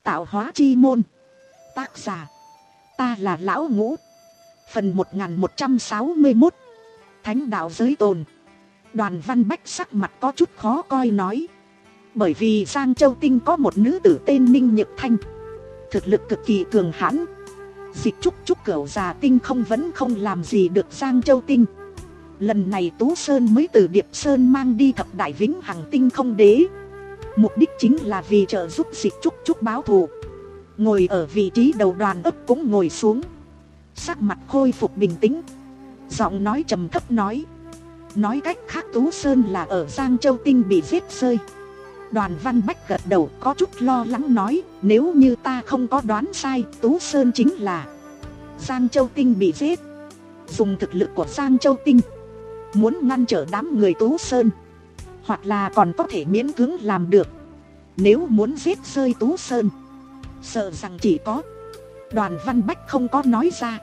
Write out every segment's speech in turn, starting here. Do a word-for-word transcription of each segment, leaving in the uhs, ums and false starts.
Tạo hóa chi môn. Tác giả, ta là Lão Ngũ. Phần một nghìn một trăm sáu mươi mốt. Thánh đạo giới tồn. Đoàn Văn Bách sắc mặt có chút khó coi nói. Bởi vì Giang Châu Tinh có một nữ tử tên Ninh Nhược Thanh, thực lực cực kỳ cường hãn. Dịch trúc trúc cửu già tinh không vẫn không làm gì được Giang Châu Tinh. Lần này Tú Sơn mới từ Điệp Sơn mang đi thập đại vĩnh hằng tinh không đế. Mục đích chính là vì trợ giúp dịch trúc trúc báo thù. Ngồi ở vị trí đầu đoàn ấp cũng ngồi xuống, sắc mặt khôi phục bình tĩnh, giọng nói trầm thấp nói. Nói cách khác Tú Sơn là ở Giang Châu Tinh bị giết rơi. Đoàn Văn Bách gật đầu có chút lo lắng nói. Nếu như ta không có đoán sai, Tú Sơn chính là Giang Châu Tinh bị giết. Dùng thực lực của Giang Châu Tinh muốn ngăn trở đám người Tú Sơn, hoặc là còn có thể miễn cưỡng làm được. Nếu muốn giết rơi Tú Sơn, sợ rằng chỉ có Đoàn Văn Bách không có nói ra.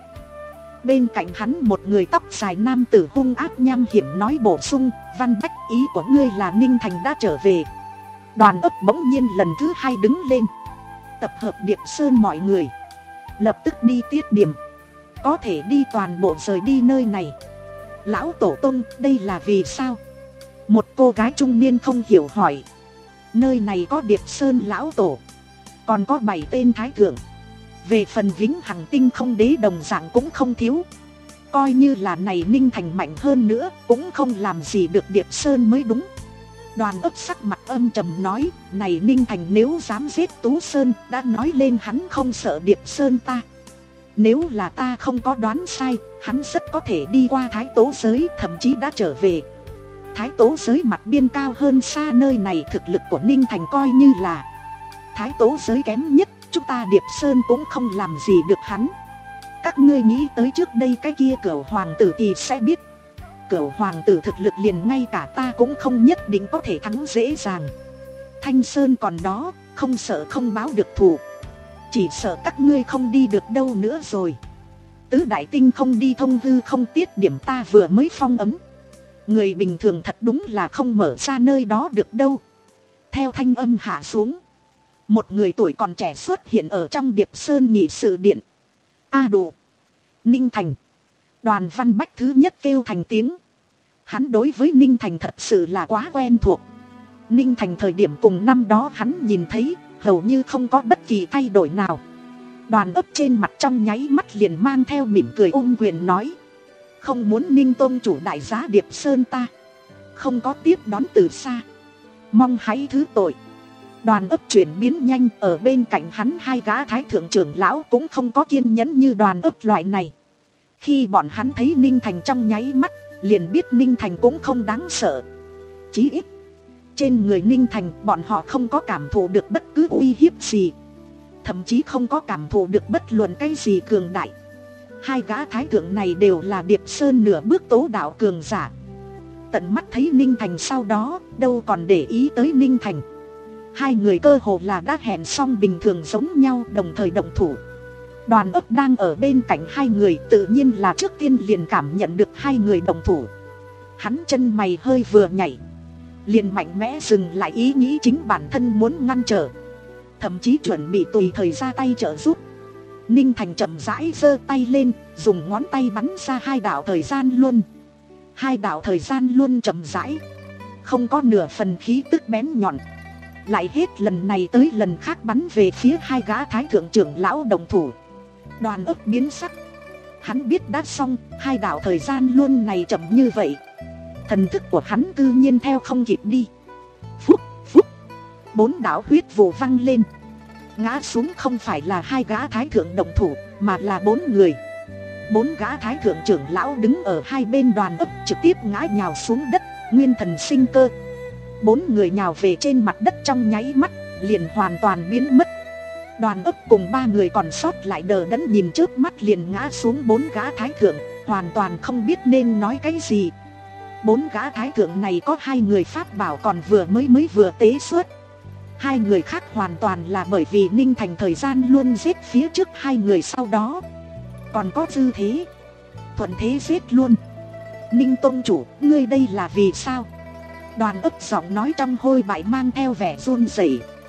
Bên cạnh hắn một người tóc dài nam tử hung ác nham hiểm nói bổ sung. Văn Bách, ý của ngươi là Ninh Thành đã trở về. Đoàn ấp bỗng nhiên lần thứ hai đứng lên, tập hợp Điệp Sơn mọi người, lập tức đi tiết điểm. Có thể đi toàn bộ rời đi nơi này. Lão tổ tông, đây là vì sao? Một cô gái trung niên không hiểu hỏi. Nơi này có Điệp Sơn lão tổ, còn có bảy tên thái thượng. Về phần vĩnh hằng tinh không đế đồng dạng cũng không thiếu. Coi như là này Ninh Thành mạnh hơn nữa cũng không làm gì được Điệp Sơn mới đúng. Đoàn ấp sắc mặt âm trầm nói. Này Ninh Thành nếu dám giết Tú Sơn, đã nói lên hắn không sợ Điệp Sơn ta. Nếu là ta không có đoán sai, hắn rất có thể đi qua Thái Tố giới, thậm chí đã trở về. Thái Tố giới mặt biên cao hơn xa nơi này, thực lực của Ninh Thành coi như là Thái Tố giới kém nhất, chúng ta Điệp Sơn cũng không làm gì được hắn. Các ngươi nghĩ tới trước đây cái kia Cửu hoàng tử thì sẽ biết. Cửu hoàng tử thực lực liền ngay cả ta cũng không nhất định có thể thắng dễ dàng. Thanh Sơn còn đó, không sợ không báo được thù. Chỉ sợ các ngươi không đi được đâu nữa rồi. Tứ đại tinh không đi thông hư không tiết điểm ta vừa mới phong ấm. Người bình thường thật đúng là không mở ra nơi đó được đâu. Theo thanh âm hạ xuống, một người tuổi còn trẻ xuất hiện ở trong Điệp Sơn nghị sự điện. A Đồ, Ninh Thành. Đoàn Văn Bách thứ nhất kêu thành tiếng. Hắn đối với Ninh Thành thật sự là quá quen thuộc. Ninh Thành thời điểm cùng năm đó hắn nhìn thấy hầu như không có bất kỳ thay đổi nào. Đoàn ấp trên mặt trong nháy mắt liền mang theo mỉm cười ôm quyền nói. Không muốn Ninh tôn chủ đại giá Điệp Sơn ta không có tiếp đón từ xa, mong hãy thứ tội. Đoàn ấp chuyển biến nhanh, ở bên cạnh hắn hai gã thái thượng trưởng lão cũng không có kiên nhẫn như đoàn ấp loại này. Khi bọn hắn thấy Ninh Thành trong nháy mắt, liền biết Ninh Thành cũng không đáng sợ. Chí ít trên người Ninh Thành bọn họ không có cảm thụ được bất cứ uy hiếp gì, thậm chí không có cảm thụ được bất luận cái gì cường đại. Hai gã thái thượng này đều là Điệp Sơn nửa bước tố đạo cường giả. Tận mắt thấy Ninh Thành sau đó, đâu còn để ý tới Ninh Thành. Hai người cơ hồ là đã hẹn xong bình thường giống nhau, đồng thời động thủ. Đoàn ấp đang ở bên cạnh hai người, tự nhiên là trước tiên liền cảm nhận được hai người động thủ. Hắn chân mày hơi vừa nhảy, liền mạnh mẽ dừng lại ý nghĩ chính bản thân muốn ngăn trở, thậm chí chuẩn bị tùy thời ra tay trợ giúp. Ninh Thành chậm rãi giơ tay lên, dùng ngón tay bắn ra hai đạo thời gian luân. Hai đạo thời gian luân chậm rãi, không có nửa phần khí tức bén nhọn, lại hết lần này tới lần khác bắn về phía hai gã thái thượng trưởng lão đồng thủ. Đoàn ấp biến sắc, hắn biết đã xong. Hai đạo thời gian luân này chậm như vậy, thần thức của hắn tự nhiên theo không kịp đi. Phúc phúc, bốn đạo huyết vụ văng lên. Ngã xuống không phải là hai gã thái thượng đồng thủ, mà là bốn người. Bốn gã thái thượng trưởng lão đứng ở hai bên đoàn ấp trực tiếp ngã nhào xuống đất, nguyên thần sinh cơ. Bốn người nhào về trên mặt đất trong nháy mắt, liền hoàn toàn biến mất. Đoàn ấp cùng ba người còn sót lại đờ đẫn nhìn trước mắt liền ngã xuống bốn gã thái thượng, hoàn toàn không biết nên nói cái gì. Bốn gã thái thượng này có hai người pháp bảo còn vừa mới mới vừa tế xuất. Hai người khác hoàn toàn là bởi vì Ninh Thành thời gian luôn giết phía trước hai người sau đó, còn có dư thế, thuận thế giết luôn. Ninh tôn chủ, ngươi đây là vì sao? Đoàn ấp giọng nói trong hôi bại mang theo vẻ run rẩy.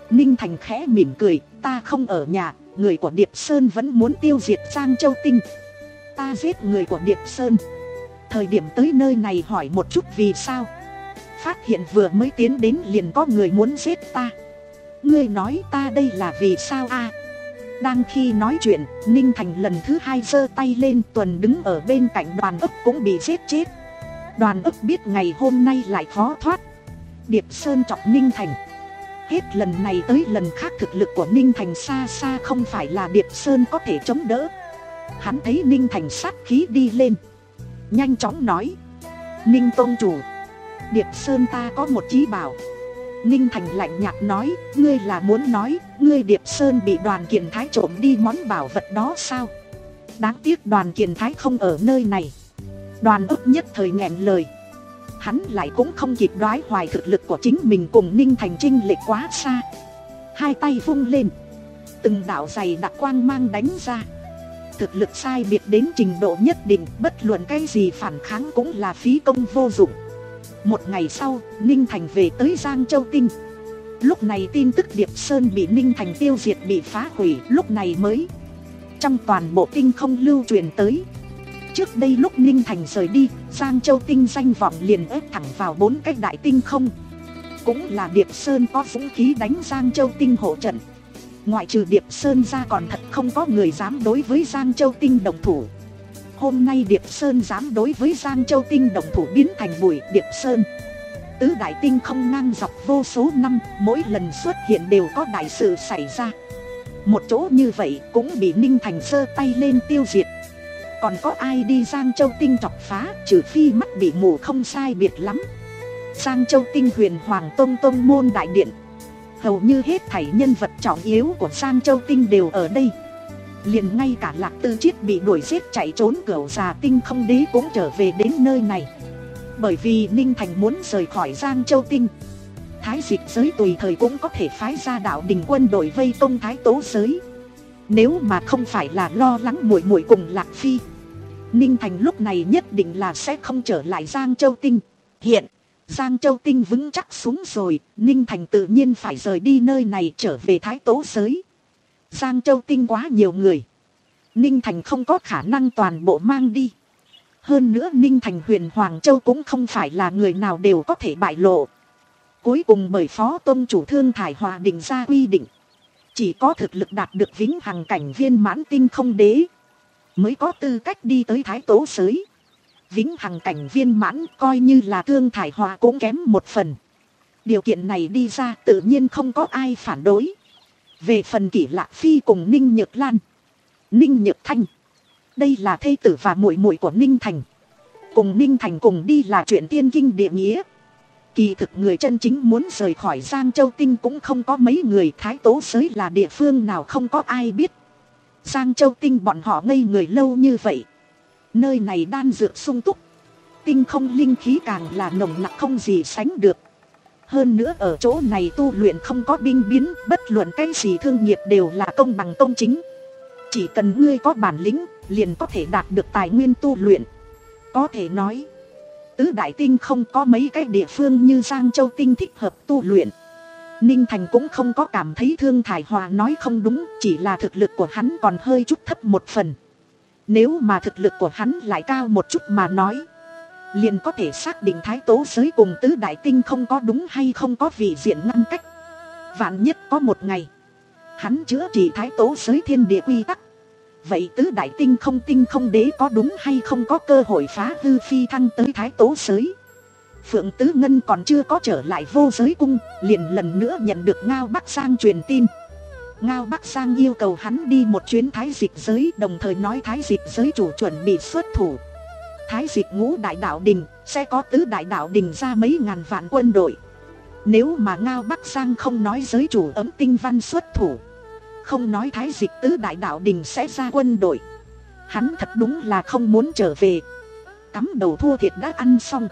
Ninh Thành khẽ mỉm cười, ta không ở nhà, người của Điệp Sơn vẫn muốn tiêu diệt Giang Châu Tinh. Ta giết người của Điệp Sơn. Thời điểm tới nơi này hỏi một chút vì sao. Phát hiện vừa mới tiến đến liền có người muốn giết ta. Ngươi nói ta đây là vì sao a? À, đang khi nói chuyện, Ninh Thành lần thứ hai giơ tay lên. Tuần đứng ở bên cạnh Đoàn Ức cũng bị giết chết. Đoàn Ức biết ngày hôm nay lại khó thoát. Điệp Sơn chọc Ninh Thành. Hết lần này tới lần khác thực lực của Ninh Thành xa xa không phải là Điệp Sơn có thể chống đỡ. Hắn thấy Ninh Thành sát khí đi lên, nhanh chóng nói, Ninh Tông Chủ, Điệp Sơn ta có một chí bảo. Ninh Thành lạnh nhạt nói, ngươi là muốn nói, ngươi Điệp Sơn bị Đoàn Kiền Thái trộm đi món bảo vật đó sao? Đáng tiếc Đoàn Kiền Thái không ở nơi này. Đoàn Ức nhất thời nghẹn lời. Hắn lại cũng không kịp đoái hoài thực lực của chính mình cùng Ninh Thành chênh lệch quá xa. Hai tay vung lên, từng đạo dày đặc quang mang đánh ra. Thực lực sai biệt đến trình độ nhất định, bất luận cái gì phản kháng cũng là phí công vô dụng. Một ngày sau, Ninh Thành về tới Giang Châu Tinh. Lúc này tin tức Điệp Sơn bị Ninh Thành tiêu diệt bị phá hủy lúc này mới trong toàn bộ tinh không lưu truyền tới. Trước đây lúc Ninh Thành rời đi, Giang Châu Tinh danh vọng liền ép thẳng vào bốn cái đại tinh không. Cũng là Điệp Sơn có dũng khí đánh Giang Châu Tinh hộ trận. Ngoại trừ Điệp Sơn ra còn thật không có người dám đối với Giang Châu Tinh đồng thủ. Hôm nay Điệp Sơn dám đối với Giang Châu Tinh đồng thủ biến thành bụi. Điệp Sơn tứ đại tinh không ngang dọc vô số năm, mỗi lần xuất hiện đều có đại sự xảy ra. Một chỗ như vậy cũng bị Ninh Thành giơ tay lên tiêu diệt. Còn có ai đi Giang Châu Tinh chọc phá, trừ phi mắt bị mù không sai biệt lắm. Giang Châu Tinh Huyền Hoàng Tông Tông môn đại điện, hầu như hết thảy nhân vật trọng yếu của Giang Châu Tinh đều ở đây. Liền ngay cả Lạc Tư Chiết bị đuổi giết chạy trốn cửu già tinh không đế cũng trở về đến nơi này. Bởi vì Ninh Thành muốn rời khỏi Giang Châu Tinh, Thái Dịch giới tùy thời cũng có thể phái ra đạo đình quân đội vây công Thái Tố giới. Nếu mà không phải là lo lắng muội muội cùng Lạc Phi, Ninh Thành lúc này nhất định là sẽ không trở lại Giang Châu Tinh. Hiện Giang Châu Tinh vững chắc xuống rồi, Ninh Thành tự nhiên phải rời đi nơi này trở về Thái Tố giới. Giang Châu Tinh quá nhiều người, Ninh Thành không có khả năng toàn bộ mang đi. Hơn nữa Ninh Thành Huyền Hoàng Châu cũng không phải là người nào đều có thể bại lộ. Cuối cùng bởi Phó Tông Chủ Thương Thải Hòa định ra quy định, chỉ có thực lực đạt được vĩnh hằng cảnh viên mãn tinh không đế mới có tư cách đi tới Thái Tố giới. Vĩnh hằng cảnh viên mãn coi như là Thương Thải Hòa cũng kém một phần. Điều kiện này đi ra tự nhiên không có ai phản đối. Về phần Kỷ Lạc Phi cùng Ninh Nhược Lan, Ninh Nhược Thanh, đây là thê tử và muội muội của Ninh Thành. Cùng Ninh Thành cùng đi là chuyện tiên kinh địa nghĩa. Kỳ thực người chân chính muốn rời khỏi Giang Châu Tinh cũng không có mấy người. Thái Tố giới là địa phương nào không có ai biết. Giang Châu Tinh bọn họ ngây người lâu như vậy. Nơi này đan dược sung túc, tinh không linh khí càng là nồng nặc không gì sánh được. Hơn nữa ở chỗ này tu luyện không có binh biến, bất luận cái gì thương nghiệp đều là công bằng công chính. Chỉ cần ngươi có bản lĩnh, liền có thể đạt được tài nguyên tu luyện. Có thể nói, tứ đại tinh không có mấy cái địa phương như Giang Châu Tinh thích hợp tu luyện. Ninh Thành cũng không có cảm thấy Thương Thải Hòa nói không đúng, chỉ là thực lực của hắn còn hơi chút thấp một phần. Nếu mà thực lực của hắn lại cao một chút mà nói, liền có thể xác định Thái Tố giới cùng tứ đại tinh không có đúng hay không có vị diện ngăn cách. Vạn nhất có một ngày hắn chữa trị Thái Tố giới thiên địa quy tắc, vậy tứ đại tinh không tinh không đế có đúng hay không có cơ hội phá hư phi thăng tới Thái Tố giới. Phượng Tứ Ngân còn chưa có trở lại Vô Giới Cung, liền lần nữa nhận được Ngao Bắc Giang truyền tin. Ngao Bắc Giang yêu cầu hắn đi một chuyến Thái Dịch giới, đồng thời nói Thái Dịch giới chủ chuẩn bị xuất thủ. Thái Dịch ngũ đại đạo đình sẽ có tứ đại đạo đình ra mấy ngàn vạn quân đội. Nếu mà Ngao Bắc Giang không nói giới chủ ấm tinh văn xuất thủ, không nói Thái Dịch tứ đại đạo đình sẽ ra quân đội, hắn thật đúng là không muốn trở về. Cắm đầu thua thiệt đã ăn xong.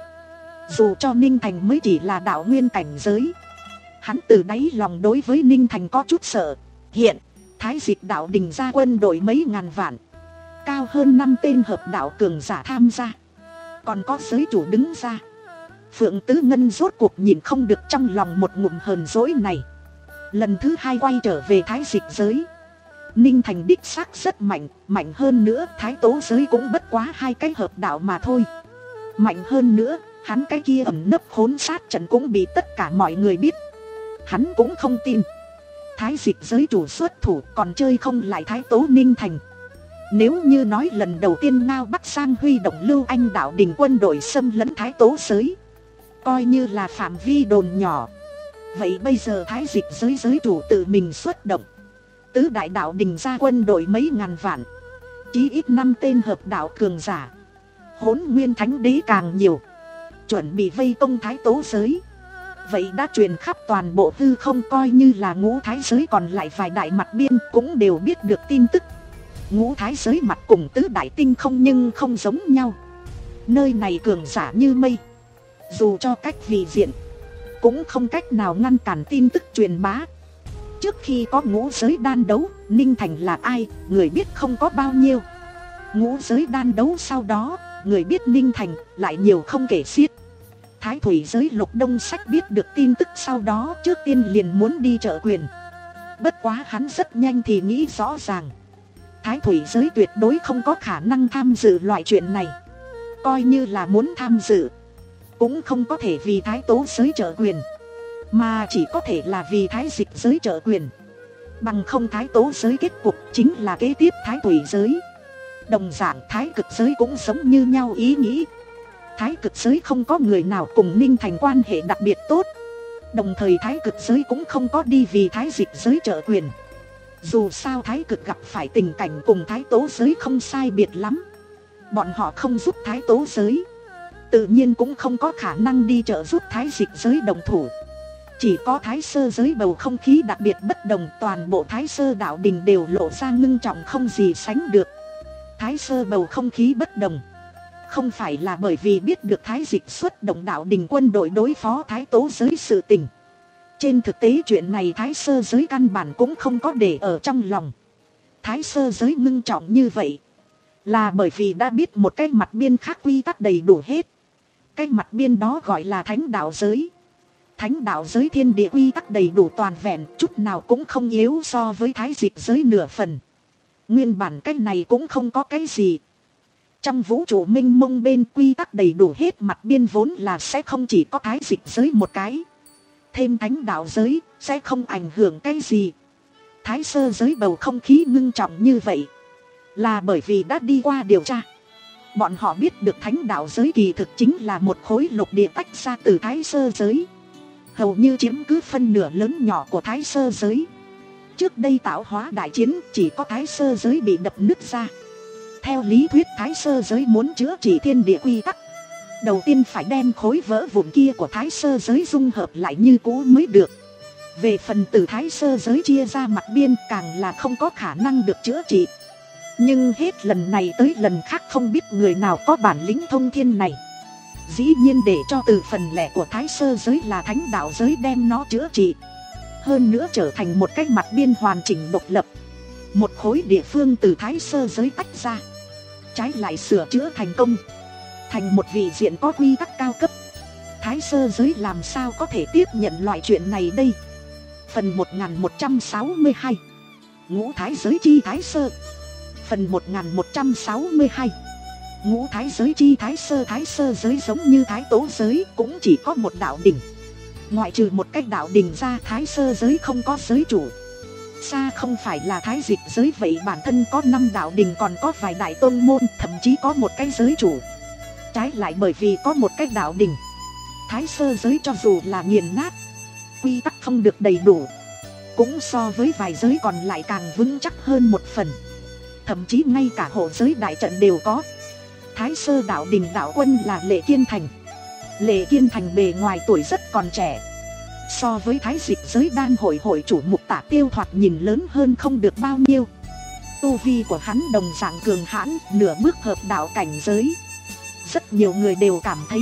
Dù cho Ninh Thành mới chỉ là đạo nguyên cảnh giới, hắn từ đáy lòng đối với Ninh Thành có chút sợ. Hiện Thái Dịch đạo đình ra quân đội mấy ngàn vạn, cao hơn năm tên hợp đạo cường giả tham gia, còn có giới chủ đứng ra. Phượng Tứ Ngân rốt cuộc nhìn không được trong lòng một ngụm hờn dỗi này. lần thứ hai quay trở về thái dịch giới. Ninh Thành đích xác rất mạnh, mạnh hơn nữa thái tố giới cũng bất quá hai cái hợp đạo mà thôi. Mạnh hơn nữa, hắn cái kia ẩn nấp khốn sát trận cũng bị tất cả mọi người biết. Hắn cũng không tin thái dịch giới chủ xuất thủ còn chơi không lại thái tố Ninh Thành. Nếu như nói lần đầu tiên Ngao Bắc Sang huy động Lưu Anh đạo đình quân đội xâm lấn thái tố giới, coi như là phạm vi đồn nhỏ, vậy bây giờ thái dịch giới giới chủ tự mình xuất động, tứ đại đạo đình ra quân đội mấy ngàn vạn, chí ít năm tên hợp đạo cường giả, Hỗn Nguyên Thánh Đế càng nhiều, chuẩn bị vây công thái tố giới. Vậy đã truyền khắp toàn bộ hư không, coi như là ngũ thái giới còn lại vài đại mặt biên cũng đều biết được tin tức. Ngũ thái giới mặt cùng tứ đại tinh không nhưng không giống nhau. Nơi này cường giả như mây, dù cho cách vị diện cũng không cách nào ngăn cản tin tức truyền bá. Trước khi có ngũ giới đan đấu, Ninh Thành là ai, người biết không có bao nhiêu. Ngũ giới đan đấu sau đó, người biết Ninh Thành lại nhiều không kể xiết. Thái thủy giới Lục Đông Sách biết được tin tức sau đó trước tiên liền muốn đi trợ quyền. Bất quá hắn rất nhanh thì nghĩ rõ ràng, thái thủy giới tuyệt đối không có khả năng tham dự loại chuyện này. Coi như là muốn tham dự, cũng không có thể vì thái tố giới trợ quyền, mà chỉ có thể là vì thái dịch giới trợ quyền. Bằng không thái tố giới kết cục chính là kế tiếp thái thủy giới. Đồng dạng thái cực giới cũng giống như nhau ý nghĩ. Thái cực giới không có người nào cùng Ninh Thành quan hệ đặc biệt tốt, đồng thời thái cực giới cũng không có đi vì thái dịch giới trợ quyền. Dù sao thái cực gặp phải tình cảnh cùng thái tố giới không sai biệt lắm, bọn họ không giúp thái tố giới, tự nhiên cũng không có khả năng đi trợ giúp thái dịch giới đồng thủ. Chỉ có thái sơ giới bầu không khí đặc biệt bất đồng, toàn bộ thái sơ đạo đình đều lộ ra ngưng trọng không gì sánh được. Thái sơ bầu không khí bất đồng, không phải là bởi vì biết được thái dịch xuất động đạo đình quân đội đối phó thái tố giới sự tình. Trên thực tế chuyện này thái sơ giới căn bản cũng không có để ở trong lòng. Thái sơ giới ngưng trọng như vậy là bởi vì đã biết một cái mặt biên khác quy tắc đầy đủ hết. Cái mặt biên đó gọi là thánh đạo giới. Thánh đạo giới thiên địa quy tắc đầy đủ toàn vẹn, chút nào cũng không yếu so với thái dịch giới nửa phần. Nguyên bản cái này cũng không có cái gì. Trong vũ trụ minh mông bên quy tắc đầy đủ hết mặt biên vốn là sẽ không chỉ có thái dịch giới một cái. Thêm thánh đạo giới sẽ không ảnh hưởng cái gì. Thái sơ giới bầu không khí ngưng trọng như vậy là bởi vì đã đi qua điều tra. Bọn họ biết được thánh đạo giới kỳ thực chính là một khối lục địa tách ra từ thái sơ giới, hầu như chiếm cứ phân nửa lớn nhỏ của thái sơ giới. Trước đây tạo hóa đại chiến chỉ có thái sơ giới bị đập nứt ra. Theo lý thuyết thái sơ giới muốn chữa trị thiên địa quy tắc, đầu tiên phải đem khối vỡ vụn kia của thái sơ giới dung hợp lại như cũ mới được. Về phần từ thái sơ giới chia ra mặt biên càng là không có khả năng được chữa trị. Nhưng hết lần này tới lần khác không biết người nào có bản lĩnh thông thiên này, dĩ nhiên để cho từ phần lẻ của thái sơ giới là thánh đạo giới đem nó chữa trị. Hơn nữa trở thành một cái mặt biên hoàn chỉnh độc lập, một khối địa phương từ thái sơ giới tách ra, trái lại sửa chữa thành công, thành một vị diện có quy tắc cao cấp. Thái sơ giới làm sao có thể tiếp nhận loại chuyện này đây? Phần một nghìn một trăm sáu mươi hai, Ngũ thái giới chi thái sơ. Phần một nghìn một trăm sáu mươi hai, Ngũ thái giới chi thái sơ. Thái sơ giới giống như thái tố giới cũng chỉ có một đạo đỉnh. Ngoại trừ một cách đạo đỉnh ra, thái sơ giới không có giới chủ. Xa không phải là thái dịch giới vậy, bản thân có năm đạo đỉnh, còn có vài đại tôn môn, thậm chí có một cái giới chủ. Trái lại bởi vì có một cái đạo đỉnh, thái sơ giới cho dù là nghiền nát, quy tắc không được đầy đủ, cũng so với vài giới còn lại càng vững chắc hơn một phần. Thậm chí ngay cả hộ giới đại trận đều có. Thái sơ đạo đình đạo quân là Lệ Kiên Thành. Lệ Kiên Thành bề ngoài tuổi rất còn trẻ, so với thái dịch giới đan hội hội chủ Mục Tả Tiêu thoạt nhìn lớn hơn không được bao nhiêu. Tu vi của hắn đồng dạng cường hãn, nửa bước hợp đạo cảnh giới. Rất nhiều người đều cảm thấy,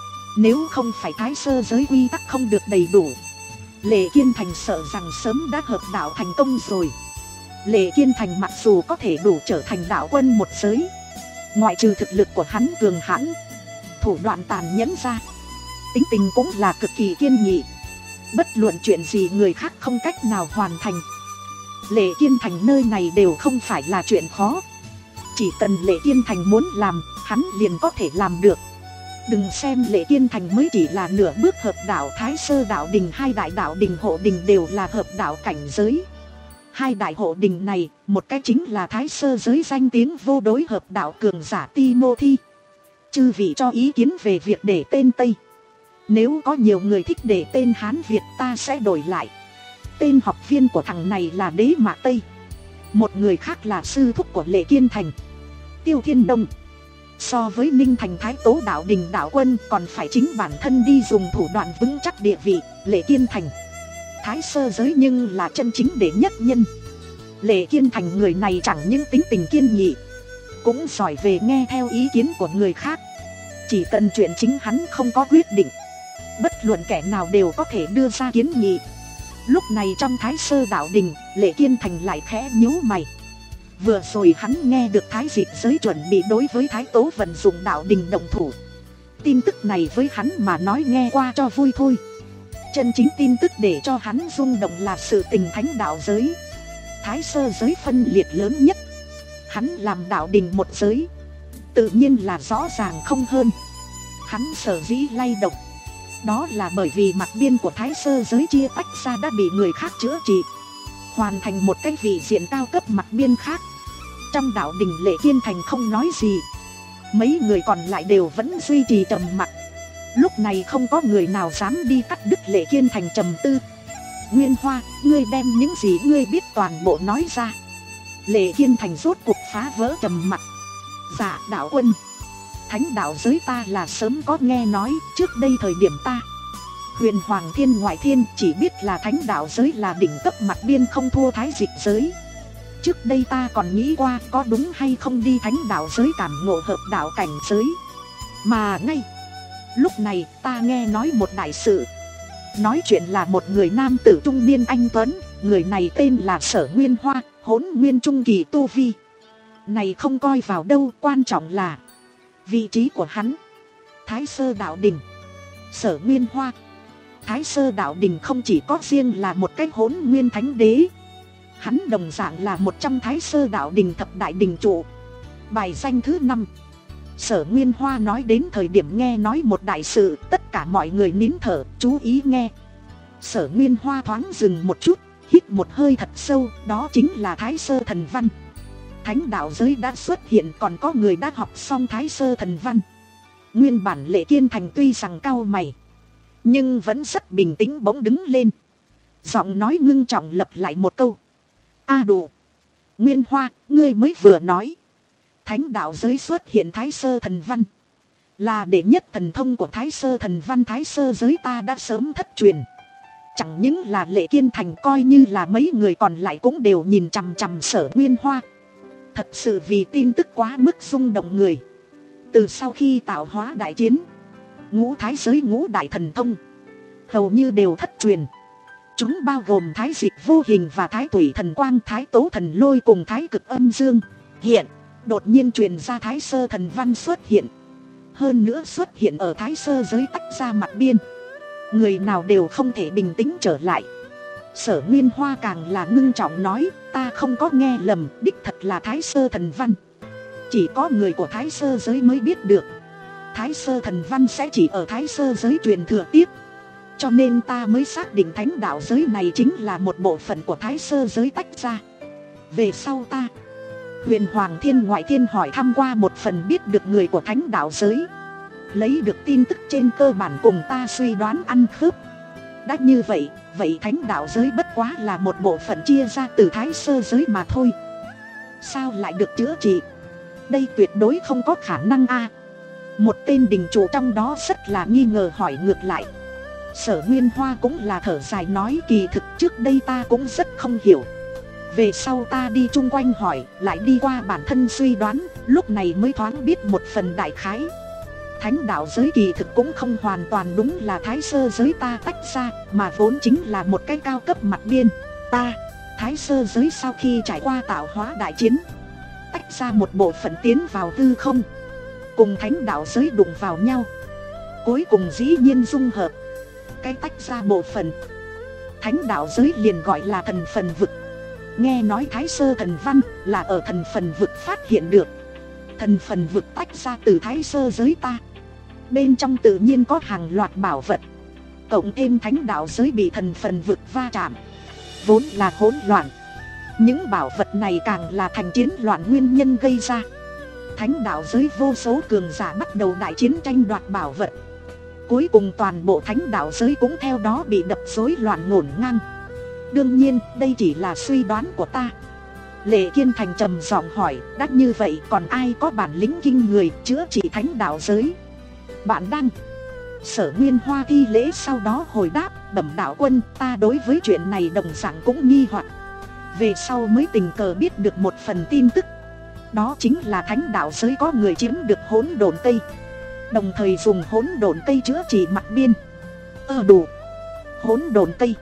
nếu không phải thái sơ giới quy tắc không được đầy đủ, Lệ Kiên Thành sợ rằng sớm đã hợp đạo thành công rồi. Lệ Kiên Thành mặc dù có thể đủ trở thành đạo quân một giới, ngoại trừ thực lực của hắn cường hãn, thủ đoạn tàn nhẫn ra, tính tình cũng là cực kỳ kiên nghị. Bất luận chuyện gì người khác không cách nào hoàn thành, Lệ Kiên Thành nơi này đều không phải là chuyện khó. Chỉ cần Lệ Kiên Thành muốn làm, hắn liền có thể làm được. Đừng xem Lệ Kiên Thành mới chỉ là nửa bước hợp đạo Thái Sơ đạo đình, hai đại đạo đình hộ đình đều là hợp đạo cảnh giới. Hai đại hộ đình này, một cái chính là Thái Sơ giới danh tiếng vô đối hợp đạo cường giả Timothy. Chư vị cho ý kiến về việc để tên Tây. Nếu có nhiều người thích để tên Hán Việt, ta sẽ đổi lại. Tên học viên của thằng này là Đế Mạc Tây. Một người khác là sư thúc của Lệ Kiên Thành, Tiêu Thiên Đông. So với Ninh Thành Thái Tố đạo đình đạo quân, còn phải chính bản thân đi dùng thủ đoạn vững chắc địa vị. Lệ Kiên Thành Thái Sơ giới nhưng là chân chính đệ nhất nhân. Lệ Kiên Thành người này chẳng những tính tình kiên nghị, cũng giỏi về nghe theo ý kiến của người khác. Chỉ cần chuyện chính hắn không có quyết định, bất luận kẻ nào đều có thể đưa ra kiến nghị. Lúc này trong Thái Sơ đạo đình, Lệ Kiên Thành lại khẽ nhíu mày. Vừa rồi hắn nghe được Thái Dịch giới chuẩn bị đối với Thái Tố vận dụng đạo đình động thủ. Tin tức này với hắn mà nói nghe qua cho vui thôi. Chân chính tin tức để cho hắn rung động là sự tình Thánh đạo giới, Thái Sơ giới phân liệt lớn nhất. Hắn làm đạo đình một giới, tự nhiên là rõ ràng không hơn. Hắn sở dĩ lay động, đó là bởi vì mặt biên của Thái Sơ giới chia tách ra đã bị người khác chữa trị, hoàn thành một cái vị diện cao cấp mặt biên khác. Trong đạo đình Lệ Kiên Thành không nói gì, mấy người còn lại đều vẫn duy trì trầm mặc. Lúc này không có người nào dám đi cắt đứt Lệ Kiên Thành trầm tư. Nguyên Hoa, ngươi đem những gì ngươi biết toàn bộ nói ra. Lệ Kiên Thành rốt cuộc phá vỡ trầm mặc. Dạ đạo quân, Thánh đạo giới ta là sớm có nghe nói. Trước đây thời điểm ta Huyền Hoàng Thiên Ngoại Thiên chỉ biết là Thánh đạo giới là đỉnh cấp mặt biên, không thua Thái Dịch giới. Trước đây ta còn nghĩ qua có đúng hay không đi Thánh đạo giới cảm ngộ hợp đạo cảnh giới. Mà ngay lúc này ta nghe nói một đại sự. Nói chuyện là một người nam tử trung niên anh tuấn. Người này tên là Sở Nguyên Hoa, Hỗn Nguyên trung kỳ tu vi. Này không coi vào đâu, quan trọng là vị trí của hắn. Thái Sơ đạo đình. Sở Nguyên Hoa, Thái Sơ đạo đình không chỉ có riêng là một cái Hỗn Nguyên thánh đế, hắn đồng dạng là một trong Thái Sơ đạo đình thập đại đình trụ, bài danh thứ năm. Sở Nguyên Hoa nói đến thời điểm nghe nói một đại sự, tất cả mọi người nín thở, chú ý nghe. Sở Nguyên Hoa thoáng dừng một chút, hít một hơi thật sâu, đó chính là Thái Sơ thần văn. Thánh đạo giới đã xuất hiện, còn có người đã học xong Thái Sơ thần văn. Nguyên bản Lệ Kiên Thành tuy rằng cau mày, nhưng vẫn rất bình tĩnh, bỗng đứng lên, giọng nói ngưng trọng lặp lại một câu. A đủ, Nguyên Hoa, ngươi mới vừa nói Thánh đạo giới xuất hiện Thái Sơ thần văn, là đệ nhất thần thông của Thái Sơ thần văn. Thái Sơ giới ta đã sớm thất truyền. Chẳng những là Lệ Kiên Thành, coi như là mấy người còn lại cũng đều nhìn chằm chằm Sở Nguyên Hoa. Thật sự vì tin tức quá mức rung động người. Từ sau khi tạo hóa đại chiến, ngũ thái giới ngũ đại thần thông hầu như đều thất truyền. Chúng bao gồm Thái Dịch vô hình và Thái Thủy thần quang, Thái Tố thần lôi cùng Thái Cực âm dương. Hiện đột nhiên truyền ra Thái Sơ thần văn xuất hiện, hơn nữa xuất hiện ở Thái Sơ giới tách ra mặt biên, người nào đều không thể bình tĩnh trở lại. Sở Nguyên Hoa càng là ngưng trọng nói, ta không có nghe lầm, đích thật là Thái Sơ thần văn. Chỉ có người của Thái Sơ giới mới biết được. Thái Sơ thần văn sẽ chỉ ở Thái Sơ giới truyền thừa tiếp, cho nên ta mới xác định Thánh đạo giới này chính là một bộ phận của Thái Sơ giới tách ra. Về sau ta Huyền Hoàng Thiên Ngoại Thiên hỏi thăm qua một phần, biết được người của Thánh đạo giới, lấy được tin tức trên cơ bản cùng ta suy đoán ăn khớp. Đã như vậy, vậy Thánh đạo giới bất quá là một bộ phận chia ra từ Thái Sơ giới mà thôi. Sao lại được chữa trị? Đây tuyệt đối không có khả năng a. Một tên đình chủ trong đó rất là nghi ngờ hỏi ngược lại. Sở Nguyên Hoa cũng là thở dài nói, kỳ thực trước đây ta cũng rất không hiểu. Về sau ta đi chung quanh hỏi, lại đi qua bản thân suy đoán, lúc này mới thoáng biết một phần đại khái. Thánh đạo giới kỳ thực cũng không hoàn toàn đúng là Thái Sơ giới ta tách ra, mà vốn chính là một cái cao cấp mặt biên. Ta, Thái Sơ giới sau khi trải qua tạo hóa đại chiến, tách ra một bộ phận tiến vào hư không, cùng Thánh đạo giới đụng vào nhau, cuối cùng dĩ nhiên dung hợp. Cái tách ra bộ phận Thánh đạo giới liền gọi là thần phần vực. Nghe nói Thái Sơ thần văn là ở thần phần vực phát hiện được. Thần phần vực tách ra từ Thái Sơ giới ta, bên trong tự nhiên có hàng loạt bảo vật. Cộng thêm thánh đạo giới bị thần phần vực va chạm, vốn là hỗn loạn. Những bảo vật này càng là thành chiến loạn nguyên nhân gây ra. Thánh đạo giới vô số cường giả bắt đầu đại chiến tranh đoạt bảo vật. Cuối cùng toàn bộ thánh đạo giới cũng theo đó bị đập rối loạn ngổn ngang. Đương nhiên đây chỉ là suy đoán của ta. Lệ Kiên Thành trầm giọng hỏi, đã như vậy còn ai có bản lĩnh kinh người chữa trị thánh đạo giới? Bạn đang. Sở Nguyên Hoa thi lễ sau đó hồi đáp, bẩm đạo quân, ta đối với chuyện này đồng dạng cũng nghi hoặc. Về sau mới tình cờ biết được một phần tin tức. Đó chính là thánh đạo giới có người chiếm được hỗn độn cây, đồng thời dùng hỗn độn cây chữa trị mặt biên. Ơ đủ, hỗn độn cây.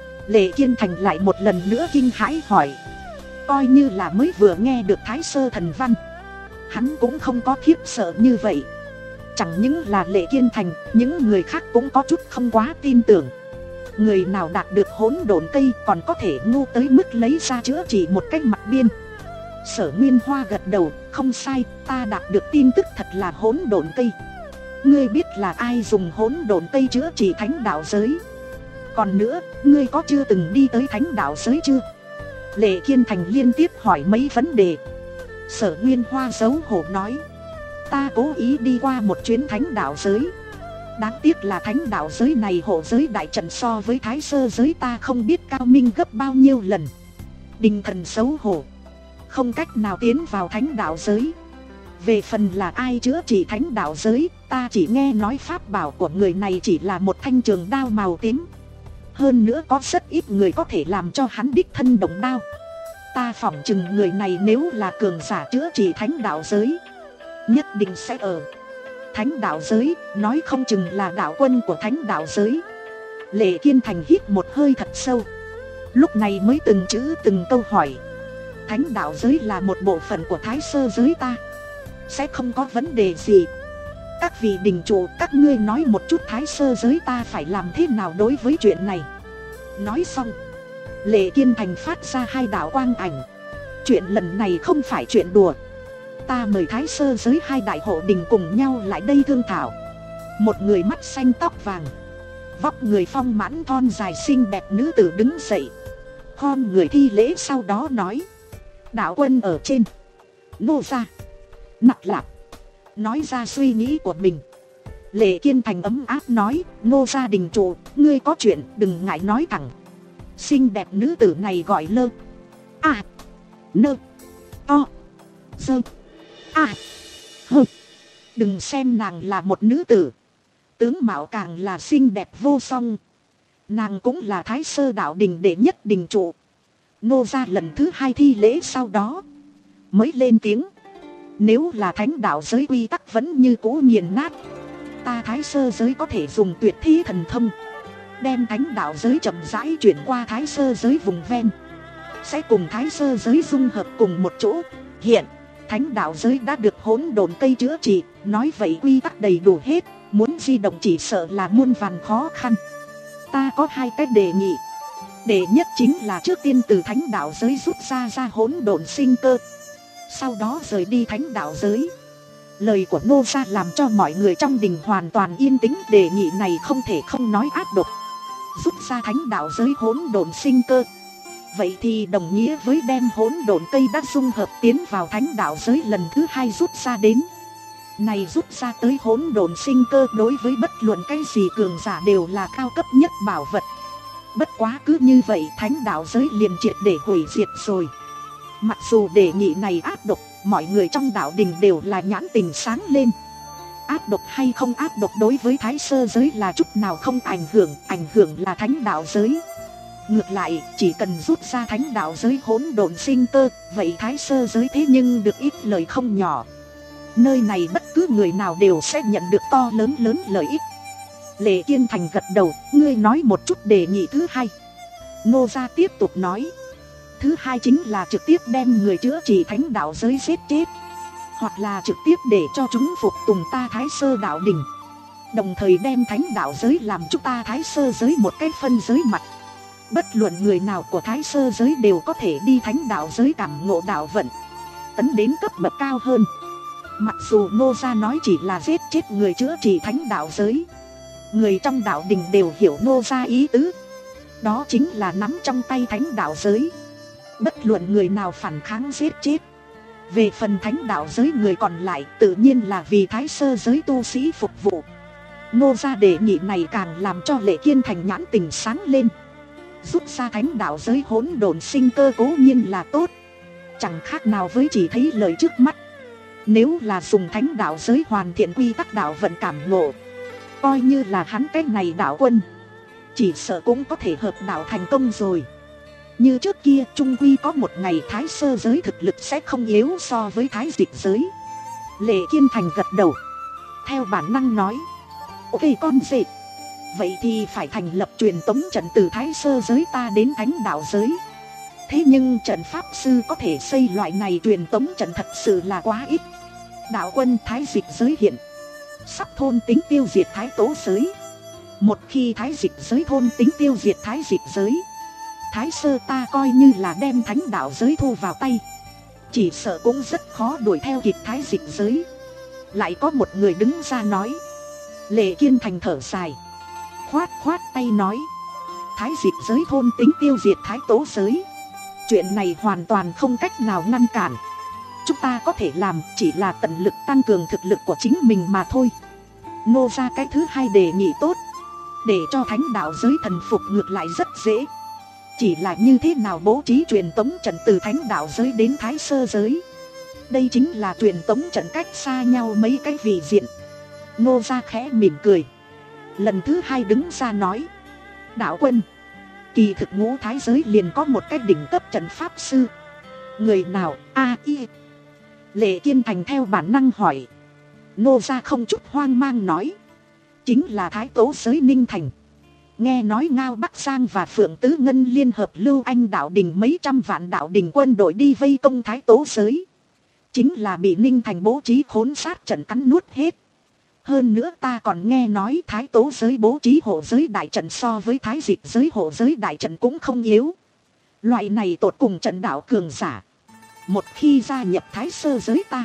Lệ Kiên Thành lại một lần nữa kinh hãi hỏi. Coi như là mới vừa nghe được Thái Sơ thần văn, hắn cũng không có khiếp sợ như vậy. Chẳng những là Lệ Kiên Thành, những người khác cũng có chút không quá tin tưởng. Người nào đạt được hỗn độn cây còn có thể ngu tới mức lấy ra chữa trị một cách mặt biên. Sở Nguyên Hoa gật đầu, không sai, ta đạt được tin tức thật là hỗn độn cây. Ngươi biết là ai dùng hỗn độn cây chữa trị thánh đạo giới? Còn nữa, ngươi có chưa từng đi tới thánh đạo giới chưa? Lệ Kiên Thành liên tiếp hỏi mấy vấn đề. Sở Nguyên Hoa xấu hổ nói, ta cố ý đi qua một chuyến thánh đạo giới. Đáng tiếc là thánh đạo giới này hộ giới đại trận so với Thái Sơ giới ta không biết cao minh gấp bao nhiêu lần. Đình thần xấu hổ, không cách nào tiến vào thánh đạo giới. Về phần là ai chữa trị thánh đạo giới, ta chỉ nghe nói pháp bảo của người này chỉ là một thanh trường đao màu tím. Hơn nữa có rất ít người có thể làm cho hắn đích thân động đao. Ta phỏng chừng người này nếu là cường giả chữa trị thánh đạo giới, nhất định sẽ ở thánh đạo giới, nói không chừng là đạo quân của thánh đạo giới. Lệ Kiên Thành hít một hơi thật sâu, lúc này mới từng chữ từng câu hỏi. Thánh đạo giới là một bộ phận của Thái Sơ giới ta, sẽ không có vấn đề gì. Các vị đình chủ, các ngươi nói một chút Thái Sơ giới ta phải làm thế nào đối với chuyện này. Nói xong, Lệ Kiên Thành phát ra hai đạo quang ảnh. Chuyện lần này không phải chuyện đùa. Ta mời Thái Sơ giới hai đại hộ đình cùng nhau lại đây thương thảo. Một người mắt xanh tóc vàng, vóc người phong mãn thon dài xinh đẹp nữ tử đứng dậy, khom người thi lễ sau đó nói, đạo quân ở trên, nô gia nặc lạp nói ra suy nghĩ của mình. Lệ Kiên Thành ấm áp nói, Ngô gia đình chủ, ngươi có chuyện đừng ngại nói thẳng. Xinh đẹp nữ tử này gọi Lơ À Nơ To Dơ À Hơ. Đừng xem nàng là một nữ tử, tướng mạo càng là xinh đẹp vô song. Nàng cũng là Thái Sơ đạo đình đệ nhất đình chủ. Ngô gia lần thứ hai thi lễ sau đó mới lên tiếng, nếu là thánh đạo giới quy tắc vẫn như cũ nghiền nát, ta Thái Sơ giới có thể dùng tuyệt thi thần thông, đem thánh đạo giới chậm rãi chuyển qua Thái Sơ giới vùng ven, sẽ cùng Thái Sơ giới dung hợp cùng một chỗ. Hiện thánh đạo giới đã được hỗn độn cây chữa trị, nói vậy quy tắc đầy đủ hết, muốn di động chỉ sợ là muôn vàn khó khăn. Ta có hai cái đề nghị. Đệ nhất chính là trước tiên từ thánh đạo giới rút ra ra hỗn độn sinh cơ, sau đó rời đi thánh đạo giới. Lời của Ngô gia làm cho mọi người trong đình hoàn toàn yên tĩnh. Đề nghị này không thể không nói ác độc. Rút ra thánh đạo giới hỗn độn sinh cơ, vậy thì đồng nghĩa với đem hỗn độn cây đã dung hợp tiến vào thánh đạo giới lần thứ hai rút ra đến. Này rút ra tới hỗn độn sinh cơ đối với bất luận cái gì cường giả đều là cao cấp nhất bảo vật. Bất quá cứ như vậy thánh đạo giới liền triệt để hủy diệt rồi. Mặc dù đề nghị này ác độc, mọi người trong đạo đình đều là nhãn tình sáng lên. Ác độc hay không ác độc đối với Thái Sơ giới là chút nào không ảnh hưởng, ảnh hưởng là thánh đạo giới. Ngược lại, chỉ cần rút ra thánh đạo giới hỗn độn sinh cơ, vậy Thái Sơ giới thế nhưng được ít lợi không nhỏ. Nơi này bất cứ người nào đều sẽ nhận được to lớn lớn lợi ích. Lệ Kiên Thành gật đầu, ngươi nói một chút đề nghị thứ hai. Ngô gia tiếp tục nói, thứ hai chính là trực tiếp đem người chữa trị thánh đạo giới giết chết, hoặc là trực tiếp để cho chúng phục tùng ta Thái Sơ đạo đình, đồng thời đem thánh đạo giới làm chúng ta Thái Sơ giới một cái phân giới mặt. Bất luận người nào của Thái Sơ giới đều có thể đi thánh đạo giới cảm ngộ đạo vận, tấn đến cấp bậc cao hơn. Mặc dù Ngô Gia nói chỉ là giết chết người chữa trị thánh đạo giới, người trong đạo đình đều hiểu Ngô Gia ý tứ, đó chính là nắm trong tay thánh đạo giới, bất luận người nào phản kháng giết chết. Về phần thánh đạo giới người còn lại tự nhiên là vì Thái Sơ giới tu sĩ phục vụ. Ngô Gia đề nghị này càng làm cho Lệ Kiên Thành nhãn tình sáng lên. Rút ra thánh đạo giới hỗn độn sinh cơ cố nhiên là tốt, chẳng khác nào với chỉ thấy lời trước mắt. Nếu là dùng thánh đạo giới hoàn thiện quy tắc đạo vận cảm ngộ, coi như là hắn cái này đạo quân, chỉ sợ cũng có thể hợp đạo thành công rồi. Như trước kia trung quy có một ngày Thái Sơ giới thực lực sẽ không yếu so với Thái Dịch giới. Lệ Kiên Thành gật đầu, theo bản năng nói: ok con dệt, vậy thì phải thành lập truyền tống trận từ Thái Sơ giới ta đến thánh đạo giới. Thế nhưng trận pháp sư có thể xây loại này truyền tống trận thật sự là quá ít. Đạo quân Thái Dịch giới hiện sắp thôn tính tiêu diệt Thái Tố giới. Một khi Thái Dịch giới thôn tính tiêu diệt Thái Dịch giới, Thái Sơ ta coi như là đem thánh đạo giới thu vào tay, chỉ sợ cũng rất khó đuổi theo kịp Thái Dịch giới. Lại có một người đứng ra nói. Lệ Kiên Thành thở dài, khoát khoát tay nói: Thái Dịch giới thôn tính tiêu diệt Thái Tố giới, chuyện này hoàn toàn không cách nào ngăn cản. Chúng ta có thể làm chỉ là tận lực tăng cường thực lực của chính mình mà thôi. Ngô Gia cái thứ hai đề nghị tốt, để cho thánh đạo giới thần phục ngược lại rất dễ. Chỉ là như thế nào bố trí truyền tống trận từ thánh đạo giới đến Thái Sơ giới, đây chính là truyền tống trận cách xa nhau mấy cái vị diện. Ngô Gia khẽ mỉm cười, lần thứ hai đứng ra nói: đạo quân, kỳ thực ngũ thái giới liền có một cái đỉnh cấp trận pháp sư. Người nào? A y Lệ Kiên Thành theo bản năng hỏi. Ngô Gia không chút hoang mang nói: chính là Thái Tố giới Ninh Thành. Nghe nói Ngao Bắc Giang và Phượng Tứ Ngân liên hợp lưu anh đạo đình mấy trăm vạn đạo đình quân đội đi vây công Thái Tố giới, chính là bị Ninh Thành bố trí khốn sát trận cắn nuốt hết. Hơn nữa ta còn nghe nói Thái Tố giới bố trí hộ giới đại trận so với Thái Dịch giới hộ giới đại trận cũng không yếu. Loại này tột cùng trận đạo cường giả, một khi gia nhập Thái Sơ giới ta,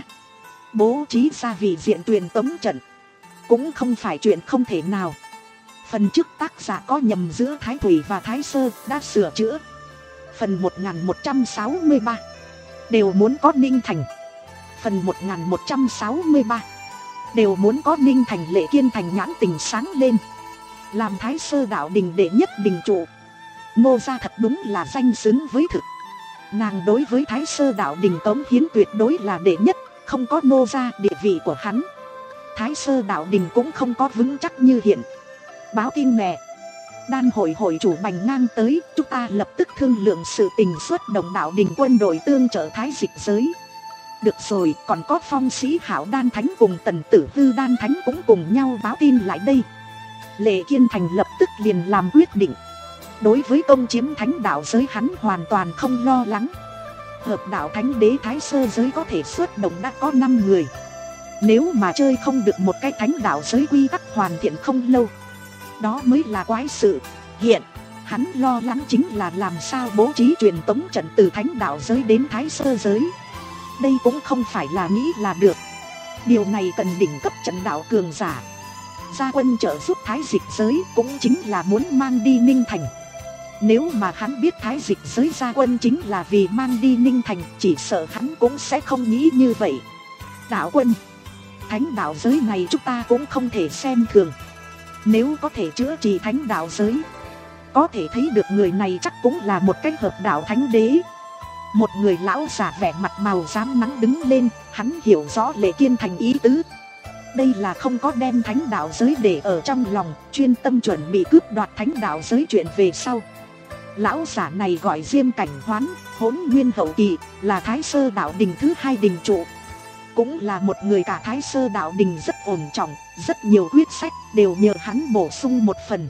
bố trí ra vị diện truyền tống trận cũng không phải chuyện không thể nào. Phần trước tác giả có nhầm giữa Thái Thủy và Thái Sơ đã sửa chữa. Phần một nghìn một trăm sáu mươi ba đều muốn có Ninh Thành. Phần một nghìn một trăm sáu mươi ba đều muốn có Ninh Thành. Lệ Kiên Thành nhãn tình sáng lên, làm Thái Sơ đạo đình đệ nhất đình trụ, Ngô Gia thật đúng là danh xứng với thực. Nàng đối với Thái Sơ đạo đình cống hiến tuyệt đối là đệ nhất, không có Ngô Gia địa vị của hắn, Thái Sơ đạo đình cũng không có vững chắc như hiện. Báo tin mẹ, đan hội hội chủ bành ngang tới, chúng ta lập tức thương lượng sự tình xuất động đạo đình quân đội tương trợ Thái Dịch giới. Được rồi, còn có Phong Sĩ Hảo đan thánh cùng Tần Tử Hư đan thánh cũng cùng nhau báo tin lại đây. Lệ Kiên Thành lập tức liền làm quyết định. Đối với công chiếm thánh đạo giới hắn hoàn toàn không lo lắng. Hợp đạo thánh đế Thái Sơ giới có thể xuất động đã có năm người. Nếu mà chơi không được một cái thánh đạo giới quy tắc hoàn thiện không lâu, đó mới là quái sự. Hiện hắn lo lắng chính là làm sao bố trí truyền tống trận từ thánh đạo giới đến Thái Sơ giới. Đây cũng không phải là nghĩ là được. Điều này cần đỉnh cấp trận đạo cường giả gia quân trợ giúp Thái Dịch giới, cũng chính là muốn mang đi Ninh Thành. Nếu mà hắn biết Thái Dịch giới gia quân chính là vì mang đi Ninh Thành, chỉ sợ hắn cũng sẽ không nghĩ như vậy. Đạo quân, thánh đạo giới này chúng ta cũng không thể xem thường. Nếu có thể chữa trị thánh đạo giới, có thể thấy được người này chắc cũng là một cái hợp đạo thánh đế. Một người lão già vẻ mặt màu xám nắng đứng lên, hắn hiểu rõ Lệ Kiên Thành ý tứ. Đây là không có đem thánh đạo giới để ở trong lòng, chuyên tâm chuẩn bị cướp đoạt thánh đạo giới chuyện về sau. Lão giả này gọi Diêm Cảnh Hoán, Hỗn Nguyên hậu kỳ, là Thái Sơ đạo đình thứ hai đình trụ. Cũng là một người cả Thái Sơ đạo đình rất ổn trọng, rất nhiều quyết sách đều nhờ hắn bổ sung một phần.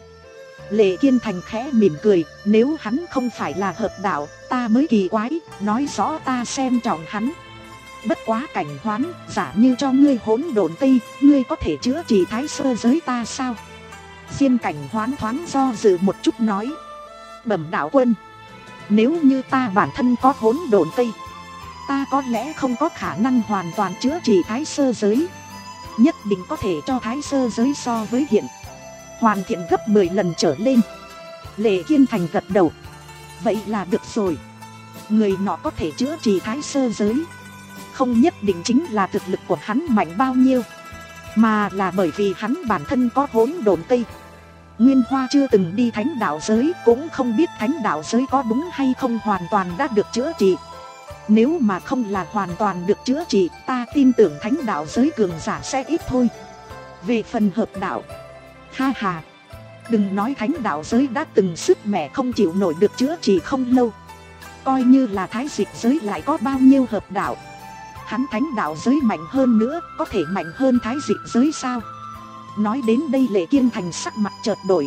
Lệ Kiên Thành khẽ mỉm cười, nếu hắn không phải là hợp đạo, ta mới kỳ quái, nói rõ ta xem trọng hắn. Bất quá Cảnh Hoán, giả như cho ngươi hỗn độn tây, ngươi có thể chữa trị Thái Sơ giới ta sao? Diên Cảnh Hoán thoáng do dự một chút nói, Bẩm đạo quân, nếu như ta bản thân có hỗn độn cây, ta có lẽ không có khả năng hoàn toàn chữa trị thái sơ giới. Nhất định có thể cho thái sơ giới so với hiện hoàn thiện gấp mười lần trở lên. Lệ Kiên Thành gật đầu. Vậy là được rồi. Người nọ có thể chữa trị thái sơ giới, không nhất định chính là thực lực của hắn mạnh bao nhiêu, mà là bởi vì hắn bản thân có hỗn độn cây. Nguyên Hoa chưa từng đi thánh đạo giới, cũng không biết thánh đạo giới có đúng hay không hoàn toàn đã được chữa trị. Nếu mà không là hoàn toàn được chữa trị, ta tin tưởng thánh đạo giới cường giả sẽ ít thôi. Về phần hợp đạo, ha ha, đừng nói thánh đạo giới đã từng sức mẻ không chịu nổi được chữa trị không lâu, coi như là thái dịch giới lại có bao nhiêu hợp đạo. Hắn thánh đạo giới mạnh hơn nữa, có thể mạnh hơn thái dịch giới sao? Nói đến đây Lệ Kiên Thành sắc mặt chợt đổi.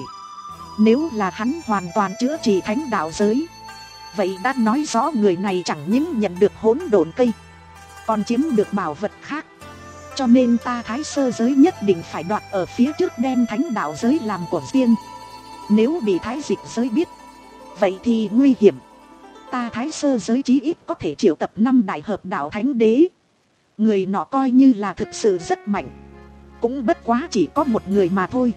Nếu là hắn hoàn toàn chữa trị thánh đạo giới, vậy đã nói rõ người này chẳng những nhận được hỗn độn cây, còn chiếm được bảo vật khác. Cho nên ta thái sơ giới nhất định phải đoạt ở phía trước, đem thánh đạo giới làm của riêng. Nếu bị thái dịch giới biết, vậy thì nguy hiểm. Ta thái sơ giới chí ít có thể triệu tập năm đại hợp đạo thánh đế. Người nọ coi như là thực sự rất mạnh, cũng bất quá chỉ có một người mà thôi.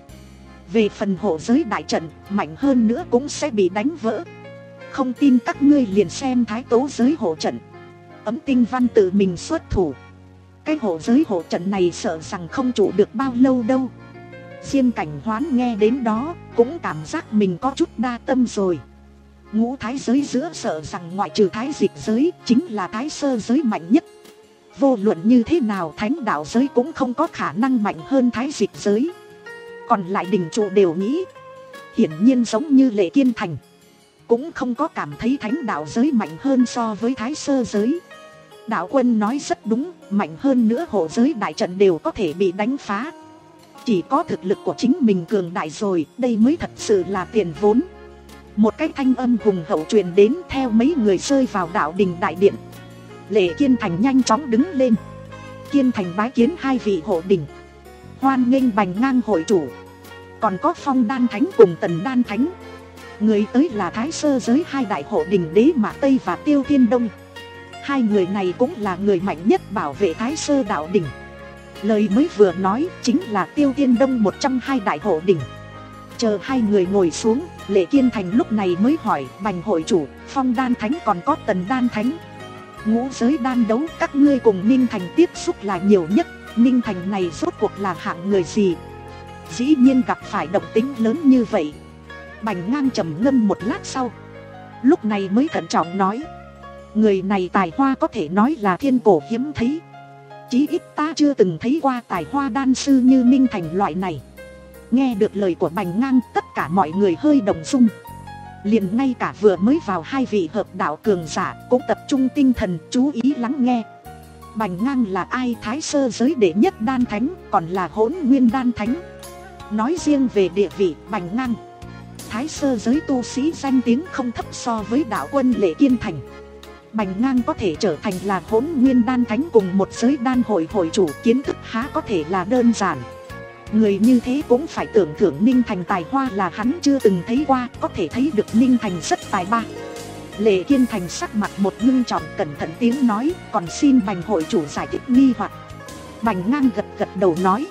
Về phần hộ giới đại trận, mạnh hơn nữa cũng sẽ bị đánh vỡ. Không tin các ngươi liền xem thái tố giới hộ trận. Ấm Tinh Văn tự mình xuất thủ. Cái hộ giới hộ trận này sợ rằng không trụ được bao lâu đâu. Diêm Cảnh Hoán nghe đến đó cũng cảm giác mình có chút đa tâm rồi. Ngũ thái giới giữa sợ rằng ngoại trừ thái dịch giới chính là thái sơ giới mạnh nhất. Vô luận như thế nào thánh đạo giới cũng không có khả năng mạnh hơn thái dịch giới. Còn lại đình trụ đều nghĩ. Hiển nhiên giống như Lệ Kiên Thành, cũng không có cảm thấy thánh đạo giới mạnh hơn so với thái sơ giới. Đạo quân nói rất đúng, mạnh hơn nữa hộ giới đại trận đều có thể bị đánh phá. Chỉ có thực lực của chính mình cường đại rồi, đây mới thật sự là tiền vốn. Một cái thanh âm hùng hậu truyền đến, theo mấy người rơi vào đạo đình đại điện. Lệ Kiên Thành nhanh chóng đứng lên. Kiên Thành bái kiến hai vị hộ đình, hoan nghênh Bành Ngang hội chủ. Còn có Phong Đan Thánh cùng Tần Đan Thánh. Người tới là thái sơ giới hai đại hộ đình Đế Mạc Tây và Tiêu Thiên Đông. Hai người này cũng là người mạnh nhất bảo vệ thái sơ đạo đình. Lời mới vừa nói chính là Tiêu Thiên Đông một trong hai đại hộ đình. Chờ hai người ngồi xuống, Lệ Kiên Thành lúc này mới hỏi Bành hội chủ, Phong Đan Thánh còn có Tần Đan Thánh. Ngũ giới đan đấu các ngươi cùng Ninh Thành tiếp xúc là nhiều nhất. Ninh Thành này rốt cuộc là hạng người gì, dĩ nhiên gặp phải động tính lớn như vậy? Bành Ngang trầm ngâm một lát sau, lúc này mới thận trọng nói. Người này tài hoa có thể nói là thiên cổ hiếm thấy. Chí ít ta chưa từng thấy qua tài hoa đan sư như Ninh Thành loại này. Nghe được lời của Bành Ngang, tất cả mọi người hơi động dung. Liền ngay cả vừa mới vào hai vị hợp đạo cường giả cũng tập trung tinh thần chú ý lắng nghe. Bành Ngang là ai? Thái sơ giới đệ nhất đan thánh, còn là hỗn nguyên đan thánh. Nói riêng về địa vị, Bành Ngang thái sơ giới tu sĩ danh tiếng không thấp so với đạo quân Lệ Kiên Thành. Bành Ngang có thể trở thành là hỗn nguyên đan thánh cùng một giới đan hội hội chủ, kiến thức há có thể là đơn giản. Người như thế cũng phải tưởng thưởng Ninh Thành tài hoa là hắn chưa từng thấy qua, có thể thấy được Ninh Thành rất tài ba. Lệ Kiên Thành sắc mặt một ngưng trọng, cẩn thận tiếng nói, còn xin Bành hội chủ giải thích nghi hoặc. Bành Ngang gật gật đầu nói.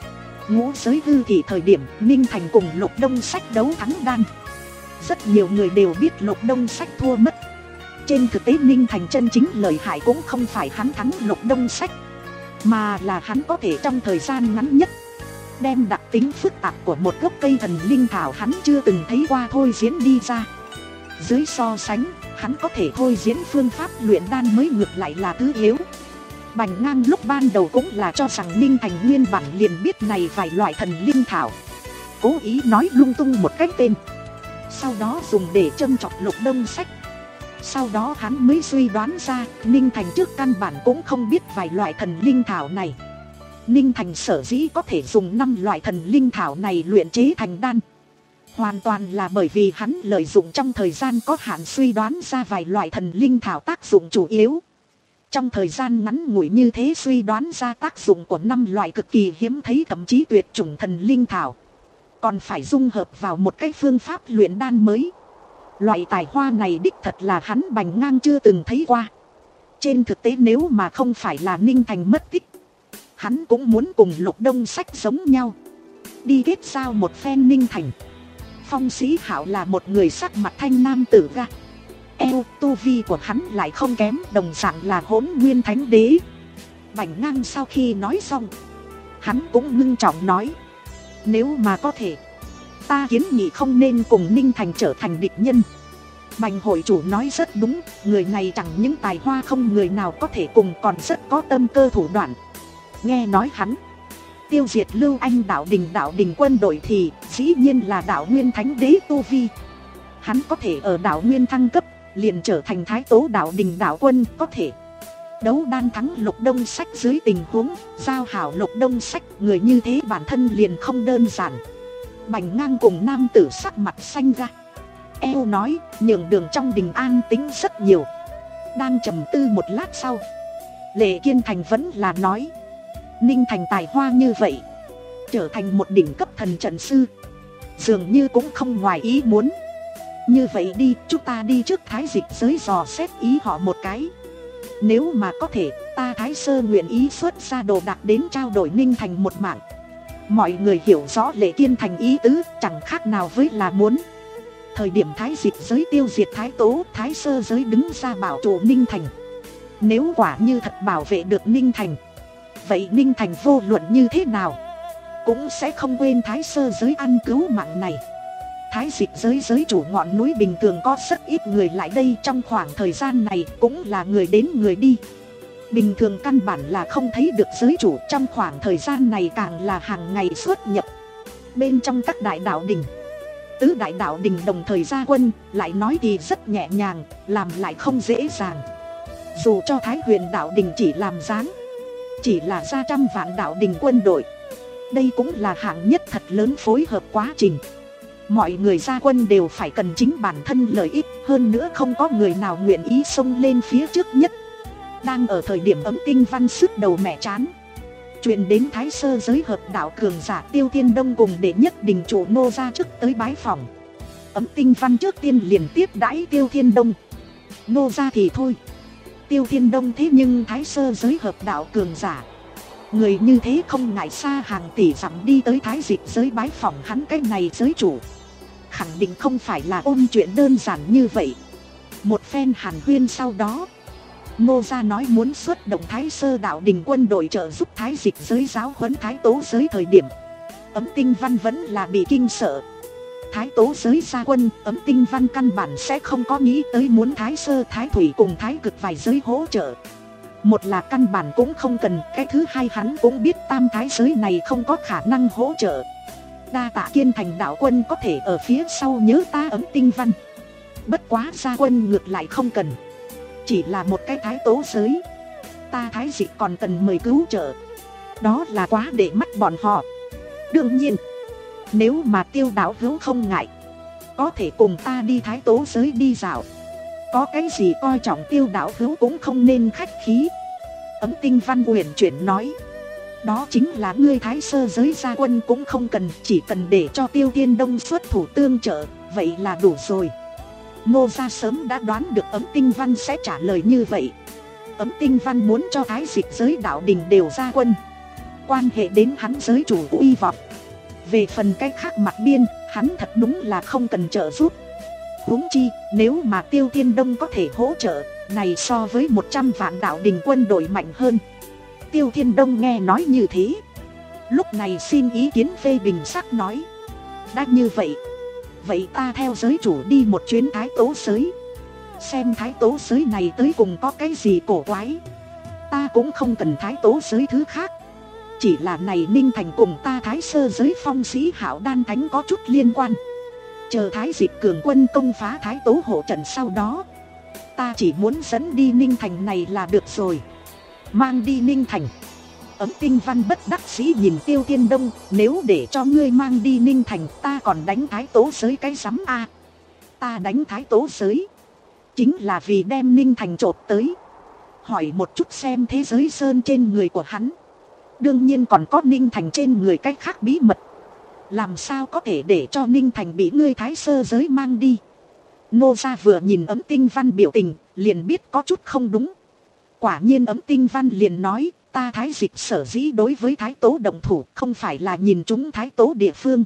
Ngũ giới hư thì thời điểm Ninh Thành cùng Lục Đông Sách đấu thắng đan, rất nhiều người đều biết Lục Đông Sách thua mất. Trên thực tế Ninh Thành chân chính lợi hại cũng không phải hắn thắng Lục Đông Sách, mà là hắn có thể trong thời gian ngắn nhất đem đặc tính phức tạp của một gốc cây thần linh thảo hắn chưa từng thấy qua thôi diễn đi ra. Dưới so sánh, hắn có thể thôi diễn phương pháp luyện đan mới ngược lại là thứ yếu. Bành Ngang lúc ban đầu cũng là cho rằng Ninh Thành nguyên bản liền biết này vài loại thần linh thảo, cố ý nói lung tung một cách tên, sau đó dùng để châm chọc Lục Đông Sách. Sau đó hắn mới suy đoán ra Ninh Thành trước căn bản cũng không biết vài loại thần linh thảo này. Ninh Thành sở dĩ có thể dùng năm loại thần linh thảo này luyện chế thành đan, hoàn toàn là bởi vì hắn lợi dụng trong thời gian có hạn suy đoán ra vài loại thần linh thảo tác dụng chủ yếu. Trong thời gian ngắn ngủi như thế suy đoán ra tác dụng của năm loại cực kỳ hiếm thấy thậm chí tuyệt chủng thần linh thảo, còn phải dung hợp vào một cái phương pháp luyện đan mới. Loại tài hoa này đích thật là hắn Bành Ngang chưa từng thấy qua. Trên thực tế nếu mà không phải là Ninh Thành mất tích, hắn cũng muốn cùng Lục Đông Sách giống nhau, đi kết giao một phen Ninh Thành. Phong Sĩ Hạo là một người sắc mặt thanh nam tử ga. Eo tu vi của hắn lại không kém, đồng dạng là Hỗn Nguyên Thánh Đế. Bành Ngang sau khi nói xong, hắn cũng ngưng trọng nói, nếu mà có thể, ta kiến nghị không nên cùng Ninh Thành trở thành địch nhân. Bành hội chủ nói rất đúng, người này chẳng những tài hoa không người nào có thể cùng, còn rất có tâm cơ thủ đoạn. Nghe nói hắn tiêu diệt Lưu Anh đạo đình đạo đình quân đội thì dĩ nhiên là đạo Nguyên Thánh Đế tu vi. Hắn có thể ở đạo Nguyên thăng cấp, liền trở thành Thái Tố đạo đình đạo quân, có thể đấu đan thắng Lục Đông Sách dưới tình huống giao hảo Lục Đông Sách. Người như thế bản thân liền không đơn giản. Bành Ngang cùng nam tử sắc mặt xanh ra eo nói, nhường đường trong đình an tính rất nhiều. Đang trầm tư một lát sau, Lệ Kiên Thành vẫn là nói, Ninh Thành tài hoa như vậy, trở thành một đỉnh cấp thần trận sư, dường như cũng không ngoài ý muốn. Như vậy đi, chúng ta đi trước Thái Dịch giới dò xét ý họ một cái. Nếu mà có thể, ta Thái Sơ nguyện ý xuất ra đồ đạc đến trao đổi Ninh Thành một mạng. Mọi người hiểu rõ Lệ Kiên Thành ý tứ, chẳng khác nào với là muốn thời điểm Thái Dịch giới tiêu diệt Thái Tố, Thái Sơ giới đứng ra bảo trụ Ninh Thành. Nếu quả như thật bảo vệ được Ninh Thành, vậy Ninh Thành vô luận như thế nào cũng sẽ không quên Thái Sơ giới ăn cứu mạng này. Thái Dịch giới giới chủ ngọn núi bình thường có rất ít người lại đây, trong khoảng thời gian này cũng là người đến người đi. Bình thường căn bản là không thấy được giới chủ, trong khoảng thời gian này càng là hàng ngày xuất nhập. Bên trong các đại đạo đình, tứ đại đạo đình đồng thời ra quân, lại nói thì rất nhẹ nhàng, làm lại không dễ dàng. Dù cho Thái Huyền đạo đình chỉ làm dáng, chỉ là ra trăm vạn đạo đình quân đội, đây cũng là hạng nhất thật lớn phối hợp quá trình. Mọi người ra quân đều phải cần chính bản thân lợi ích, hơn nữa không có người nào nguyện ý xông lên phía trước nhất. Đang ở thời điểm Ấm Tinh Văn sứt đầu mẻ chán, truyền đến Thái Sơ giới hợp đạo cường giả Tiêu Thiên Đông cùng đệ nhất đình chủ Nô ra trước tới bái phòng. Ấm Tinh Văn trước tiên liền tiếp đãi Tiêu Thiên Đông. Nô ra thì thôi, Tiêu Thiên Đông thế nhưng Thái Sơ giới hợp đạo cường giả, người như thế không ngại xa hàng tỷ dặm đi tới Thái Dịch giới bái phòng hắn cái này giới chủ, khẳng định không phải là ôn chuyện đơn giản như vậy. Một phen hàn huyên sau đó, Ngô gia nói muốn xuất động Thái Sơ đạo đình quân đội trợ giúp Thái Dịch giới giáo huấn Thái Tố giới thời điểm, Ấm Tinh Văn vẫn là bị kinh sợ. Thái Tố giới ra quân, Ấm Tinh Văn căn bản sẽ không có nghĩ tới muốn Thái Sơ, Thái Thủy cùng Thái Cực vài giới hỗ trợ. Một là căn bản cũng không cần, cái thứ hai hắn cũng biết tam thái giới này không có khả năng hỗ trợ. Đa tạ Kiên Thành đạo quân có thể ở phía sau nhớ ta Ấm Tinh Văn. Bất quá ra quân ngược lại không cần, chỉ là một cái Thái Tố giới, ta Thái Dịch còn cần mời cứu trợ, đó là quá để mắt bọn họ. Đương nhiên, nếu mà Tiêu đạo hữu không ngại, có thể cùng ta đi Thái Tố giới đi dạo. Có cái gì coi trọng Tiêu đạo hữu cũng không nên khách khí. Ấm Tinh Văn uyển chuyển nói, đó chính là ngươi Thái Sơ giới gia quân cũng không cần, chỉ cần để cho Tiêu Thiên Đông xuất thủ tương trợ, vậy là đủ rồi. Ngô gia sớm đã đoán được Ấm Tinh Văn sẽ trả lời như vậy. Ấm Tinh Văn muốn cho Thái Dịch giới đạo đình đều ra quân, quan hệ đến hắn giới chủ uy vọng. Về phần cách khác mặt biên, hắn thật đúng là không cần trợ giúp. Huống chi, nếu mà Tiêu Thiên Đông có thể hỗ trợ, này so với một trăm vạn đạo đình quân đội mạnh hơn. Tiêu Thiên Đông nghe nói như thế, lúc này xin ý kiến phê bình sắc nói, đã như vậy, vậy ta theo giới chủ đi một chuyến Thái Tố giới, xem Thái Tố giới này tới cùng có cái gì cổ quái. Ta cũng không cần Thái Tố giới thứ khác, chỉ là này Ninh Thành cùng ta Thái Sơ giới Phong Sĩ Hạo đan thánh có chút liên quan. Chờ Thái Dịch cường quân công phá Thái Tố hộ trận sau đó, ta chỉ muốn dẫn đi Ninh Thành này là được rồi. Mang đi Ninh Thành. Ấm Tinh Văn bất đắc dĩ nhìn Tiêu Thiên Đông, nếu để cho ngươi mang đi Ninh Thành, ta còn đánh Thái Tố giới cái rắm a. Ta đánh Thái Tố giới chính là vì đem Ninh Thành trộm tới. Hỏi một chút xem thế giới sơn trên người của hắn, đương nhiên còn có Ninh Thành trên người cách khác bí mật, làm sao có thể để cho Ninh Thành bị ngươi Thái Sơ giới mang đi. Nô gia vừa nhìn Ấm Tinh Văn biểu tình, liền biết có chút không đúng. Quả nhiên Ấm Tinh Văn liền nói, ta Thái Dịch sở dĩ đối với Thái Tố động thủ không phải là nhìn chúng Thái Tố địa phương,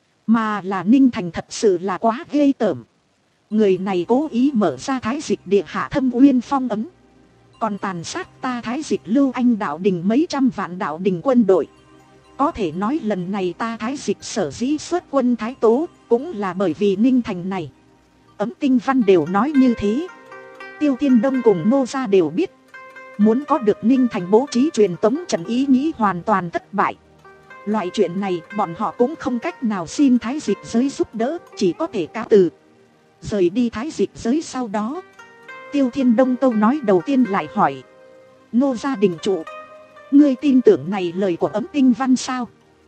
mà là Ninh Thành thật sự là quá ghê tởm. Người này cố ý mở ra Thái Dịch địa hạ thâm uyên phong ấm, còn tàn sát ta Thái Dịch Lưu Anh đạo đình mấy trăm vạn đạo đình quân đội. Có thể nói lần này ta Thái Dịch sở dĩ xuất quân Thái Tố cũng là bởi vì Ninh Thành này. Ấm Tinh Văn đều nói như thế. Tiêu Thiên Đông cùng Nô gia đều biết, muốn có được Ninh Thành bố trí truyền tống trận ý nghĩ hoàn toàn thất bại. Loại chuyện này bọn họ cũng không cách nào xin Thái Dịch giới giúp đỡ, chỉ có thể cáo từ rời đi Thái Dịch giới. Sau đó Tiêu Thiên Đông câu nói đầu tiên lại hỏi, Nô gia đình chủ, ngươi tin tưởng này lời của Ấm Tinh Văn sao?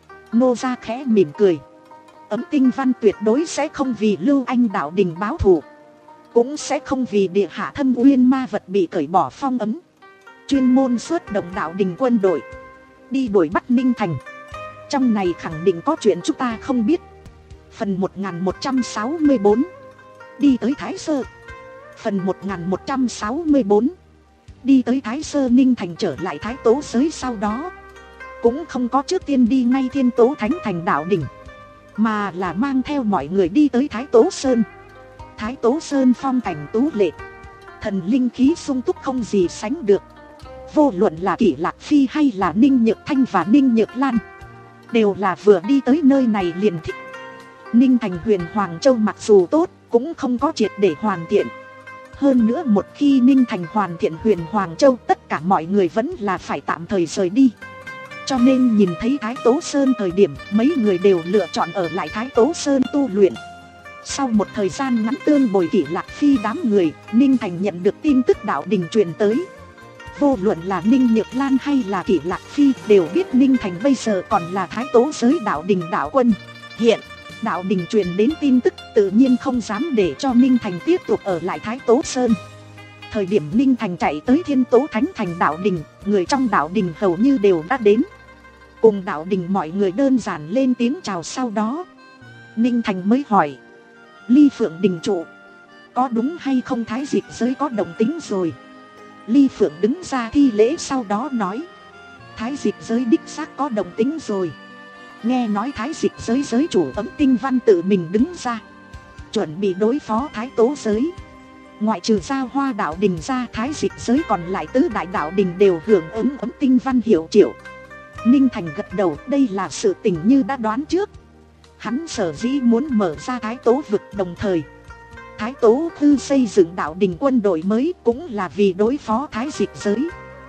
Nô gia khẽ mỉm cười, Ấm Tinh Văn tuyệt đối sẽ không vì Lưu Anh đạo đình báo thù, cũng sẽ không vì địa hạ thâm uyên ma vật bị cởi bỏ phong ấm, chuyên môn xuất động đạo đình quân đội đi đuổi bắt Ninh Thành. Trong này khẳng định có chuyện chúng ta không biết. Phần một nghìn một trăm sáu mươi bốn, đi tới Thái Sơ. Phần một nghìn một trăm sáu mươi bốn, đi tới Thái Sơ. Ninh Thành trở lại Thái Tố giới sau đó cũng không có trước tiên đi ngay Thiên Tố Thánh Thành đạo đình, mà là mang theo mọi người đi tới Thái Tố Sơn. Thái Tố Sơn phong cảnh tú lệ, thần linh khí sung túc không gì sánh được. Vô luận là Kỷ Lạc Phi hay là Ninh Nhược Thanh và Ninh Nhược Lan đều là vừa đi tới nơi này liền thích. Ninh Thành Huyền Hoàng Châu mặc dù tốt, cũng không có triệt để hoàn thiện. Hơn nữa một khi Ninh Thành hoàn thiện Huyền Hoàng Châu, tất cả mọi người vẫn là phải tạm thời rời đi. Cho nên nhìn thấy Thái Tố Sơn thời điểm, mấy người đều lựa chọn ở lại Thái Tố Sơn tu luyện. Sau một thời gian ngắn tương bồi Kỷ Lạc Phi đám người, Ninh Thành nhận được tin tức đạo đình truyền tới. Vô luận là Ninh Nhược Lan hay là Kỷ Lạc Phi đều biết Ninh Thành bây giờ còn là Thái Tố giới đạo đình đạo quân. Hiện đạo đình truyền đến tin tức, tự nhiên không dám để cho Ninh Thành tiếp tục ở lại Thái Tố Sơn. Thời điểm Ninh Thành chạy tới Thiên Tố Thánh Thành đạo đình, người trong đạo đình hầu như đều đã đến. Cùng đạo đình mọi người đơn giản lên tiếng chào, sau đó Ninh Thành mới hỏi, Ly Phượng đình chủ, có đúng hay không Thái Dịch giới có đồng tính rồi? Ly Phượng đứng ra thi lễ, sau đó nói, Thái Dịch giới đích xác có đồng tính rồi. Nghe nói Thái Dịch giới giới chủ Ấm Tinh Văn tự mình đứng ra, chuẩn bị đối phó Thái Tố giới. Ngoại trừ Giao Hoa đạo đình ra, Thái Dịch giới còn lại tứ đại đạo đình đều hưởng ứng Ấm Tinh Văn hiệu triệu. Ninh Thành gật đầu, đây là sự tình như đã đoán trước. Hắn sở dĩ muốn mở ra Thái Tố vực, đồng thời Thái Tố Thư xây dựng đạo đình quân đội mới cũng là vì đối phó Thái Dịch giới.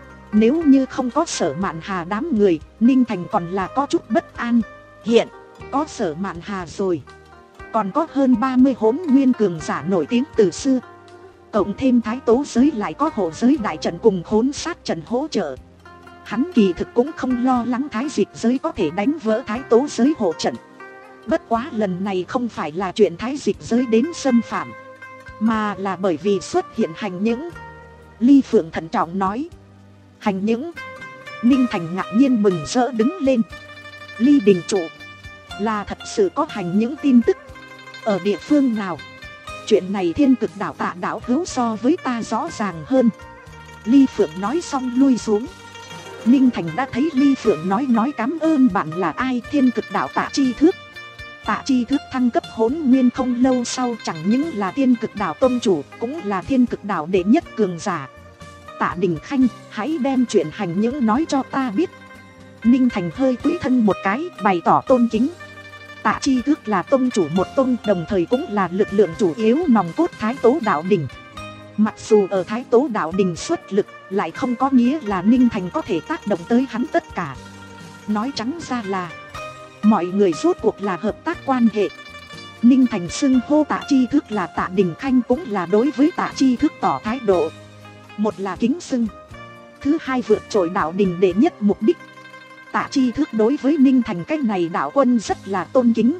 Nếu như không có Sở Mạn Hà đám người, Ninh Thành còn là có chút bất an. Hiện có Sở Mạn Hà rồi, còn có hơn ba mươi hỗn nguyên cường giả nổi tiếng từ xưa, cộng thêm Thái Tố giới lại có hộ giới đại trận cùng khốn sát trận hỗ trợ. Hắn kỳ thực cũng không lo lắng Thái Dịch giới có thể đánh vỡ Thái Tố giới hộ trận. Bất quá lần này không phải là chuyện Thái Dịch giới đến xâm phạm, mà là bởi vì xuất hiện hành những. Ly Phượng thận trọng nói, hành những? Ninh Thành ngạc nhiên mừng rỡ đứng lên, Ly đình chủ, là thật sự có hành những tin tức? Ở địa phương nào? Chuyện này Thiên Cực đảo Tạ đảo hữu so với ta rõ ràng hơn. Ly Phượng nói xong lui xuống. Ninh Thành đã thấy Ly Phượng nói nói cảm ơn bạn là ai. Thiên Cực đảo Tạ Chi Thước. Tạ Chi Thước thăng cấp hỗn nguyên không lâu sau, chẳng những là Thiên Cực đảo tôn chủ, cũng là Thiên Cực đảo đệ nhất cường giả. Tạ Đình Khanh, hãy đem chuyện hành những nói cho ta biết. Ninh Thành hơi cúi thân một cái, bày tỏ tôn kính. Tạ Chi Thước là tôn chủ một tôn, đồng thời cũng là lực lượng chủ yếu nòng cốt Thái Tố đạo đình. Mặc dù ở Thái Tố đạo đình xuất lực, lại không có nghĩa là Ninh Thành có thể tác động tới hắn tất cả. Nói trắng ra là mọi người rốt cuộc là hợp tác quan hệ. Ninh Thành xưng hô Tạ Chi Thước là Tạ Đình Khanh cũng là đối với Tạ Chi Thước tỏ thái độ. Một là kính xưng, thứ hai vượt trội đạo đình đệ nhất mục đích. Tạ Chi Thước đối với Ninh Thành cách này đạo quân rất là tôn kính.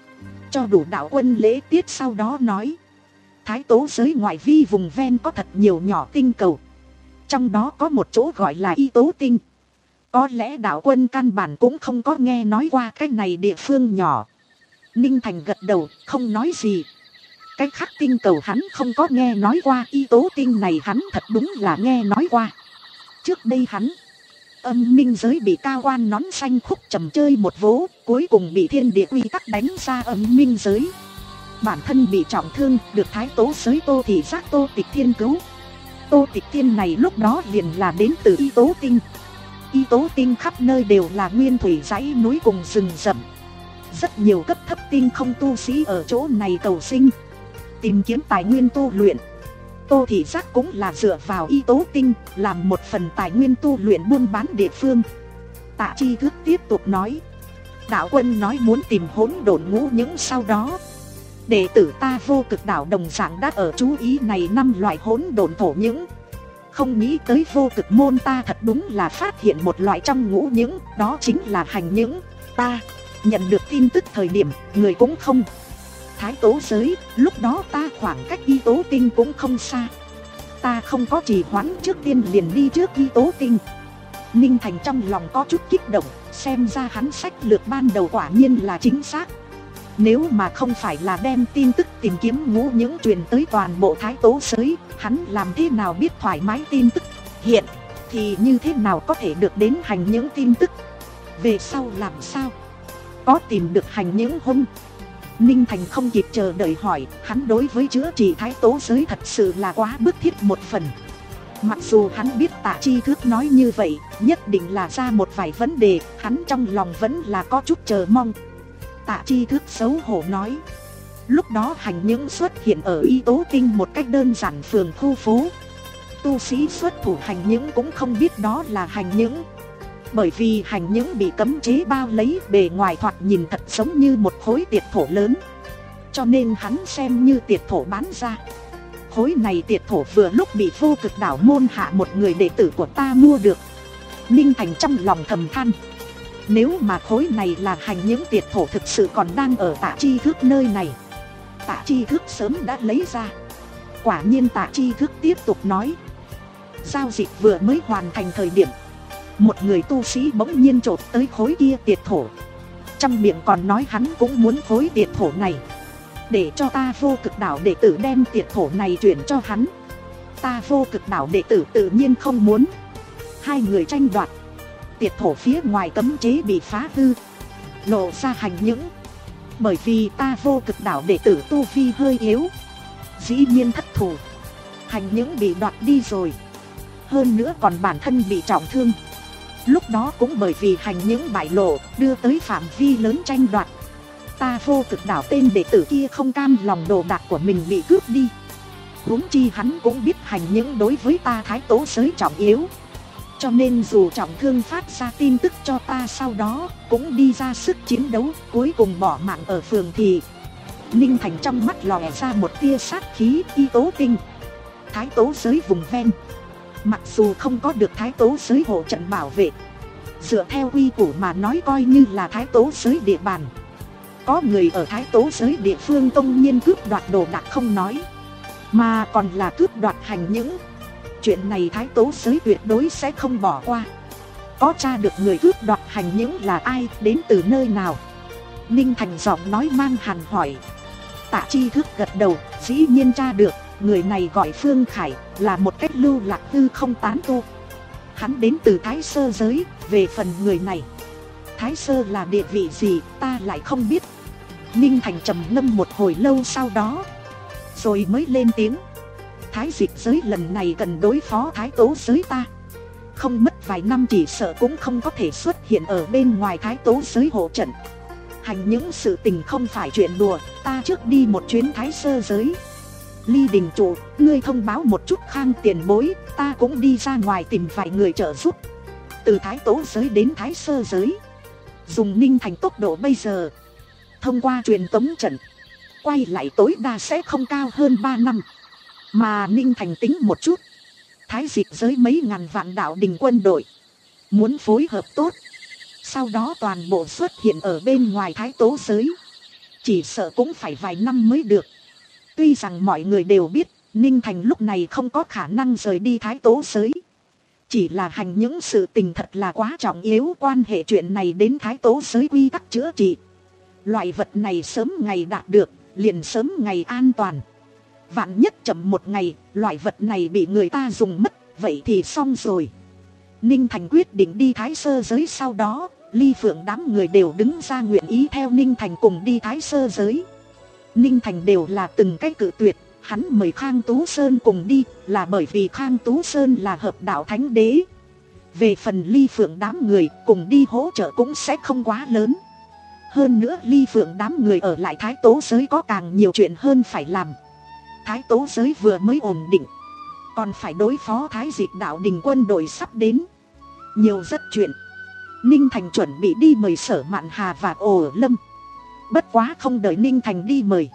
Cho đủ đạo quân lễ tiết, sau đó nói, Thái Tố giới ngoại vi vùng ven có thật nhiều nhỏ tinh cầu, trong đó có một chỗ gọi là Y Tố Tinh. Có lẽ đạo quân căn bản cũng không có nghe nói qua cái này địa phương nhỏ. Ninh Thành gật đầu, không nói gì. Cái khắc tinh cầu hắn không có nghe nói qua, y tố tinh này hắn thật đúng là nghe nói qua. Trước đây hắn, âm minh giới bị cao quan nón xanh khúc trầm chơi một vố, cuối cùng bị thiên địa quy tắc đánh ra âm minh giới. Bản thân bị trọng thương, được thái tố giới Tô Thị Giác Tô Tịch Thiên cứu. Tô Tịch Thiên này lúc đó liền là đến từ y tố tinh. Y tố tinh khắp nơi đều là nguyên thủy dãy núi cùng rừng rậm. Rất nhiều cấp thấp tinh không tu sĩ ở chỗ này cầu sinh, tìm kiếm tài nguyên tu luyện. Tô Thị Giác cũng là dựa vào y tố tinh, làm một phần tài nguyên tu luyện buôn bán địa phương. Tạ Chi Thước tiếp tục nói, đạo quân nói muốn tìm hỗn độn ngũ những, sau đó đệ tử ta Vô Cực Đảo đồng dạng đã ở chú ý này năm loại hỗn độn thổ những. Không nghĩ tới Vô Cực môn ta thật đúng là phát hiện một loại trong ngũ những, đó chính là hành những. Ta nhận được tin tức thời điểm, người cũng không thái tố giới, lúc đó ta khoảng cách y tố tinh cũng không xa. Ta không có trì hoãn, trước tiên liền đi trước y tố tinh. Ninh Thành trong lòng có chút kích động, xem ra hắn sách lược ban đầu quả nhiên là chính xác. Nếu mà không phải là đem tin tức tìm kiếm ngũ những truyền tới toàn bộ thái tố giới, hắn làm thế nào biết thoải mái tin tức hiện thì như thế nào có thể được đến hành những tin tức. Về sau làm sao có tìm được hành những không? Ninh Thành không kịp chờ đợi hỏi, hắn đối với chữa trị thái tố giới thật sự là quá bức thiết một phần. Mặc dù hắn biết Tạ Chi Thước nói như vậy, nhất định là ra một vài vấn đề, hắn trong lòng vẫn là có chút chờ mong. Tạ Chi Thước xấu hổ nói, lúc đó hành những xuất hiện ở y tố tinh một cách đơn giản phường khu phố. Tu sĩ xuất thủ hành những cũng không biết đó là hành những. Bởi vì hành những bị cấm chế bao lấy, bề ngoài thoạt nhìn thật giống như một khối tiệt thổ lớn, cho nên hắn xem như tiệt thổ bán ra. Khối này tiệt thổ vừa lúc bị Vô Cực Đảo môn hạ một người đệ tử của ta mua được. Ninh Thành trong lòng thầm than, nếu mà khối này là hành những tiệt thổ thực sự còn đang ở Tạ Chi Thước nơi này, Tạ Chi Thước sớm đã lấy ra. Quả nhiên Tạ Chi Thước tiếp tục nói, giao dịch vừa mới hoàn thành thời điểm, một người tu sĩ bỗng nhiên trột tới khối kia tiệt thổ, trong miệng còn nói hắn cũng muốn khối tiệt thổ này, để cho ta Vô Cực Đảo đệ tử đem tiệt thổ này chuyển cho hắn. Ta Vô Cực Đảo đệ tử tự nhiên không muốn. Hai người tranh đoạt, tiệt thổ phía ngoài cấm chế bị phá hư, lộ ra hành những. Bởi vì ta Vô Cực Đảo đệ tử tu vi hơi yếu, dĩ nhiên thất thủ, hành những bị đoạt đi rồi. Hơn nữa còn bản thân bị trọng thương. Lúc đó cũng bởi vì hành những bại lộ, đưa tới phạm vi lớn tranh đoạt. Ta Vô Cực Đảo tên đệ tử kia không cam lòng đồ đạc của mình bị cướp đi. Huống chi hắn cũng biết hành những đối với ta thái tố giới trọng yếu, cho nên dù trọng thương phát ra tin tức cho ta, sau đó cũng đi ra sức chiến đấu, cuối cùng bỏ mạng ở phường thị. Ninh Thành trong mắt lòe ra một tia sát khí. Y tố tinh, thái tố giới vùng ven, mặc dù không có được thái tố giới hộ trận bảo vệ, dựa theo quy củ mà nói coi như là thái tố giới địa bàn. Có người ở thái tố giới địa phương công nhiên cướp đoạt đồ đạc không nói, mà còn là cướp đoạt hành những. Chuyện này thái tố giới tuyệt đối sẽ không bỏ qua. Có tra được người cướp đoạt hành những là ai, đến từ nơi nào? Ninh Thành giọng nói mang hàn hỏi. Tạ Chi Thước gật đầu, dĩ nhiên tra được. Người này gọi Phương Khải, là một cách lưu lạc hư không tán tu. Hắn đến từ Thái Sơ giới. Về phần người này, Thái Sơ là địa vị gì ta lại không biết. Ninh Thành trầm ngâm một hồi lâu, sau đó rồi mới lên tiếng. Thái dịch giới lần này cần đối phó thái tố giới ta, không mất vài năm chỉ sợ cũng không có thể xuất hiện ở bên ngoài thái tố giới hộ trận. Hành những sự tình không phải chuyện đùa, ta trước đi một chuyến Thái Sơ giới. Ly Đình chủ, ngươi thông báo một chút Khang tiền bối, ta cũng đi ra ngoài tìm vài người trợ giúp. Từ thái tố giới đến Thái Sơ giới, dùng Ninh Thành tốc độ bây giờ, thông qua truyền tống trận, quay lại tối đa sẽ không cao hơn ba năm. Mà Ninh Thành tính một chút, thái dịch giới mấy ngàn vạn đạo đình quân đội, muốn phối hợp tốt, sau đó toàn bộ xuất hiện ở bên ngoài thái tố giới, chỉ sợ cũng phải vài năm mới được. Tuy rằng mọi người đều biết Ninh Thành lúc này không có khả năng rời đi thái tố giới, chỉ là hành những sự tình thật là quá trọng yếu, quan hệ chuyện này đến thái tố giới quy tắc chữa trị. Loại vật này sớm ngày đạt được, liền sớm ngày an toàn. Vạn nhất chậm một ngày, loại vật này bị người ta dùng mất, vậy thì xong rồi. Ninh Thành quyết định đi Thái Sơ giới. Sau đó Ly Phượng đám người đều đứng ra nguyện ý theo Ninh Thành cùng đi Thái Sơ giới. Ninh Thành đều là từng cái cự tuyệt. Hắn mời Khang Tú Sơn cùng đi là bởi vì Khang Tú Sơn là hợp đạo thánh đế. Về phần Ly Phượng đám người cùng đi hỗ trợ cũng sẽ không quá lớn. Hơn nữa Ly Phượng đám người ở lại Thái Tố giới có càng nhiều chuyện hơn phải làm. Thái Tố giới vừa mới ổn định, còn phải đối phó Thái Dịch đạo đình quân đội sắp đến. Nhiều rất chuyện. Ninh Thành chuẩn bị đi mời Sở Mạn Hà và Ổ Lâm. Bất quá không đợi Ninh Thành đi mời,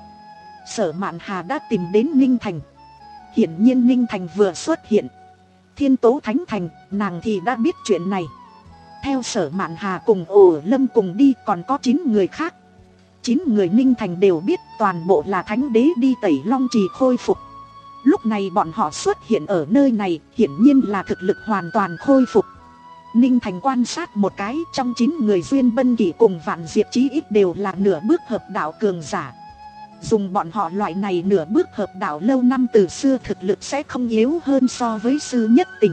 Sở Mạn Hà đã tìm đến Ninh Thành. Hiển nhiên Ninh Thành vừa xuất hiện, Thiên Tố Thánh Thành, nàng thì đã biết chuyện này. Theo Sở Mạn Hà cùng Ổ Lâm cùng đi còn có chín người khác. Chín người Ninh Thành đều biết, toàn bộ là thánh đế đi Tẩy Long Trì khôi phục. Lúc này bọn họ xuất hiện ở nơi này, hiển nhiên là thực lực hoàn toàn khôi phục. Ninh Thành quan sát một cái, trong chín người Duyên Bân Kỷ cùng Vạn Diệp chí ít đều là nửa bước hợp đạo cường giả. Dùng bọn họ loại này nửa bước hợp đạo lâu năm từ xưa, thực lực sẽ không yếu hơn so với sư nhất tình.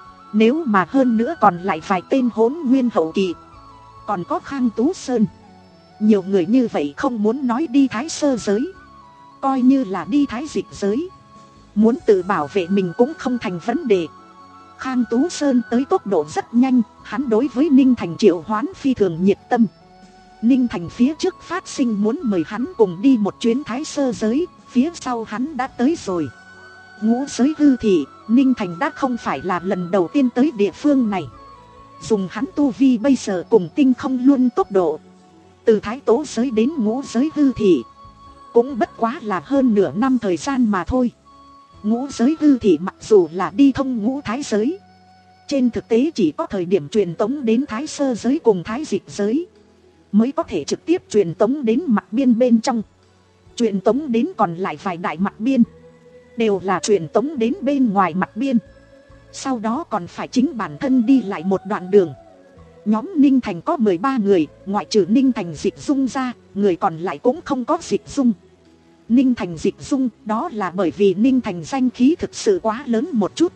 Nếu mà hơn nữa còn lại vài tên hỗn nguyên hậu kỳ, còn có Khang Tú Sơn. Nhiều người như vậy không muốn nói đi Thái Sơ giới, coi như là đi Thái Dịch giới, muốn tự bảo vệ mình cũng không thành vấn đề. Khang Tú Sơn tới tốc độ rất nhanh, hắn đối với Ninh Thành triệu hoán phi thường nhiệt tâm. Ninh Thành phía trước phát sinh muốn mời hắn cùng đi một chuyến Thái Sơ giới, phía sau hắn đã tới rồi. Ngũ giới hư thị, Ninh Thành đã không phải là lần đầu tiên tới địa phương này. Dùng hắn tu vi bây giờ cùng tinh không luôn tốc độ, từ Thái Tố giới đến ngũ giới hư thị cũng bất quá là hơn nửa năm thời gian mà thôi. Ngũ giới hư thị mặc dù là đi thông ngũ thái giới, trên thực tế chỉ có thời điểm truyền tống đến Thái Sơ giới cùng Thái Dịch giới mới có thể trực tiếp truyền tống đến mặt biên bên trong. Truyền tống đến còn lại vài đại mặt biên đều là truyền tống đến bên ngoài mặt biên, sau đó còn phải chính bản thân đi lại một đoạn đường. Nhóm Ninh Thành có mười ba người, ngoại trừ Ninh Thành Dịch Dung ra, người còn lại cũng không có Dịch Dung. Ninh Thành Dịch Dung, đó là bởi vì Ninh Thành danh khí thực sự quá lớn một chút.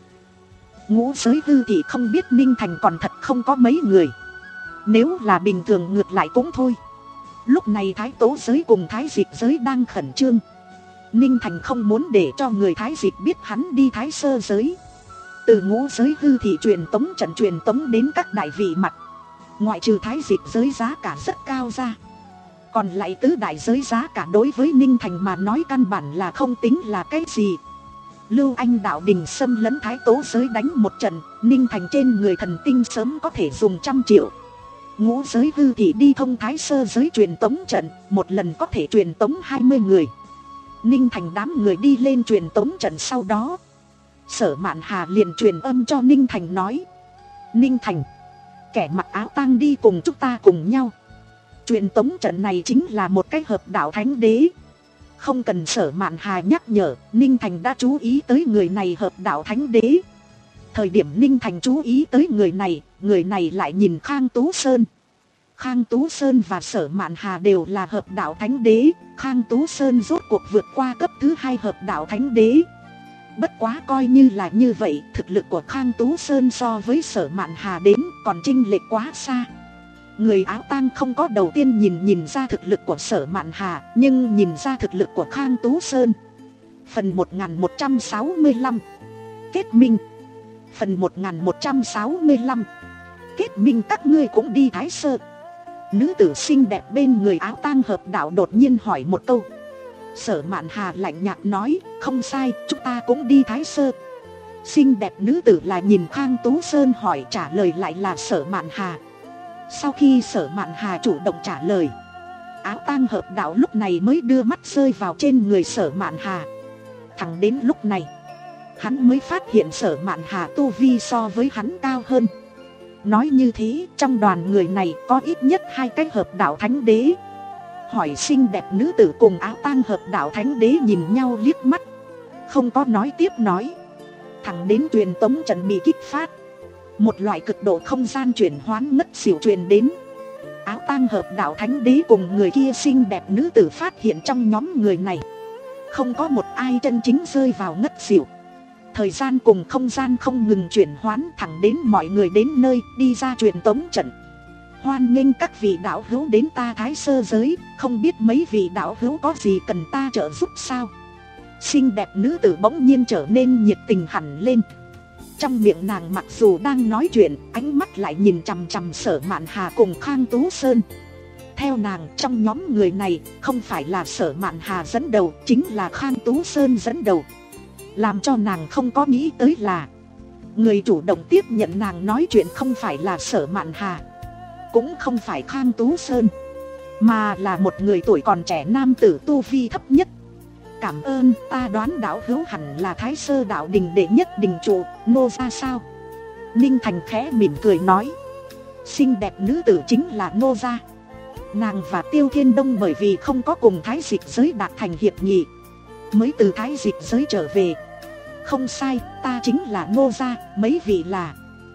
Ngũ giới hư thì không biết Ninh Thành còn thật không có mấy người. Nếu là bình thường ngược lại cũng thôi. Lúc này Thái Tố giới cùng Thái Dịch giới đang khẩn trương. Ninh Thành không muốn để cho người Thái Dịch biết hắn đi Thái Sơ giới. Từ ngũ giới hư thì truyền tống trận truyền tống đến các đại vị mặt, ngoại trừ Thái Dịch giới giá cả rất cao ra, còn lại tứ đại giới giá cả đối với Ninh Thành mà nói căn bản là không tính là cái gì. Lưu Anh đạo đình xâm lấn Thái Tố giới đánh một trận, Ninh Thành trên người thần tinh sớm có thể dùng trăm triệu. Ngũ giới hư thì đi thông Thái Sơ giới truyền tống trận, một lần có thể truyền tống hai mươi người. Ninh Thành đám người đi lên truyền tống trận sau đó, Sở Mạn Hà liền truyền âm cho Ninh Thành nói: Ninh Thành, kẻ mặc áo tang đi cùng chúng ta cùng nhau. Truyền tống trận này chính là một cái hợp đạo thánh đế. Không cần Sở Mạn Hà nhắc nhở, Ninh Thành đã chú ý tới người này hợp đạo thánh đế. Thời điểm Ninh Thành chú ý tới người này, người này lại nhìn Khang Tú Sơn. Khang Tú Sơn và Sở Mạn Hà đều là hợp đạo thánh đế. Khang Tú Sơn rốt cuộc vượt qua cấp thứ hai hợp đạo thánh đế. Bất quá coi như là như vậy, thực lực của Khang Tú Sơn so với Sở Mạn Hà đến còn chênh lệch quá xa. Người áo tang không có đầu tiên nhìn nhìn ra thực lực của Sở Mạn Hà, nhưng nhìn ra thực lực của Khang Tú Sơn. Phần một nghìn một trăm sáu mươi lăm Kết minh. Phần một nghìn một trăm sáu mươi lăm Kết minh. Các ngươi cũng đi Thái Sơ? Nữ tử xinh đẹp bên người áo tang hợp đạo đột nhiên hỏi một câu. Sở Mạn Hà lạnh nhạt nói: không sai, chúng ta cũng đi Thái Sơ. Xinh đẹp nữ tử là nhìn Khang Tú Sơn hỏi, trả lời lại là Sở Mạn Hà. Sau khi Sở Mạn Hà chủ động trả lời, áo tang hợp đạo lúc này mới đưa mắt rơi vào trên người Sở Mạn Hà. Thẳng đến lúc này, hắn mới phát hiện Sở Mạn Hà tu vi so với hắn cao hơn. Nói như thế, trong đoàn người này có ít nhất hai cái hợp đạo thánh đế. Hỏi xinh đẹp nữ tử cùng áo tang hợp đạo thánh đế nhìn nhau liếc mắt, không có nói tiếp nói. Thẳng đến truyền tống trận bị kích phát, một loại cực độ không gian chuyển hoán ngất xỉu truyền đến. áo tang hợp đạo thánh đế cùng người kia xinh đẹp nữ tử phát hiện trong nhóm người này không có một ai chân chính rơi vào ngất xỉu. Thời gian cùng không gian không ngừng chuyển hoán, thẳng đến mọi người đến nơi đi ra truyền tống trận. Hoan nghênh các vị đạo hữu đến ta Thái Sơ giới, không biết mấy vị đạo hữu có gì cần ta trợ giúp sao? Xinh đẹp nữ tử bỗng nhiên trở nên nhiệt tình hẳn lên. Trong miệng nàng mặc dù đang nói chuyện, ánh mắt lại nhìn chằm chằm Sở Mạn Hà cùng Khang Tú Sơn. Theo nàng, trong nhóm người này không phải là Sở Mạn Hà dẫn đầu, chính là Khang Tú Sơn dẫn đầu. Làm cho nàng không có nghĩ tới là người chủ động tiếp nhận nàng nói chuyện không phải là Sở Mạn Hà, cũng không phải Khang Tú Sơn, mà là một người tuổi còn trẻ nam tử tu vi thấp nhất. Cảm ơn, ta đoán đạo hữu hẳn là Thái Sơ đạo đình đệ nhất đình trụ, Nô gia sao? Ninh Thành khẽ mỉm cười nói. Xinh đẹp nữ tử chính là Nô gia. Nàng và Tiêu Thiên Đông bởi vì không có cùng Thái Dịch giới đạt thành hiệp nghị, mới từ Thái Dịch giới trở về. Không sai, ta chính là Nô gia, mấy vị là...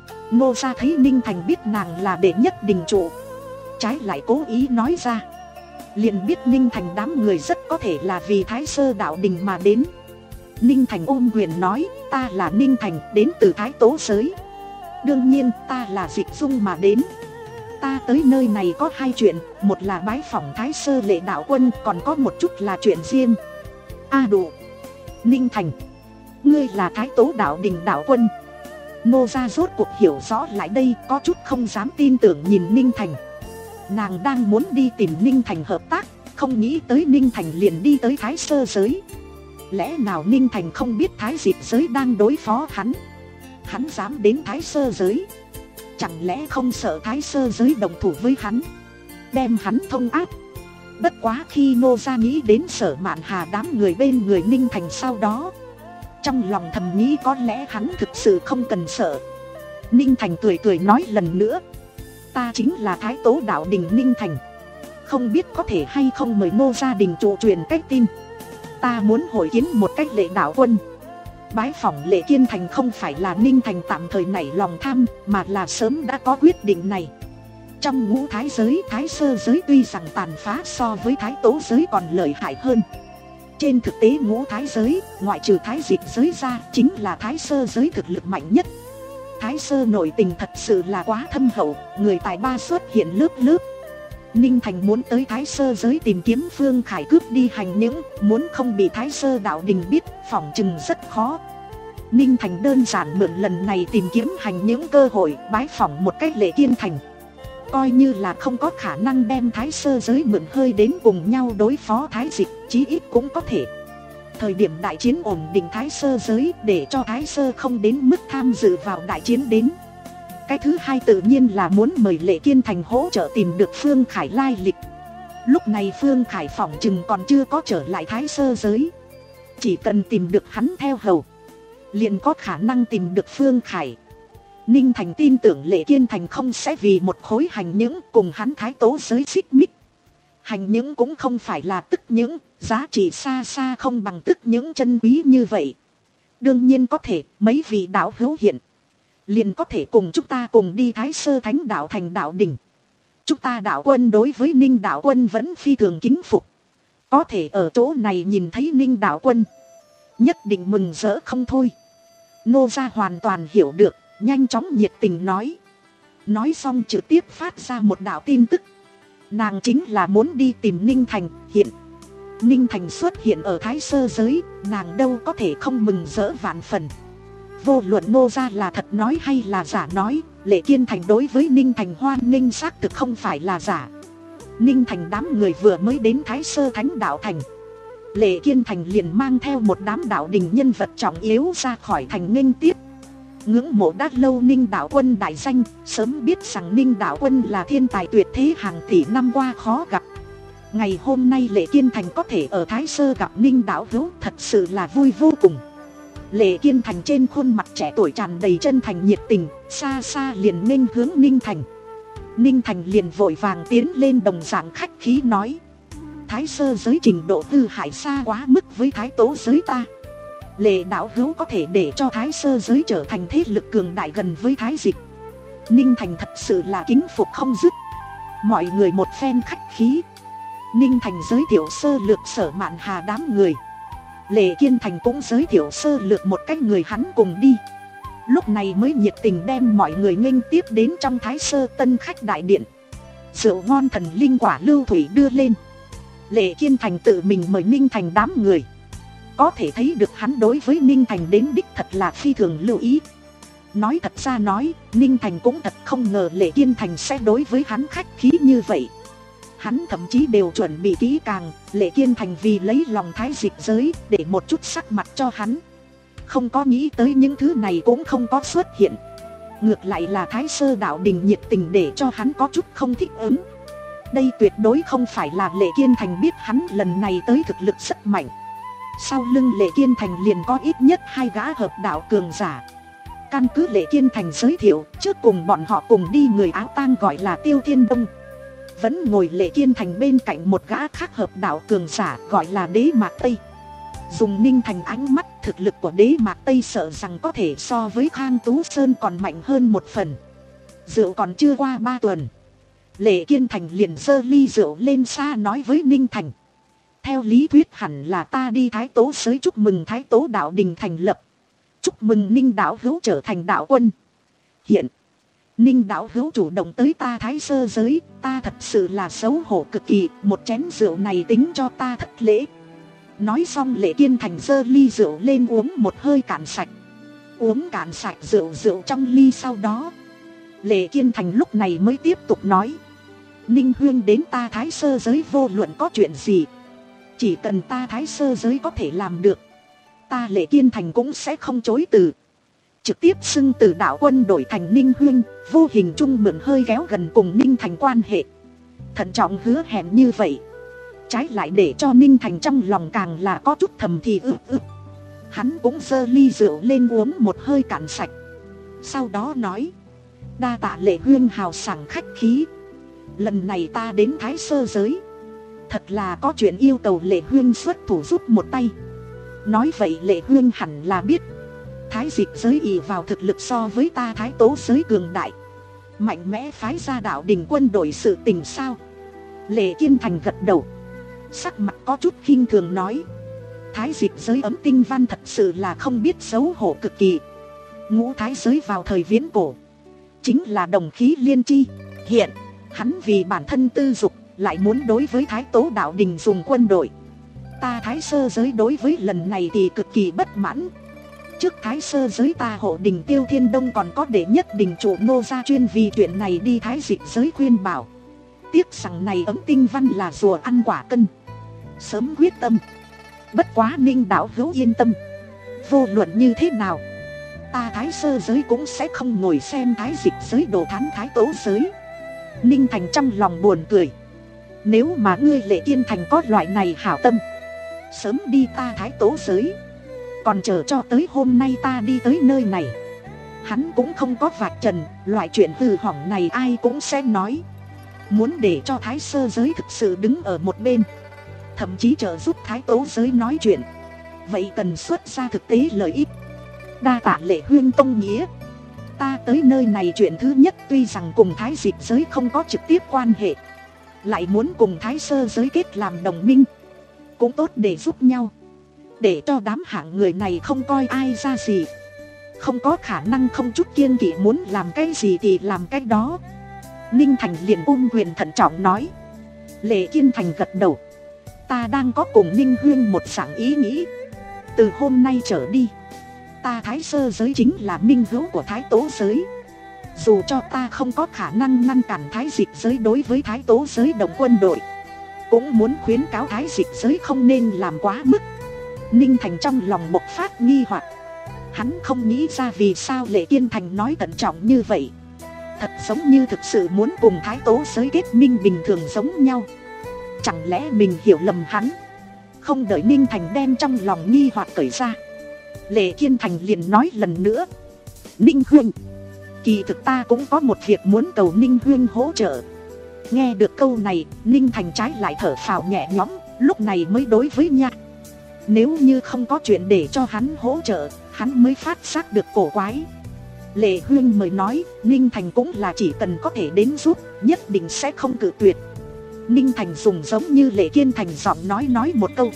Nô gia thấy Ninh Thành biết nàng là đệ nhất đình trụ, trái lại cố ý nói ra, liền biết Ninh Thành đám người rất có thể là vì Thái Sơ đạo đình mà đến. Ninh Thành ôm quyền nói, ta là Ninh Thành, đến từ Thái Tố giới. Đương nhiên ta là Dịch Dung mà đến. Ta tới nơi này có hai chuyện, một là bái phỏng Thái Sơ lệ đạo quân, còn có một chút là chuyện riêng. A à đủ. Ninh Thành, ngươi là Thái Tố đạo đình đạo quân? Nô gia rốt cuộc hiểu rõ lại đây, có chút không dám tin tưởng nhìn Ninh Thành. Nàng đang muốn đi tìm Ninh Thành hợp tác, không nghĩ tới Ninh Thành liền đi tới Thái Sơ giới. Lẽ nào Ninh Thành không biết Thái Dịch giới đang đối phó hắn? Hắn dám đến Thái Sơ giới, chẳng lẽ không sợ Thái Sơ giới đồng thủ với hắn, đem hắn thông áp? Bất quá khi Nô gia nghĩ đến Sở Mạn Hà đám người bên người Ninh Thành sau đó, trong lòng thầm nghĩ có lẽ hắn thực sự không cần sợ. Ninh Thành cười cười nói lần nữa, ta chính là Thái Tố đạo đình Ninh Thành, không biết có thể hay không mời Nô gia đình trụ truyền cách tin. Ta muốn hội kiến một cách lệ đạo quân. Bái phỏng Lệ Kiên Thành không phải là Ninh Thành tạm thời nảy lòng tham, mà là sớm đã có quyết định này. Trong ngũ thái giới, Thái Sơ giới tuy rằng tàn phá so với Thái Tố giới còn lợi hại hơn. Trên thực tế ngũ thái giới, ngoại trừ Thái Dịch giới ra, chính là Thái Sơ giới thực lực mạnh nhất. Thái Sơ nội tình thật sự là quá thâm hậu, người tài ba xuất hiện lớp lớp. Ninh Thành muốn tới Thái Sơ giới tìm kiếm Phương Khải cướp đi hành những, muốn không bị Thái Sơ đạo đình biết, phỏng chừng rất khó. Ninh Thành đơn giản mượn lần này tìm kiếm hành những cơ hội, bái phỏng một cách Lệ Kiên Thành. Coi như là không có khả năng đem Thái Sơ giới mượn hơi đến cùng nhau đối phó Thái Dịch, chí ít cũng có thể thời điểm đại chiến ổn định Thái Sơ giới, để cho Thái Sơ không đến mức tham dự vào đại chiến đến. Cái thứ hai tự nhiên là muốn mời Lệ Kiên Thành hỗ trợ tìm được Phương Khải lai lịch. Lúc này Phương Khải phỏng chừng còn chưa có trở lại Thái Sơ giới, chỉ cần tìm được hắn theo hầu, liền có khả năng tìm được Phương Khải. Ninh Thành tin tưởng Lệ Kiên Thành không sẽ vì một khối hành những cùng hắn Thái Tố giới xích mích. Hành những cũng không phải là tức những, giá trị xa xa không bằng tức những chân quý như vậy. Đương nhiên có thể, mấy vị đạo hữu hiện liền có thể cùng chúng ta cùng đi Thái Sơ Thánh đạo thành đạo đỉnh. Chúng ta đạo quân đối với Ninh đạo quân vẫn phi thường kính phục, có thể ở chỗ này nhìn thấy Ninh đạo quân, nhất định mừng rỡ không thôi. Nô gia hoàn toàn hiểu được, nhanh chóng nhiệt tình nói. Nói xong trực tiếp phát ra một đạo tin tức. Nàng chính là muốn đi tìm Ninh Thành. Hiện Ninh Thành xuất hiện ở Thái Sơ giới, nàng đâu có thể không mừng rỡ vạn phần. Vô luận Nô gia là thật nói hay là giả nói, Lệ Kiên Thành đối với Ninh Thành hoan nghênh xác thực không phải là giả. Ninh Thành đám người vừa mới đến Thái Sơ Thánh đạo thành, Lệ Kiên Thành liền mang theo một đám đạo đình nhân vật trọng yếu ra khỏi thành nghênh tiếp. Ngưỡng mộ đã lâu Ninh đạo quân đại danh, sớm biết rằng Ninh đạo quân là thiên tài tuyệt thế hàng tỷ năm qua khó gặp. Ngày hôm nay Lệ Kiên Thành có thể ở Thái Sơ gặp Ninh đạo hữu, thật sự là vui vô cùng. Lệ Kiên Thành trên khuôn mặt trẻ tuổi tràn đầy chân thành nhiệt tình, xa xa liền nghênh hướng Ninh Thành. Ninh Thành liền vội vàng tiến lên đồng dạng khách khí nói, Thái Sơ giới trình độ tư hải xa quá mức với Thái Tố giới ta. Lệ đạo hữu có thể để cho Thái Sơ giới trở thành thế lực cường đại gần với Thái Dịch. Ninh Thành thật sự là kính phục không dứt. Mọi người một phen khách khí. Ninh Thành giới thiệu sơ lược Sở Mạn Hà đám người. Lệ Kiên Thành cũng giới thiệu sơ lược một cách người hắn cùng đi. Lúc này mới nhiệt tình đem mọi người nghênh tiếp đến trong Thái Sơ Tân Khách đại điện. Rượu ngon thần linh quả lưu thủy đưa lên. Lệ Kiên Thành tự mình mời Ninh Thành đám người. Có thể thấy được hắn đối với Ninh Thành đến đích thật là phi thường lưu ý. Nói thật ra nói, Ninh Thành cũng thật không ngờ Lệ Kiên Thành sẽ đối với hắn khách khí như vậy. Hắn thậm chí đều chuẩn bị kỹ càng. Lệ Kiên Thành vì lấy lòng Thái Dịch giới để một chút sắc mặt cho hắn. Không có nghĩ tới những thứ này cũng không có xuất hiện. Ngược lại là Thái Sơ Đạo Đình nhiệt tình để cho hắn có chút không thích ứng. Đây tuyệt đối không phải là Lệ Kiên Thành biết hắn lần này tới thực lực rất mạnh. Sau lưng Lệ Kiên Thành liền có ít nhất hai gã hợp đạo cường giả. Căn cứ Lệ Kiên Thành giới thiệu, trước cùng bọn họ cùng đi người áo tang gọi là Tiêu Thiên Đông. Vẫn ngồi Lệ Kiên Thành bên cạnh một gã khác hợp đạo cường giả gọi là Đế Mạc Tây. Dùng Ninh Thành ánh mắt, thực lực của Đế Mạc Tây sợ rằng có thể so với Khang Tú Sơn còn mạnh hơn một phần. Rượu còn chưa qua ba tuần, Lệ Kiên Thành liền giơ ly rượu lên xa nói với Ninh Thành. Theo lý thuyết hẳn là ta đi Thái Tố giới chúc mừng Thái Tố Đạo Đình thành lập. Chúc mừng Ninh đạo hữu trở thành đạo quân. Hiện Ninh đạo hữu chủ động tới ta Thái Sơ giới, ta thật sự là xấu hổ cực kỳ. Một chén rượu này tính cho ta thất lễ. Nói xong Lệ Kiên Thành giơ ly rượu lên uống một hơi cạn sạch. Uống cạn sạch rượu rượu trong ly sau đó, Lệ Kiên Thành lúc này mới tiếp tục nói. Ninh huyên đến ta Thái Sơ giới vô luận có chuyện gì, chỉ cần ta Thái Sơ giới có thể làm được, ta Lệ Kiên Thành cũng sẽ không chối từ. Trực tiếp xưng từ đạo quân đổi thành Ninh huyên, vô hình chung mượn hơi kéo gần cùng Ninh Thành quan hệ. Thận trọng hứa hẹn như vậy, trái lại để cho Ninh Thành trong lòng càng là có chút thầm thì ư ư. Hắn cũng giơ ly rượu lên uống một hơi cạn sạch. Sau đó nói. Đa tạ Lệ huyên hào sảng khách khí. Lần này ta đến Thái Sơ giới, thật là có chuyện yêu cầu Lệ huyên xuất thủ giúp một tay. Nói vậy Lệ huyên hẳn là biết, Thái Dịch giới ỷ vào thực lực so với ta Thái Tố giới cường đại, mạnh mẽ phái ra đạo đình quân đội sự tình sao? Lệ Kiên Thành gật đầu, sắc mặt có chút khinh thường nói. Thái Dịch giới ấm tinh văn thật sự là không biết xấu hổ cực kỳ. Ngũ Thái giới vào thời viễn cổ chính là đồng khí liên chi. Hiện hắn vì bản thân tư dục lại muốn đối với Thái Tố Đạo Đình dùng quân đội. Ta Thái Sơ giới đối với lần này thì cực kỳ bất mãn. Trước Thái Sơ giới ta hộ đình Tiêu Thiên Đông còn có đệ nhất đình chủ Nô gia chuyên vì chuyện này đi Thái Dịch giới khuyên bảo. Tiếc rằng này ấm tinh văn là rùa ăn quả cân, sớm quyết tâm. Bất quá Ninh đạo hữu yên tâm, vô luận như thế nào, ta Thái Sơ giới cũng sẽ không ngồi xem Thái Dịch giới đồ thán Thái Tố giới. Ninh Thành trong lòng buồn cười. Nếu mà ngươi Lệ Kiên Thành có loại này hảo tâm, sớm đi ta Thái Tố giới, còn chờ cho tới hôm nay ta đi tới nơi này. Hắn cũng không có vạch trần, loại chuyện hư hỏng này ai cũng sẽ nói. Muốn để cho Thái Sơ giới thực sự đứng ở một bên, thậm chí trợ giúp Thái Tố giới nói chuyện, vậy cần xuất ra thực tế lợi ích. Đa tạ Lệ huyên tông nghĩa. Ta tới nơi này chuyện thứ nhất tuy rằng cùng Thái Dịch giới không có trực tiếp quan hệ, lại muốn cùng Thái Sơ giới kết làm đồng minh, cũng tốt để giúp nhau, để cho đám hạng người này không coi ai ra gì, không có khả năng không chút kiêng kỵ muốn làm cái gì thì làm cái đó. Ninh Thành liền ôm quyền thận trọng nói. Lệ Kiên Thành gật đầu. Ta đang có cùng Ninh huyên một dạng ý nghĩ. Từ hôm nay trở đi, ta Thái Sơ giới chính là minh hữu của Thái Tố giới. Dù cho ta không có khả năng ngăn cản Thái Dịch giới đối với Thái Tố giới đồng quân đội, cũng muốn khuyến cáo Thái Dịch giới không nên làm quá mức. Ninh Thành trong lòng bộc phát nghi hoặc. Hắn không nghĩ ra vì sao Lệ Kiên Thành nói thận trọng như vậy. Thật giống như thực sự muốn cùng Thái Tố giới kết minh bình thường giống nhau. Chẳng lẽ mình hiểu lầm hắn? Không đợi Ninh Thành đem trong lòng nghi hoặc cởi ra, Lệ Kiên Thành liền nói lần nữa. Ninh huynh, kỳ thực ta cũng có một việc muốn cầu Ninh huynh hỗ trợ. Nghe được câu này, Ninh Thành trái lại thở phào nhẹ nhõm, lúc này mới đối với nha. Nếu như không có chuyện để cho hắn hỗ trợ, hắn mới phát giác được cổ quái. Lệ Huyên mới nói, Ninh Thành cũng là chỉ cần có thể đến giúp, nhất định sẽ không cự tuyệt. Ninh Thành dùng giống như Lệ Kiên Thành giọng nói nói một câu.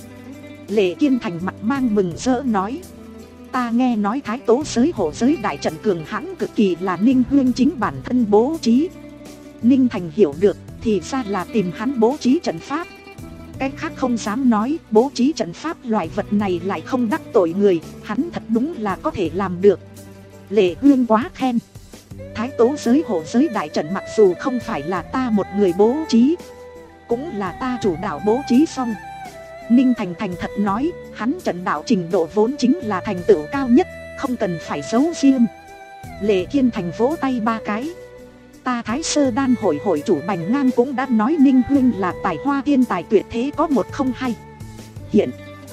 Lệ Kiên Thành mặt mang mừng rỡ nói, ta nghe nói thái tố giới hộ giới đại trận cường hãn cực kỳ là Ninh Huyên chính bản thân bố trí. Ninh Thành hiểu được, thì ra là tìm hắn bố trí trận pháp. Cái khác không dám nói, bố trí trận pháp loại vật này lại không đắc tội người, hắn thật đúng là có thể làm được. Lệ Huyên quá khen. Thái tố giới hộ giới đại trận mặc dù không phải là ta một người bố trí, cũng là ta chủ đạo bố trí xong. Ninh Thành thành thật nói, hắn trận đạo trình độ vốn chính là thành tựu cao nhất, không cần phải giấu riêng. Lệ Kiên Thành vỗ tay ba cái. Ta Thái Sơ Đan hội hội chủ Bành Ngang cũng đã nói Ninh Huyên là tài hoa thiên tài tuyệt thế có một không hai. Hiện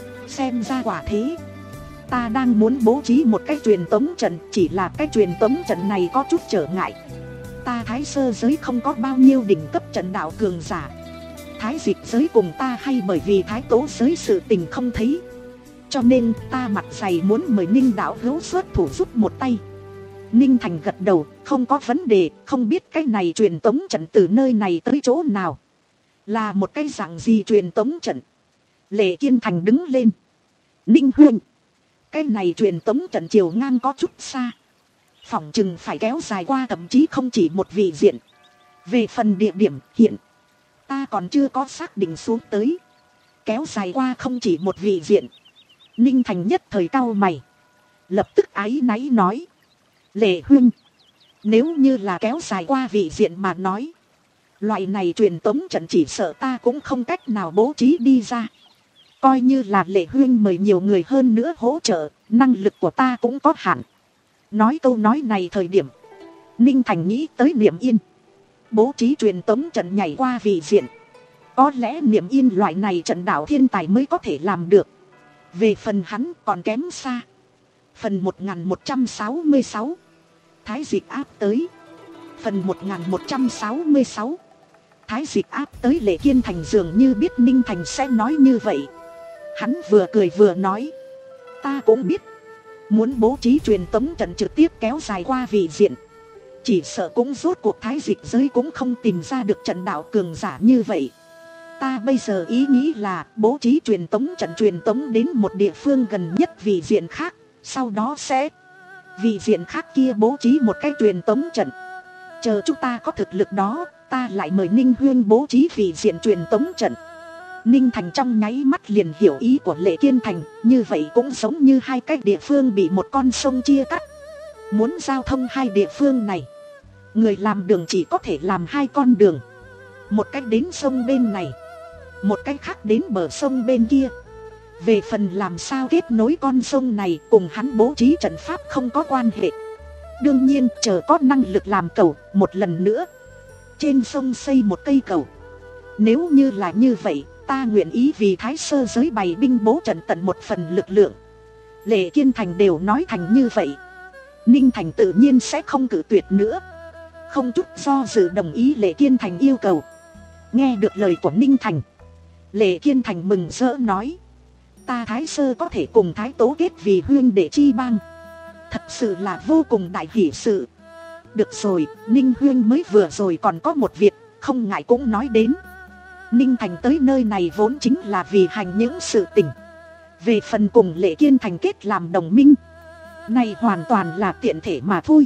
xem ra quả thế. Ta đang muốn bố trí một cái truyền tống trận, chỉ là cái truyền tống trận này có chút trở ngại. Ta Thái Sơ giới không có bao nhiêu đỉnh cấp trận đạo cường giả. Thái Dịch giới cùng ta hay bởi vì Thái tố giới sự tình không thấy, cho nên ta mặt dày muốn mời Ninh đạo hữu xuất thủ giúp một tay. Ninh Thành gật đầu, không có vấn đề, không biết cái này truyền tống trận từ nơi này tới chỗ nào, là một cái dạng gì truyền tống trận. Lệ Kiên Thành đứng lên. Ninh Huyên, cái này truyền tống trận chiều ngang có chút xa, phỏng chừng phải kéo dài qua thậm chí không chỉ một vị diện. Về phần địa điểm hiện ta còn chưa có xác định xuống tới, kéo dài qua không chỉ một vị diện. Ninh Thành nhất thời cau mày, lập tức áy náy nói, Lệ Huyên, nếu như là kéo dài qua vị diện mà nói, loại này truyền tống trận chỉ sợ ta cũng không cách nào bố trí đi ra. Coi như là Lệ Huyên mời nhiều người hơn nữa hỗ trợ, năng lực của ta cũng có hạn. Nói câu nói này thời điểm, Ninh Thành nghĩ tới Niệm Yên. Bố trí truyền tống trận nhảy qua vị diện, có lẽ Niệm Yên loại này trận đạo thiên tài mới có thể làm được. Về phần hắn còn kém xa. Phần một nghìn một trăm sáu mươi sáu, Thái Dịch áp tới. Phần một nghìn một trăm sáu mươi sáu, Thái Dịch áp tới. Lệ Kiên Thành dường như biết Ninh Thành sẽ nói như vậy. Hắn vừa cười vừa nói, ta cũng biết, muốn bố trí truyền tống trận trực tiếp kéo dài qua vị diện, chỉ sợ cũng rốt cuộc Thái Dịch giới cũng không tìm ra được trận đạo cường giả như vậy. Ta bây giờ ý nghĩ là bố trí truyền tống trận truyền tống đến một địa phương gần nhất vị diện khác, sau đó sẽ vị diện khác kia bố trí một cái truyền tống trận. Chờ chúng ta có thực lực đó, ta lại mời Ninh Huyên bố trí vị diện truyền tống trận. Ninh Thành trong nháy mắt liền hiểu ý của Lệ Kiên Thành, như vậy cũng giống như hai cái địa phương bị một con sông chia cắt. Muốn giao thông hai địa phương này, người làm đường chỉ có thể làm hai con đường, một cách đến sông bên này, một cách khác đến bờ sông bên kia. Về phần làm sao kết nối con sông này cùng hắn bố trí trận pháp không có quan hệ. Đương nhiên chờ có năng lực làm cầu, một lần nữa trên sông xây một cây cầu. Nếu như là như vậy, ta nguyện ý vì Thái Sơ giới bày binh bố trận tận một phần lực lượng. Lệ Kiên Thành đều nói thành như vậy, Ninh Thành tự nhiên sẽ không cự tuyệt nữa. Không chút do dự đồng ý Lệ Kiên Thành yêu cầu. Nghe được lời của Ninh Thành, Lệ Kiên Thành mừng rỡ nói, ta Thái Sơ có thể cùng Thái Tố kết vì huyên đệ chi bang, thật sự là vô cùng đại hỷ sự. Được rồi, Ninh Huyên mới vừa rồi còn có một việc, không ngại cũng nói đến. Ninh Thành tới nơi này vốn chính là vì hành những sự tình. Về phần cùng Lệ Kiên Thành kết làm đồng minh, này hoàn toàn là tiện thể mà thôi.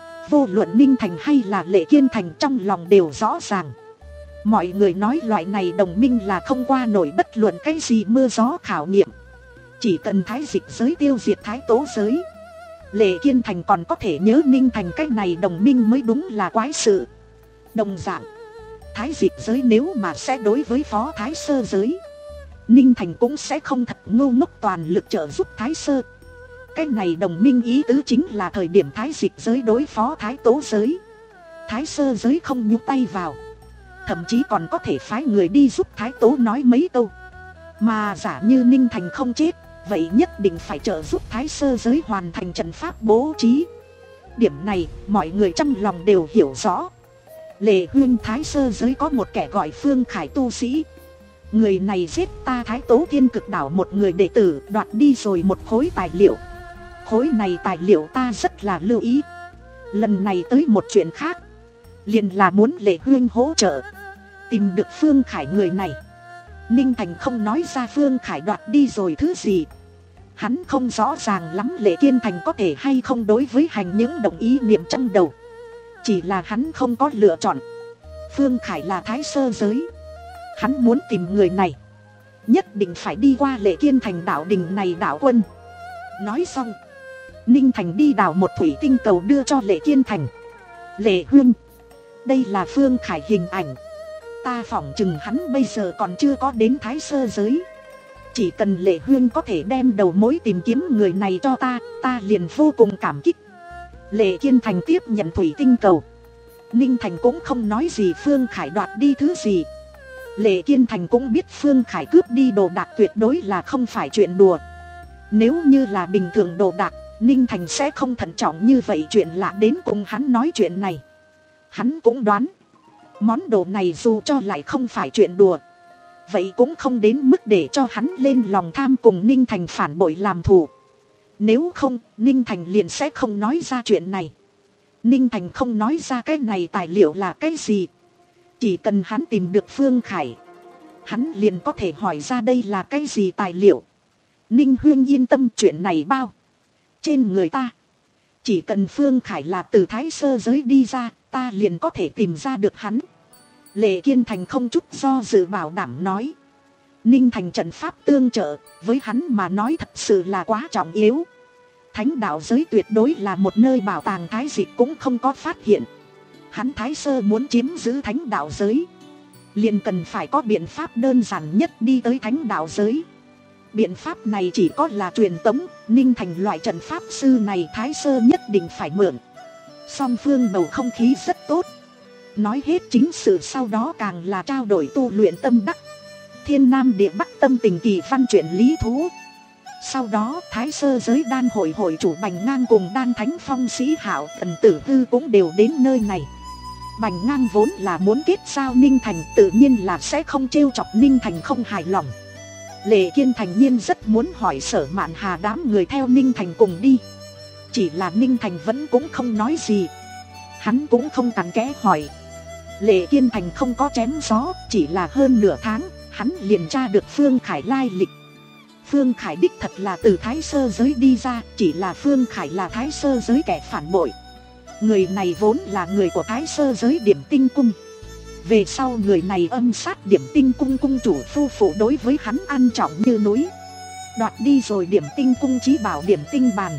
Vô luận Ninh Thành hay là Lệ Kiên Thành trong lòng đều rõ ràng. Mọi người nói loại này đồng minh là không qua nổi bất luận cái gì mưa gió khảo nghiệm. Chỉ cần Thái Dịch giới tiêu diệt Thái Tố giới, Lệ Kiên Thành còn có thể nhớ Ninh Thành cái này đồng minh mới đúng là quái sự. Đồng dạng, Thái Dịch giới nếu mà sẽ đối với phó Thái Sơ giới, Ninh Thành cũng sẽ không thật ngu ngốc toàn lực trợ giúp Thái Sơ. Cái này đồng minh ý tứ chính là thời điểm Thái Dịch giới đối phó Thái Tố giới, Thái Sơ giới không nhúc tay vào, thậm chí còn có thể phái người đi giúp Thái Tố nói mấy câu. Mà giả như Ninh Thành không chết, vậy nhất định phải trợ giúp Thái Sơ giới hoàn thành trận pháp bố trí. Điểm này mọi người trong lòng đều hiểu rõ. Lệ Huyên Thái Sơ giới có một kẻ gọi Phương Khải tu sĩ. Người này giết ta Thái Tố Thiên Cực đảo một người đệ tử, đoạt đi rồi một khối tài liệu. Khối này tài liệu ta rất là lưu ý. Lần này tới một chuyện khác, liền là muốn Lệ Huyên hỗ trợ tìm được Phương Khải người này. Ninh Thành không nói ra Phương Khải đoạt đi rồi thứ gì. Hắn không rõ ràng lắm Lệ Kiên Thành có thể hay không đối với hành những đồng ý niệm trong đầu. Chỉ là hắn không có lựa chọn. Phương Khải là Thái Sơ giới, hắn muốn tìm người này, nhất định phải đi qua Lệ Kiên Thành đạo đình này đạo quân. Nói xong, Ninh Thành đi đào một thủy tinh cầu đưa cho Lệ Kiên Thành. Lệ Huyên, đây là Phương Khải hình ảnh. Ta phỏng chừng hắn bây giờ còn chưa có đến Thái Sơ giới. Chỉ cần Lệ Huyên có thể đem đầu mối tìm kiếm người này cho ta, ta liền vô cùng cảm kích. Lệ Kiên Thành tiếp nhận thủy tinh cầu. Ninh Thành cũng không nói gì Phương Khải đoạt đi thứ gì. Lệ Kiên Thành cũng biết Phương Khải cướp đi đồ đạc tuyệt đối là không phải chuyện đùa. Nếu như là bình thường đồ đạc, Ninh Thành sẽ không thận trọng như vậy chuyện lạ đến cùng hắn nói chuyện này. Hắn cũng đoán, món đồ này dù cho lại không phải chuyện đùa, vậy cũng không đến mức để cho hắn lên lòng tham cùng Ninh Thành phản bội làm thù. Nếu không, Ninh Thành liền sẽ không nói ra chuyện này. Ninh Thành không nói ra cái này tài liệu là cái gì. Chỉ cần hắn tìm được Phương Khải, hắn liền có thể hỏi ra đây là cái gì tài liệu. Ninh Huyên yên tâm, chuyện này bao trên người ta. Chỉ cần Phương Khải là từ Thái Sơ giới đi ra, ta liền có thể tìm ra được hắn. Lệ Kiên Thành không chút do dự bảo đảm nói. Ninh Thành trận pháp tương trợ, với hắn mà nói thật sự là quá trọng yếu. Thánh đạo giới tuyệt đối là một nơi bảo tàng thái dịch cũng không có phát hiện. Hắn Thái Sơ muốn chiếm giữ thánh đạo giới, liền cần phải có biện pháp đơn giản nhất đi tới thánh đạo giới. Biện pháp này chỉ có là truyền tống. Ninh Thành loại trận pháp sư này Thái Sơ nhất định phải mượn. Song phương bầu không khí rất tốt. Nói hết chính sự sau đó càng là trao đổi tu luyện tâm đắc. Thiên Nam địa Bắc tâm tình kỳ văn chuyện lý thú. Sau đó Thái Sơ giới đan hội hội chủ Bành Ngang cùng đan thánh phong sĩ Hạo Tần Tử Hư cũng đều đến nơi này. Bành Ngang vốn là muốn kết giao Ninh Thành, tự nhiên là sẽ không trêu chọc Ninh Thành không hài lòng. Lệ Kiên Thành nhiên rất muốn hỏi Sở Mạn Hà đám người theo Ninh Thành cùng đi. Chỉ là Ninh Thành vẫn cũng không nói gì. Hắn cũng không cặn kẽ hỏi. Lệ Kiên Thành không có chém gió, chỉ là hơn nửa tháng, hắn liền tra được Phương Khải lai lịch. Phương Khải đích thật là từ Thái Sơ giới đi ra, chỉ là Phương Khải là Thái Sơ giới kẻ phản bội. Người này vốn là người của Thái Sơ giới Điểm Tinh Cung. Về sau người này âm sát Điểm Tinh Cung cung chủ phu phụ đối với hắn ăn trọng như núi. Đoạt đi rồi Điểm Tinh Cung chí bảo Điểm Tinh Bàn,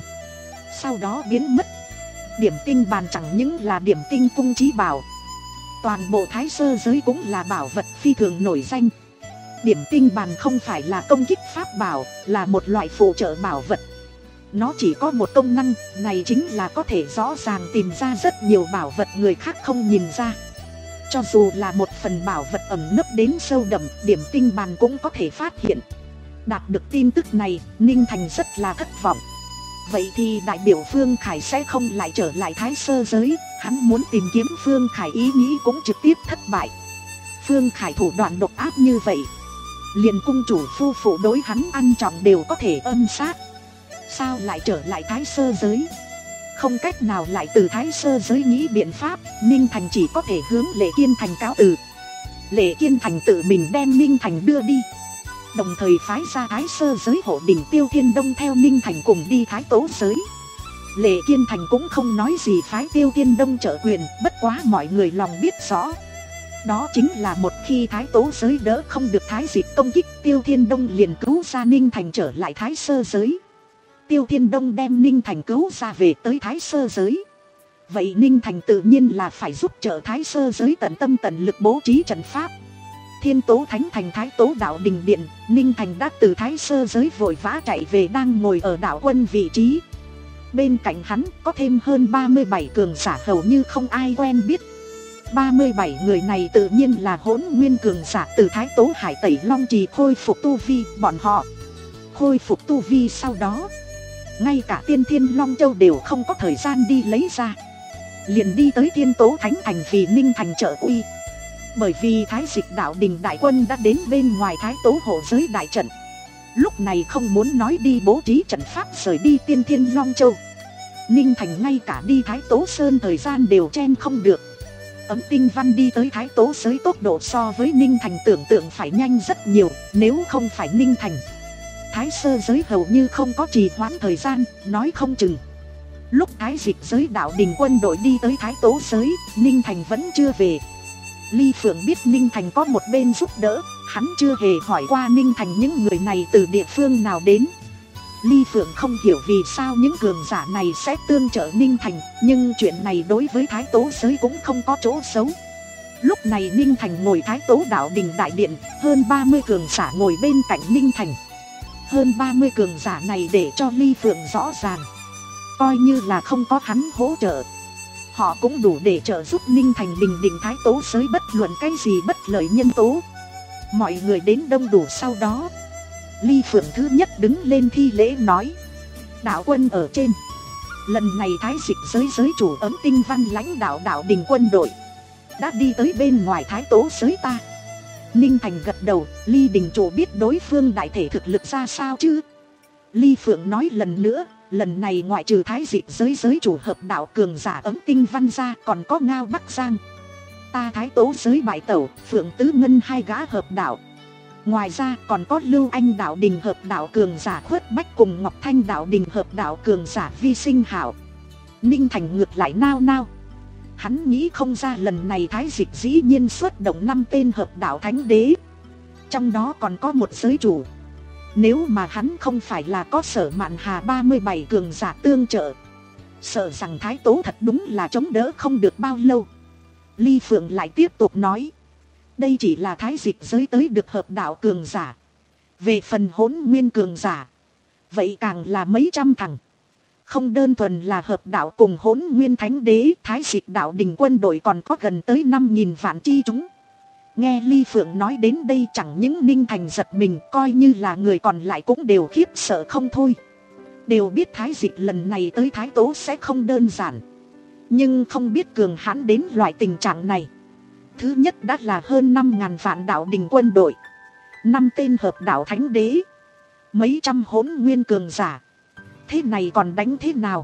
sau đó biến mất. Điểm Tinh Bàn chẳng những là Điểm Tinh Cung chí bảo, toàn bộ Thái Sơ giới cũng là bảo vật phi thường nổi danh. Điểm Tinh Bàn không phải là công kích pháp bảo, là một loại phụ trợ bảo vật. Nó chỉ có một công năng, này chính là có thể rõ ràng tìm ra rất nhiều bảo vật người khác không nhìn ra. Cho dù là một phần bảo vật ẩn nấp đến sâu đậm, Điểm Tinh Bàn cũng có thể phát hiện. Đạt được tin tức này, Ninh Thành rất là thất vọng. Vậy thì đại biểu Phương Khải sẽ không lại trở lại Thái Sơ giới. Hắn muốn tìm kiếm Phương Khải ý nghĩ cũng trực tiếp thất bại. Phương Khải thủ đoạn độc ác như vậy, liền cung chủ phu phụ đối hắn ăn trọng đều có thể âm sát. Sao lại trở lại Thái Sơ giới? Không cách nào lại từ Thái Sơ giới nghĩ biện pháp, Ninh Thành chỉ có thể hướng Lệ Kiên Thành cáo từ. Lệ Kiên Thành tự mình đem Ninh Thành đưa đi, đồng thời phái ra Thái Sơ giới hộ đỉnh Tiêu Thiên Đông theo Ninh Thành cùng đi Thái Tố giới. Lệ Kiên Thành cũng không nói gì phái Tiêu Thiên Đông trợ quyền, bất quá mọi người lòng biết rõ. Đó chính là một khi Thái Tố giới đỡ không được Thái Dịch công kích, Tiêu Thiên Đông liền cứu ra Ninh Thành trở lại Thái Sơ giới. Tiêu Thiên Đông đem Ninh Thành cứu ra về tới Thái Sơ giới. Vậy Ninh Thành tự nhiên là phải giúp trợ Thái Sơ giới tận tâm tận lực bố trí trận pháp. Thiên Tố Thánh Thành Thái Tố đạo đình điện, Ninh Thành đã từ Thái Sơ giới vội vã chạy về, đang ngồi ở đạo quân vị trí. Bên cạnh hắn có thêm hơn ba mươi bảy cường giả hầu như không ai quen biết. ba mươi bảy người này tự nhiên là Hỗn Nguyên cường giả từ Thái Tố Hải Tẩy Long Trì khôi phục tu vi. Bọn họ khôi phục tu vi sau đó, ngay cả Tiên Thiên Long Châu đều không có thời gian đi lấy ra, liền đi tới Thiên Tố Thánh Thành vì Ninh Thành trợ uy. Bởi vì Thái Dịch đạo đình đại quân đã đến bên ngoài Thái Tố hộ giới đại trận, lúc này không muốn nói đi bố trí trận pháp rời đi Tiên Thiên Long Châu. Ninh Thành ngay cả đi Thái Tố Sơn thời gian đều chen không được. Ấm Tinh Văn đi tới Thái Tố giới tốc độ so với Ninh Thành tưởng tượng phải nhanh rất nhiều. Nếu không phải Ninh Thành, Thái Sơ giới hầu như không có trì hoãn thời gian, nói không chừng lúc Thái Dịch giới đạo đình quân đội đi tới Thái Tố giới, Ninh Thành vẫn chưa về. Ly Phượng biết Ninh Thành có một bên giúp đỡ, hắn chưa hề hỏi qua Ninh Thành những người này từ địa phương nào đến. Ly Phượng không hiểu vì sao những cường giả này sẽ tương trợ Ninh Thành, nhưng chuyện này đối với Thái Tố giới cũng không có chỗ xấu. Lúc này Ninh Thành ngồi Thái Tố đạo đình đại điện, hơn ba mươi cường giả ngồi bên cạnh Ninh Thành. Hơn ba mươi cường giả này để cho Ly Phượng rõ ràng, coi như là không có hắn hỗ trợ, họ cũng đủ để trợ giúp Ninh Thành bình định Thái Tố giới bất luận cái gì bất lợi nhân tố. Mọi người đến đông đủ sau đó, Ly Phượng thứ nhất đứng lên thi lễ nói: đạo quân ở trên, lần này Thái Dịch giới giới chủ Ấm Tinh Văn lãnh đạo đạo đình quân đội đã đi tới bên ngoài Thái Tố giới ta. Ninh Thành gật đầu, Ly đình chủ biết đối phương đại thể thực lực ra sao chứ? Ly Phượng nói lần nữa, lần này ngoại trừ Thái Dịch giới giới chủ hợp đạo cường giả Ấm Tinh Văn ra, còn có Ngao Bắc Giang, ta Thái Tố giới bại tẩu, Phượng Tứ Ngân hai gã hợp đạo. Ngoài ra còn có Lưu Anh đạo đình hợp đạo cường giả Khuất Bách cùng Ngọc Thanh đạo đình hợp đạo cường giả Vi Sinh Hảo. Ninh Thành ngược lại nao nao, hắn nghĩ không ra lần này Thái Dịch dĩ nhiên xuất động năm tên hợp đạo thánh đế, trong đó còn có một giới chủ. Nếu mà hắn không phải là có Sở Mạn Hà ba mươi bảy cường giả tương trợ, sợ rằng Thái Tố thật đúng là chống đỡ không được bao lâu. Ly Phượng lại tiếp tục nói: đây chỉ là Thái Dịch giới tới được hợp đạo cường giả, về phần Hỗn Nguyên cường giả, vậy càng là mấy trăm thằng. Không đơn thuần là hợp đạo cùng Hỗn Nguyên thánh đế, Thái Dịch đạo đình quân đội còn có gần tới năm nghìn vạn chi chúng. Nghe Ly Phượng nói đến đây, chẳng những Ninh Thành giật mình, coi như là người còn lại cũng đều khiếp sợ không thôi. Đều biết Thái Dịch lần này tới Thái Tố sẽ không đơn giản, nhưng không biết cường hãn đến loại tình trạng này. Thứ nhất đã là hơn năm ngàn vạn đạo đình quân đội, năm tên hợp đạo thánh đế, mấy trăm Hỗn Nguyên cường giả. Thế này còn đánh thế nào?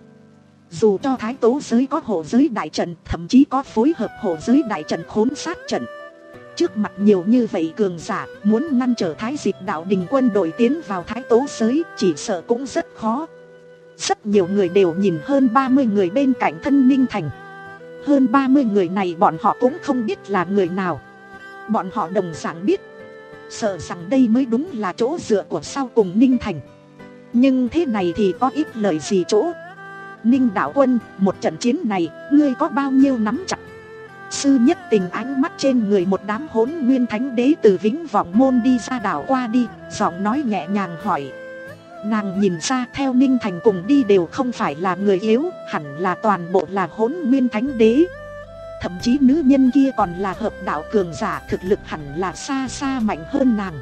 Dù cho Thái Tố giới có hộ giới đại trận, thậm chí có phối hợp hộ giới đại trận khốn sát trận, trước mặt nhiều như vậy cường giả, muốn ngăn trở Thái Dịch đạo đình quân đội tiến vào Thái Tố giới chỉ sợ cũng rất khó. Rất nhiều người đều nhìn hơn ba mươi người bên cạnh thân Ninh Thành. Hơn ba mươi người này bọn họ cũng không biết là người nào. Bọn họ đồng dạng biết, sợ rằng đây mới đúng là chỗ dựa của sau cùng Ninh Thành. Nhưng thế này thì có ít lời gì chỗ. Ninh đạo quân, một trận chiến này, ngươi có bao nhiêu nắm chặt? Sư Nhất Tình ánh mắt trên người một đám Hỗn Nguyên thánh đế từ Vĩnh Vọng môn đi ra đảo qua đi, giọng nói nhẹ nhàng hỏi. Nàng nhìn ra theo Ninh Thành cùng đi đều không phải là người yếu, hẳn là toàn bộ là Hỗn Nguyên thánh đế. Thậm chí nữ nhân kia còn là hợp đạo cường giả, thực lực hẳn là xa xa mạnh hơn nàng.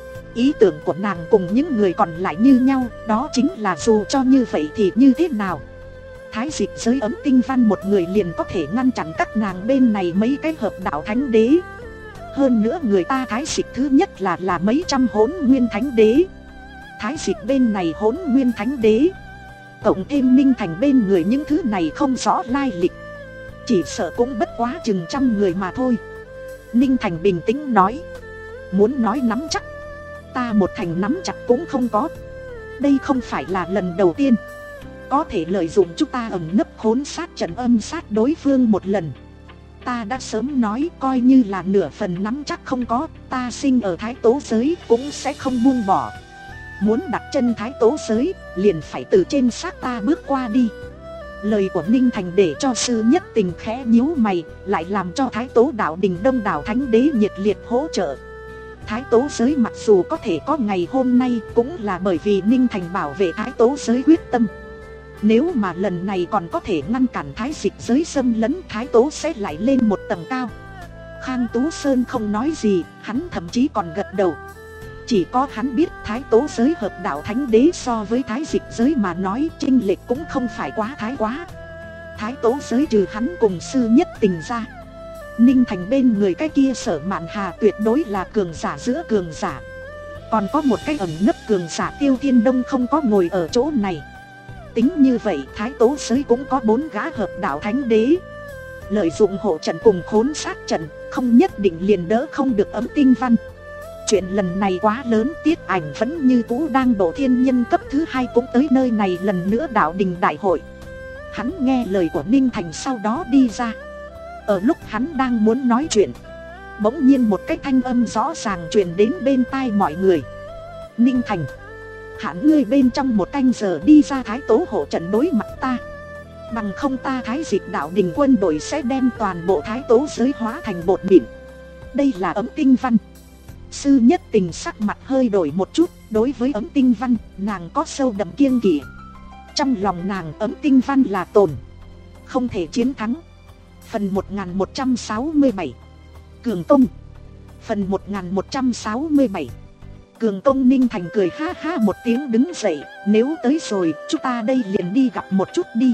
Ý tưởng của nàng cùng những người còn lại như nhau, đó chính là dù cho như vậy thì như thế nào, Thái Dịch giới Ấm Tinh Văn một người liền có thể ngăn chặn các nàng bên này mấy cái hợp đạo thánh đế. Hơn nữa người ta Thái Dịch thứ nhất là là mấy trăm Hỗn Nguyên thánh đế, Thái Dịch bên này Hỗn Nguyên thánh đế, cộng thêm Ninh Thành bên người những thứ này không rõ lai lịch, chỉ sợ cũng bất quá chừng trăm người mà thôi. Ninh Thành bình tĩnh nói: muốn nói nắm chắc, ta một thành nắm chặt cũng không có. Đây không phải là lần đầu tiên có thể lợi dụng chúng ta ẩn nấp khốn sát trận âm sát đối phương một lần. Ta đã sớm nói, coi như là nửa phần nắm chắc không có, ta sinh ở Thái Tố giới cũng sẽ không buông bỏ. Muốn đặt chân Thái Tố giới, liền phải từ trên xác ta bước qua đi. Lời của Ninh Thành để cho Sư Nhất Tình khẽ nhíu mày, lại làm cho Thái Tố đạo đình đông đảo thánh đế nhiệt liệt hỗ trợ. Thái Tố giới mặc dù có thể có ngày hôm nay, cũng là bởi vì Ninh Thành bảo vệ Thái Tố giới quyết tâm. Nếu mà lần này còn có thể ngăn cản Thái Dịch giới xâm lấn, Thái Tố sẽ lại lên một tầng cao. Khang Tú Sơn không nói gì, hắn thậm chí còn gật đầu. Chỉ có hắn biết Thái Tố giới hợp đạo thánh đế so với Thái Dịch giới mà nói chênh lệch cũng không phải quá thái quá. Thái Tố giới trừ hắn cùng Sư Nhất Tình ra, Ninh Thành bên người cái kia Sở Mạn Hà tuyệt đối là cường giả giữa cường giả. Còn có một cái ẩn nấp cường giả Tiêu Thiên Đông không có ngồi ở chỗ này. tính như vậy thái tố giới cũng có bốn gã hợp đạo thánh đế. Lợi dụng hộ trận cùng khốn sát trận, không nhất định liền đỡ không được Ấm Tinh Văn. Chuyện lần này quá lớn, Tiết Ảnh vẫn như cũ đang độ thiên nhân cấp thứ hai cũng tới nơi này lần nữa đạo đình đại hội. Hắn nghe lời của Ninh Thành sau đó đi ra. Ở lúc hắn đang muốn nói chuyện, bỗng nhiên một cái thanh âm rõ ràng truyền đến bên tai mọi người. Ninh Thành, hẳn ngươi bên trong một canh giờ đi ra thái tố hộ trận đối mặt ta, bằng không ta Thái Dịch đạo đình quân đội sẽ đem toàn bộ thái tố giới hóa thành bột mịn. Đây là Ấm Tinh Văn. Sư Nhất Tình sắc mặt hơi đổi một chút, đối với Ấm Tinh Văn, nàng có sâu đậm kiêng kỵ. Trong lòng nàng Ấm Tinh Văn là tồn, không thể chiến thắng. Phần một nghìn một trăm sáu mươi bảy Cường Tông. Phần một nghìn một trăm sáu mươi bảy Cường Tông. Ninh Thành cười ha ha một tiếng đứng dậy, nếu tới rồi, chúng ta đây liền đi gặp một chút đi.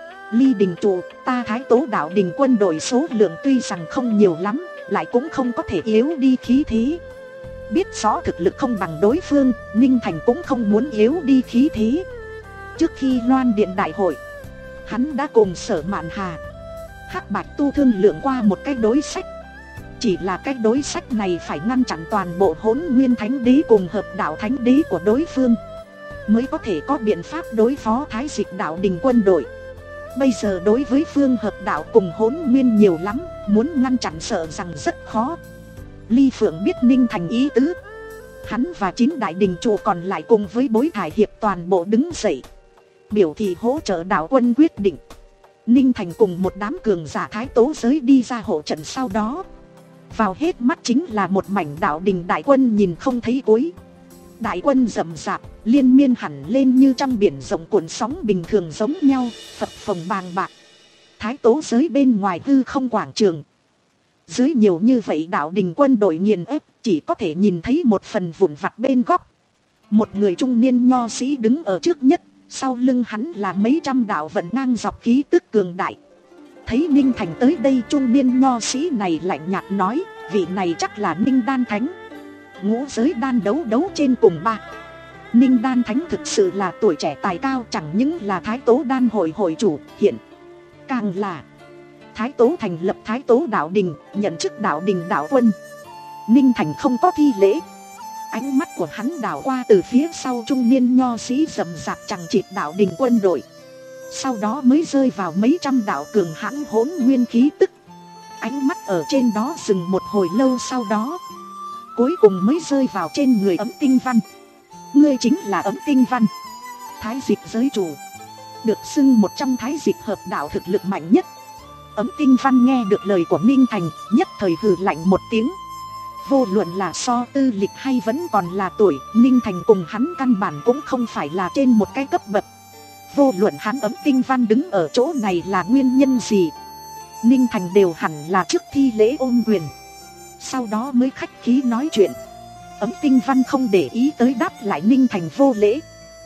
Ly đình chủ, ta Thái Tố đạo đình quân đội số lượng tuy rằng không nhiều lắm, lại cũng không có thể yếu đi khí thế. Biết rõ thực lực không bằng đối phương, Ninh Thành cũng không muốn yếu đi khí thế. Trước khi loan điện đại hội, hắn đã cùng Sở Mạn Hà, Hắc Bạch Tu thương lượng qua một cái đối sách. Chỉ là cái đối sách này phải ngăn chặn toàn bộ Hỗn Nguyên Thánh Đế cùng hợp đạo Thánh Đế của đối phương, mới có thể có biện pháp đối phó Thái Dịch đạo đình quân đội. Bây giờ đối với phương hợp đạo cùng Hỗn Nguyên nhiều lắm, muốn ngăn chặn sợ rằng rất khó. Ly Phượng biết Ninh Thành ý tứ, hắn và chín đại đình chủ còn lại cùng với Bối Thải Hiệp toàn bộ đứng dậy, biểu thị hỗ trợ đạo quân quyết định. Ninh Thành cùng một đám cường giả thái tố giới đi ra hộ trận, sau đó vào hết mắt chính là một mảnh đạo đình đại quân nhìn không thấy cuối. Đại quân rậm rạp, liên miên hẳn lên như trong biển rộng cuộn sóng bình thường giống nhau, phập phồng bàng bạc. Thái tố giới bên ngoài hư không quảng trường, dưới nhiều như vậy đạo đình quân đội nghiền ép, chỉ có thể nhìn thấy một phần vụn vặt bên góc. Một người trung niên nho sĩ đứng ở trước nhất, sau lưng hắn là mấy trăm đạo vận ngang dọc khí tức cường đại. Thấy Ninh Thành tới đây, trung niên nho sĩ này lạnh nhạt nói, vị này chắc là Ninh Đan Thánh. Ngũ giới đan đấu đấu trên cùng ba. Ninh Đan Thánh thực sự là tuổi trẻ tài cao, chẳng những là Thái Tố đan hội hội chủ, hiện càng là Thái Tố thành lập Thái Tố đạo đình, nhận chức đạo đình đạo quân. Ninh Thành không có thi lễ, ánh mắt của hắn đảo qua từ phía sau trung niên nho sĩ rầm rạp chẳng chịt đạo đình quân đội, sau đó mới rơi vào mấy trăm đạo cường hãn hỗn nguyên khí tức. Ánh mắt ở trên đó dừng một hồi lâu, sau đó cuối cùng mới rơi vào trên người Ấm Tinh Văn. Ngươi chính là Ấm Tinh Văn, Thái Dịch giới chủ, được xưng một trong Thái Dịch hợp đạo thực lực mạnh nhất. Ấm Tinh Văn nghe được lời của Ninh Thành, nhất thời hừ lạnh một tiếng. Vô luận là so tư lịch hay vẫn còn là tuổi, Ninh Thành cùng hắn căn bản cũng không phải là trên một cái cấp bậc. Vô luận hắn Ấm Tinh Văn đứng ở chỗ này là nguyên nhân gì, Ninh Thành đều hẳn là trước thi lễ ôm quyền, sau đó mới khách khí nói chuyện. Ấm Tinh Văn không để ý tới đáp lại Ninh Thành vô lễ,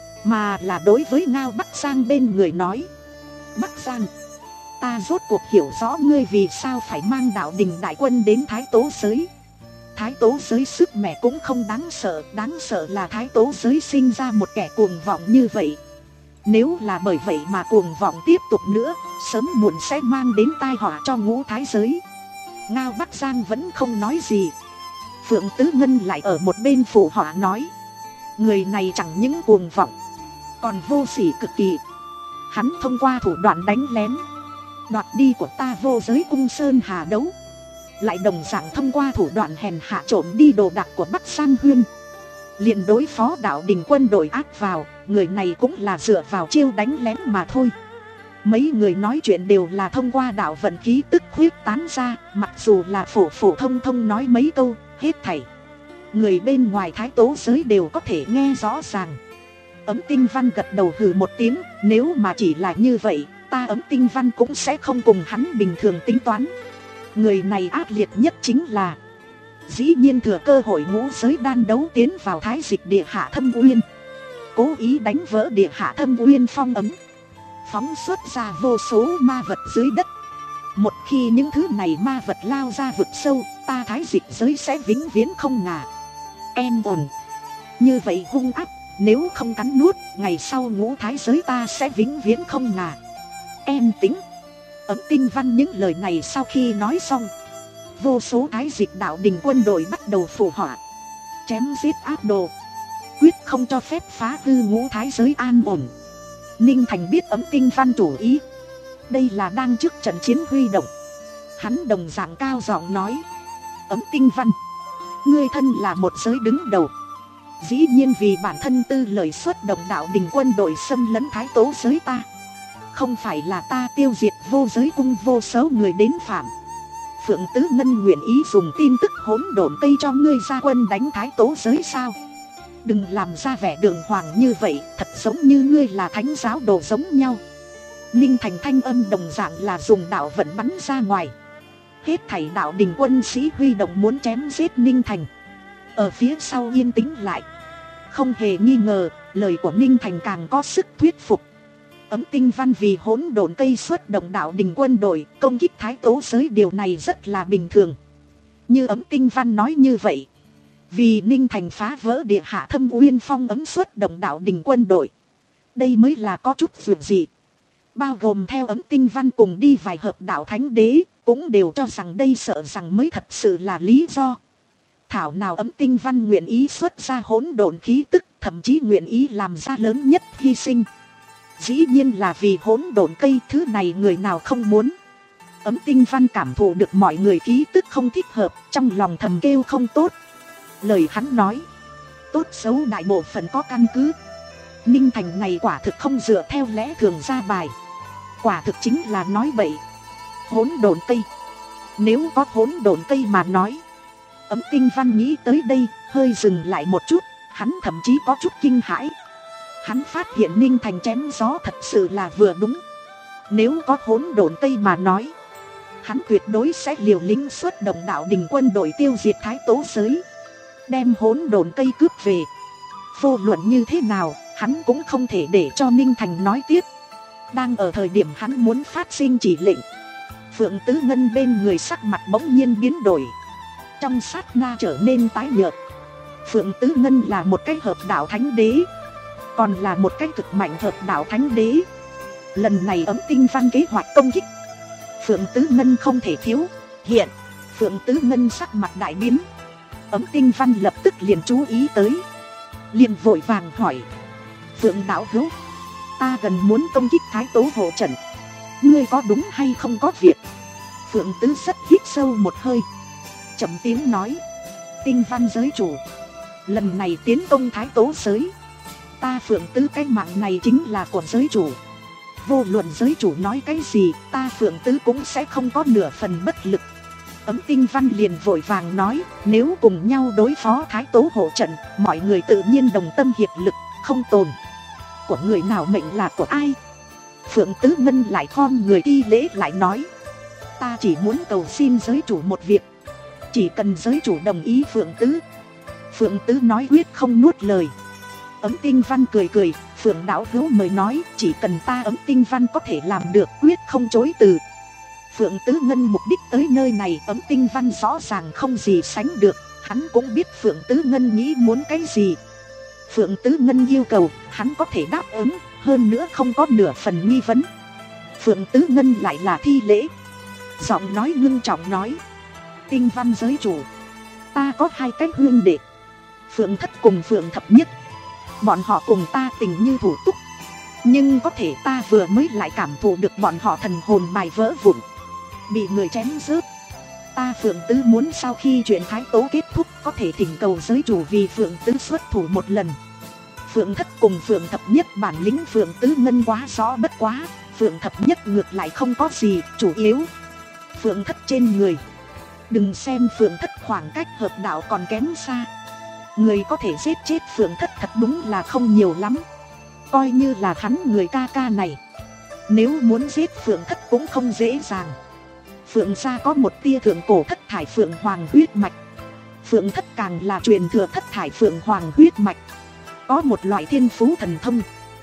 mà là đối với Ngao Bắc Giang bên người nói, Bắc Giang, ta rốt cuộc hiểu rõ ngươi vì sao phải mang đạo đình đại quân đến Thái Tố giới. Thái Tố giới sức mẻ cũng không đáng sợ, đáng sợ là Thái Tố giới sinh ra một kẻ cuồng vọng như vậy. Nếu là bởi vậy mà cuồng vọng tiếp tục nữa, sớm muộn sẽ mang đến tai họa cho ngũ thái giới. Ngao Bắc Giang vẫn không nói gì. Phượng Tứ Ngân lại ở một bên phụ họa nói, người này chẳng những cuồng vọng, còn vô sỉ cực kỳ. Hắn thông qua thủ đoạn đánh lén, đoạt đi của ta Vô Giới Cung Sơn Hà Đấu, lại đồng dạng thông qua thủ đoạn hèn hạ trộm đi đồ đạc của Bắc San Huyên, liền đối phó đạo đình quân đội áp vào. Người này cũng là dựa vào chiêu đánh lén mà thôi. Mấy người nói chuyện đều là thông qua đạo vận khí tức huyết tán ra, mặc dù là phổ phổ thông thông nói mấy câu, hết thảy người bên ngoài Thái Tố giới đều có thể nghe rõ ràng. Ấm Tinh Văn gật đầu hừ một tiếng, nếu mà chỉ là như vậy, ta Ấm Tinh Văn cũng sẽ không cùng hắn bình thường tính toán. Người này ác liệt nhất chính là dĩ nhiên thừa cơ hội ngũ giới đan đấu tiến vào Thái Dịch địa hạ thâm uyên, cố ý đánh vỡ địa hạ thâm uyên phong ấm, phóng xuất ra vô số ma vật dưới đất. Một khi những thứ này ma vật lao ra vực sâu, ta Thái Dịch giới sẽ vĩnh viễn không ngả. Em ổn. Như vậy hung ác, Nếu không cắn nuốt, ngày sau ngũ thái giới ta sẽ vĩnh viễn không ngà. Em tính. Ấm Tinh Văn những lời này sau khi nói xong, vô số thái dịch đạo đình quân đội bắt đầu phù họa, chém giết ác đồ, quyết không cho phép phá hư ngũ thái giới an ổn. Ninh Thành biết Ấm Tinh Văn chủ ý, đây là đang trước trận chiến huy động. Hắn đồng dạng cao giọng nói: Ấm Tinh Văn, ngươi thân là một giới đứng đầu, dĩ nhiên vì bản thân tư lợi xuất động đạo đình quân đội xâm lấn thái tố giới ta. Không phải là ta tiêu diệt vô giới cung vô số người đến phạm. Phượng Tứ Ngân nguyện ý dùng tin tức hỗn độn tây cho ngươi ra quân đánh thái tố giới sao? Đừng làm ra vẻ đường hoàng như vậy, thật giống như ngươi là thánh giáo đồ giống nhau. Ninh Thành thanh âm đồng dạng là dùng đạo vận bắn ra ngoài. Hết thảy đạo đình quân sĩ huy động muốn chém giết Ninh Thành. Ở phía sau yên tĩnh lại. Không hề nghi ngờ, lời của Ninh Thành càng có sức thuyết phục. Ấm Tinh Văn vì hỗn độn cây xuất động đạo đình quân đội công kích thái tố giới, điều này rất là bình thường. Như Ấm Tinh Văn nói như vậy, vì Ninh Thành phá vỡ địa hạ thâm uyên phong ấm xuất động đạo đình quân đội, đây mới là có chút việc gì. Bao gồm theo Ấm Tinh Văn cùng đi vài hợp đạo thánh đế, cũng đều cho rằng đây sợ rằng mới thật sự là lý do. Thảo nào Ấm Tinh Văn nguyện ý xuất ra hỗn độn khí tức, thậm chí nguyện ý làm ra lớn nhất hy sinh. Dĩ nhiên là vì hỗn độn cây, thứ này người nào không muốn. Ấm Tinh Văn cảm thụ được mọi người khí tức không thích hợp, trong lòng thầm kêu không tốt. Lời hắn nói, tốt xấu đại bộ phận có căn cứ. Ninh Thành này quả thực không dựa theo lẽ thường ra bài, quả thực chính là nói bậy. Hỗn độn cây, nếu có hỗn độn cây mà nói. Ấm Tinh Văn nghĩ tới đây, hơi dừng lại một chút, hắn thậm chí có chút kinh hãi. Hắn phát hiện Ninh Thành chém gió thật sự là vừa đúng. Nếu có hỗn độn cây mà nói, hắn tuyệt đối sẽ liều lĩnh xuất động đạo đình quân đội tiêu diệt thái tố giới, đem hỗn độn cây cướp về. Vô luận như thế nào, hắn cũng không thể để cho Ninh Thành nói tiếp. Đang ở thời điểm hắn muốn phát sinh chỉ lệnh, Phượng Tứ Ngân bên người sắc mặt bỗng nhiên biến đổi, trong sát na trở nên tái nhợt. Phượng Tứ Ngân là một cái hợp đạo thánh đế, còn là một cái cực mạnh hợp đạo thánh đế. Lần này Ấm Tinh Văn kế hoạch công kích, Phượng Tứ Ngân không thể thiếu hiện. Phượng Tứ Ngân sắc mặt đại biến, Ấm Tinh Văn lập tức liền chú ý tới, liền vội vàng hỏi: Phượng đạo hữu, ta gần muốn công kích thái tố hộ trận, ngươi có đúng hay không có việc? Phượng Tứ rất hít sâu một hơi, chậm tiếng nói: Tinh Văn giới chủ, lần này tiến công thái tố giới, ta Phượng Tứ cái mạng này chính là của giới chủ. Vô luận giới chủ nói cái gì, ta Phượng Tứ cũng sẽ không có nửa phần bất lực. Ấm Tinh Văn liền vội vàng nói: nếu cùng nhau đối phó thái tố hộ trận, mọi người tự nhiên đồng tâm hiệp lực, không tồn của người nào mệnh là của ai. Phượng Tứ Ngân lại khom người thi lễ lại nói: ta chỉ muốn cầu xin giới chủ một việc, chỉ cần giới chủ đồng ý Phượng Tứ. Phượng Tứ nói quyết không nuốt lời. Ấm Tinh Văn cười cười: Phượng đạo hữu mời nói, chỉ cần ta Ấm Tinh Văn có thể làm được, quyết không chối từ. Phượng Tứ Ngân mục đích tới nơi này Ấm Tinh Văn rõ ràng không gì sánh được, hắn cũng biết Phượng Tứ Ngân nghĩ muốn cái gì. Phượng Tứ Ngân yêu cầu, hắn có thể đáp ứng, hơn nữa không có nửa phần nghi vấn. Phượng Tứ Ngân lại là thi lễ, giọng nói ngưng trọng nói: Tinh Văn giới chủ, ta có hai cái huynh đệ, Phượng Thất cùng Phượng Thập Nhất. Bọn họ cùng ta tình như thủ túc, nhưng có thể ta vừa mới lại cảm thụ được bọn họ thần hồn bài vỡ vụn, bị người chém rớt. Ta Phượng Tứ muốn sau khi chuyện thái tố kết thúc, có thể thỉnh cầu giới chủ vì Phượng Tứ xuất thủ một lần. Phượng Thất cùng Phượng Thập Nhất bản lĩnh Phượng Tứ Ngân quá rõ, bất quá Phượng Thập Nhất ngược lại không có gì, chủ yếu Phượng Thất trên người. Đừng xem Phượng Thất khoảng cách hợp đạo còn kém xa, người có thể giết chết Phượng Thất thật đúng là không nhiều lắm. Coi như là hắn người ca ca này, nếu muốn giết Phượng Thất cũng không dễ dàng. Phượng gia có một tia thượng cổ thất thải Phượng Hoàng huyết mạch, Phượng Thất càng là truyền thừa thất thải Phượng Hoàng huyết mạch, có một loại thiên phú thần thông,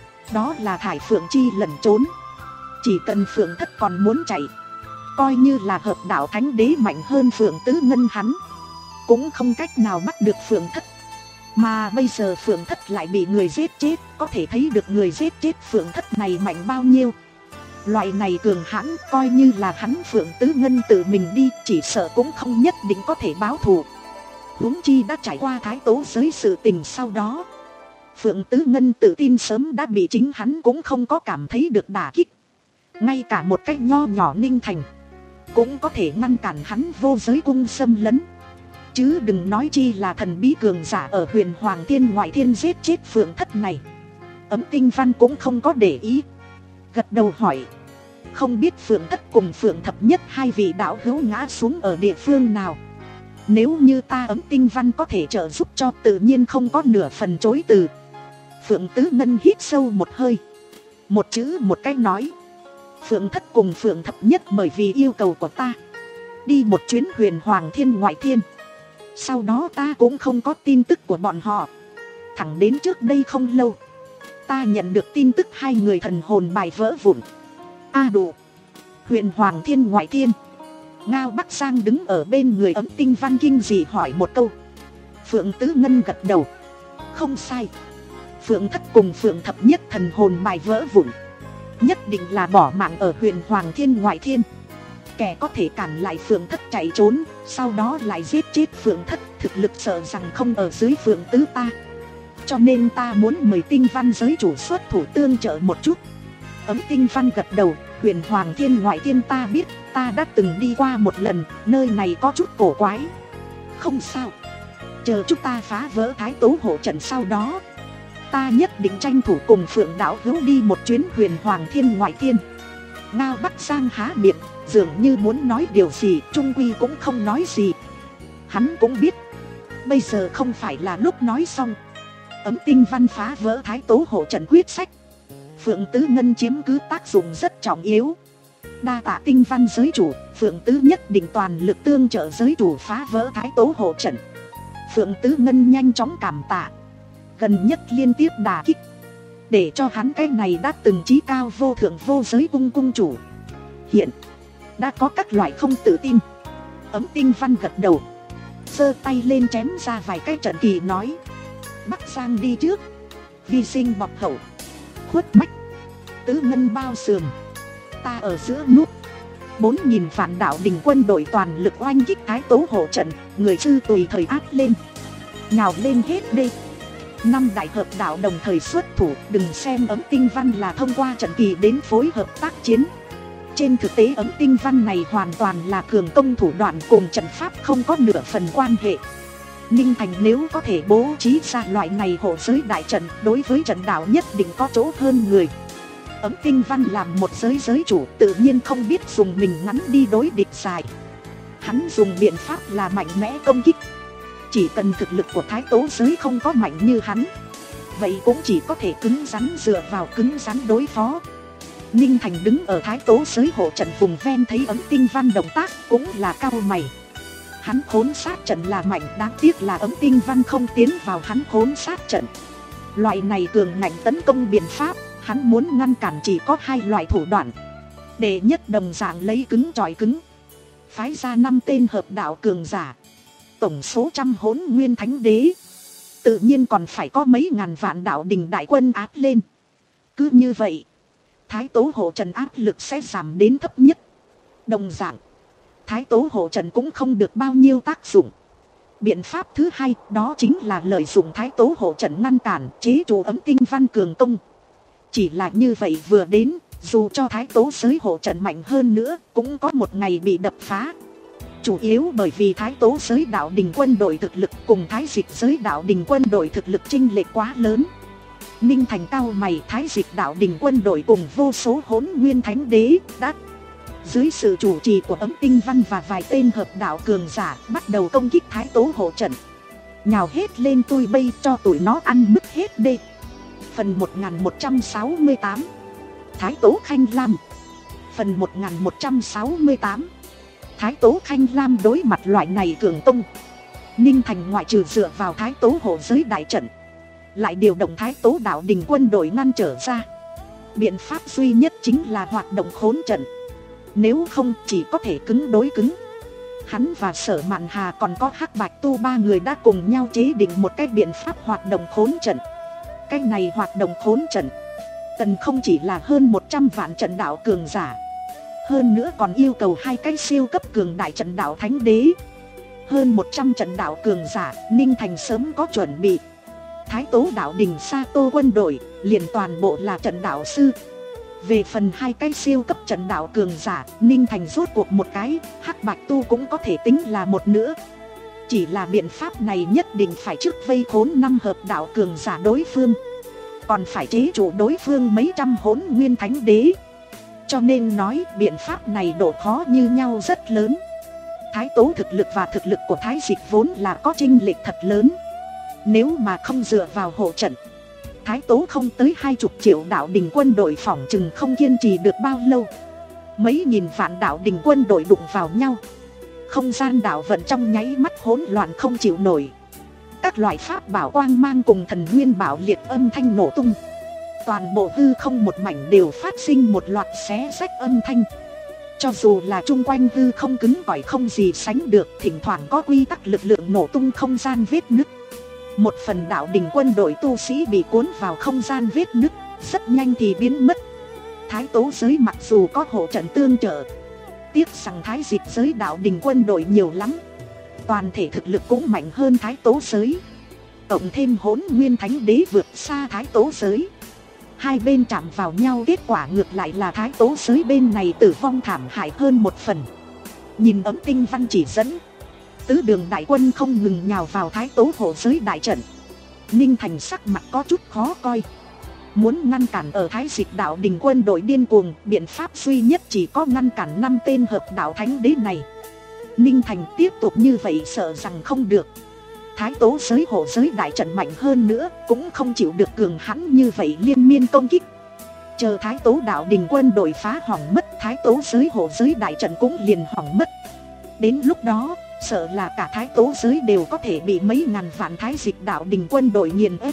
đó là thải Phượng chi lẩn trốn. Chỉ cần Phượng Thất còn muốn chạy, coi như là hợp đạo thánh đế mạnh hơn Phượng Tứ Ngân hắn, cũng không cách nào bắt được Phượng Thất. Mà bây giờ Phượng Thất lại bị người giết chết, có thể thấy được người giết chết Phượng Thất này mạnh bao nhiêu. Loại này cường hãn, coi như là hắn Phượng Tứ Ngân tự mình đi, chỉ sợ cũng không nhất định có thể báo thù. Huống chi đã trải qua thái tố giới sự tình sau đó, Phượng Tứ Ngân tự tin sớm đã bị chính hắn cũng không có cảm thấy được đả kích. Ngay cả một cách nho nhỏ Ninh Thành cũng có thể ngăn cản hắn vô giới cung xâm lấn, chứ đừng nói chi là thần bí cường giả ở huyền Hoàng Thiên Ngoại Thiên giết chết Phượng Thất này. Ấm Tinh Văn cũng không có để ý, gật đầu hỏi, không biết Phượng Thất cùng Phượng Thập Nhất hai vị đạo hữu ngã xuống ở địa phương nào? Nếu như ta Ấm Tinh Văn có thể trợ giúp cho, tự nhiên không có nửa phần chối từ. Phượng Tứ Ngân hít sâu một hơi, một chữ một cái nói, Phượng Thất cùng Phượng Thập Nhất bởi vì yêu cầu của ta đi một chuyến huyền Hoàng Thiên Ngoại Thiên, sau đó ta cũng không có tin tức của bọn họ. Thẳng đến trước đây không lâu, ta nhận được tin tức hai người thần hồn bài vỡ vụn. A à đủ, huyền Hoàng Thiên Ngoại Thiên. Ngao Bắc Giang đứng ở bên người Ấm Tinh Văn kinh dị hỏi một câu. Phượng Tứ Ngân gật đầu, không sai, Phượng Thất cùng Phượng Thập Nhất thần hồn bài vỡ vụn, nhất định là bỏ mạng ở huyền Hoàng Thiên Ngoại Thiên. Kẻ có thể cản lại Phượng Thất chạy trốn, sau đó lại giết chết Phượng Thất, thực lực sợ rằng không ở dưới Phượng Tứ ta. Cho nên ta muốn mời Tinh Văn giới chủ xuất thủ tương trợ một chút. Ấm Tinh Văn gật đầu, huyền Hoàng Thiên Ngoại Thiên ta biết, ta đã từng đi qua một lần, nơi này có chút cổ quái. Không sao, chờ chúng ta phá vỡ thái tố hộ trận sau đó, ta nhất định tranh thủ cùng Phượng đạo hữu đi một chuyến huyền Hoàng Thiên Ngoại Thiên. Ngao Bắc Giang há miệng, dường như muốn nói điều gì, trung quy cũng không nói gì. Hắn cũng biết, bây giờ không phải là lúc nói xong. Ấm Tinh Văn phá vỡ thái tố hộ trận quyết sách, Phượng Tứ Ngân chiếm cứ tác dụng rất trọng yếu. Đa tạ Tinh Văn giới chủ, Phượng Tứ nhất định toàn lực tương trợ giới chủ phá vỡ thái tố hộ trận. Phượng Tứ Ngân nhanh chóng cảm tạ, gần nhất liên tiếp đả kích, để cho hắn cái này đã từng chí cao vô thượng vô giới cung cung chủ hiện đã có các loại không tự tin. Ấm Tinh Văn gật đầu, giơ tay lên chém ra vài cái trận kỳ nói, Bắc Giang đi trước, vi sinh bọc hậu, khuất bách, Tứ Ngân bao sườn, ta ở giữa nút. Bốn nghìn vạn đạo đình quân đội toàn lực oanh kích thái tố hộ trận, người sư tùy thời áp lên, nhào lên hết đê. Năm đại hợp đạo đồng thời xuất thủ, đừng xem Ấm Tinh Văn là thông qua trận kỳ đến phối hợp tác chiến. Trên thực tế Ấm Tinh Văn này hoàn toàn là cường công thủ đoạn, cùng trận pháp không có nửa phần quan hệ. Ninh Thành nếu có thể bố trí ra loại này hộ giới đại trận, đối với trận đạo nhất định có chỗ hơn người. Ấm Tinh Văn làm một giới giới chủ, tự nhiên không biết dùng mình ngắn đi đối địch dài. Hắn dùng biện pháp là mạnh mẽ công kích. Chỉ cần thực lực của thái tố giới không có mạnh như hắn, vậy cũng chỉ có thể cứng rắn dựa vào cứng rắn đối phó. Ninh Thành đứng ở thái tố giới hộ trận vùng ven thấy Ấm Tinh Văn động tác cũng là cau mày. Hắn khốn sát trận là mạnh, đáng tiếc là Ấm Tinh Văn không tiến vào hắn khốn sát trận. Loại này cường ngạnh tấn công biện pháp, hắn muốn ngăn cản chỉ có hai loại thủ đoạn. Đệ nhất đồng dạng lấy cứng chọi cứng, phái ra năm tên hợp đạo cường giả, tổng số trăm hỗn nguyên thánh đế, tự nhiên còn phải có mấy ngàn vạn đạo đình đại quân áp lên. Cứ như vậy, thái tố hộ trận áp lực sẽ giảm đến thấp nhất. Đồng dạng, thái tố hộ trận cũng không được bao nhiêu tác dụng. Biện pháp thứ hai đó chính là lợi dụng thái tố hộ trận ngăn cản chế trụ Ấm Tinh Văn cường công. Chỉ là như vậy vừa đến, dù cho thái tố giới hộ trận mạnh hơn nữa cũng có một ngày bị đập phá. Chủ yếu bởi vì thái tố giới đạo đình quân đội thực lực cùng thái dịch giới đạo đình quân đội thực lực chênh lệch quá lớn. Ninh Thành cao mày, thái dịch đạo đình quân đội cùng vô số hỗn nguyên thánh đế đã dưới sự chủ trì của Ấm Tinh Văn và vài tên hợp đạo cường giả bắt đầu công kích thái tố hộ trận, nhào hết lên tui bây cho tụi nó ăn bứt hết đê. Phần một nghìn một trăm sáu mươi tám Thái tố Khanh Lam. Phần một nghìn một trăm sáu mươi tám Thái tố Khanh Lam đối mặt loại này cường công, Ninh Thành ngoại trừ dựa vào thái tố hộ giới đại trận, lại điều động thái tố đạo đình quân đội ngăn trở ra. Biện pháp duy nhất chính là hoạt động khốn trận, nếu không chỉ có thể cứng đối cứng. Hắn và Sở Mạn Hà còn có Hắc Bạch Tu ba người đã cùng nhau chế định một cái biện pháp hoạt động khốn trận. Cái này hoạt động khốn trận cần không chỉ là hơn một trăm vạn trận đạo cường giả, hơn nữa còn yêu cầu hai cái siêu cấp cường đại trận đạo thánh đế. Hơn một trăm trận đạo cường giả, Ninh Thành sớm có chuẩn bị. Thái Tố đạo đình Sato quân đội liền toàn bộ là trận đạo sư. Về phần hai cái siêu cấp trận đạo cường giả, Ninh Thành rốt cuộc một cái, Hắc Bạch Tu cũng có thể tính là một nữa. Chỉ là biện pháp này nhất định phải trước vây khốn năm hợp đạo cường giả đối phương, còn phải chế trụ đối phương mấy trăm hỗn nguyên thánh đế. Cho nên nói biện pháp này độ khó như nhau rất lớn. Thái Tố thực lực và thực lực của Thái Dịch vốn là có chênh lệch thật lớn. Nếu mà không dựa vào hộ trận, Thái Tố không tới hai chục triệu đạo đình quân đội phỏng chừng không kiên trì được bao lâu. Mấy nghìn vạn đạo đình quân đội đụng vào nhau, không gian đạo vận trong nháy mắt hỗn loạn không chịu nổi. Các loại pháp bảo quang mang cùng thần nguyên bảo liệt âm thanh nổ tung. Toàn bộ hư không một mảnh đều phát sinh một loạt xé rách âm thanh. Cho dù là chung quanh hư không cứng cỏi không gì sánh được, thỉnh thoảng có quy tắc lực lượng nổ tung không gian vết nứt. Một phần đạo đình quân đội tu sĩ bị cuốn vào không gian vết nứt, rất nhanh thì biến mất. Thái Tố giới mặc dù có hộ trận tương trợ, tiếc rằng Thái Dịch giới đạo đình quân đội nhiều lắm, toàn thể thực lực cũng mạnh hơn Thái Tố giới. Cộng thêm hỗn nguyên thánh đế vượt xa Thái Tố giới, hai bên chạm vào nhau, kết quả ngược lại là Thái Tố giới bên này tử vong thảm hại hơn một phần. Nhìn ấm tinh văn chỉ dẫn, tứ đường đại quân không ngừng nhào vào Thái Tố hộ giới đại trận. Ninh Thành sắc mặt có chút khó coi. Muốn ngăn cản ở Thái Dịch đạo đình quân đội điên cuồng, biện pháp duy nhất chỉ có ngăn cản năm tên hợp đạo thánh đế này. Ninh Thành tiếp tục như vậy sợ rằng không được. Thái Tố giới hộ giới đại trận mạnh hơn nữa, cũng không chịu được cường hãn như vậy liên miên công kích. Chờ Thái Tố đạo đình quân đội phá hỏng mất, Thái Tố giới hộ giới đại trận cũng liền hỏng mất. Đến lúc đó, sợ là cả Thái Tố giới đều có thể bị mấy ngàn vạn Thái Dịch đạo đình quân đội nghiền ép.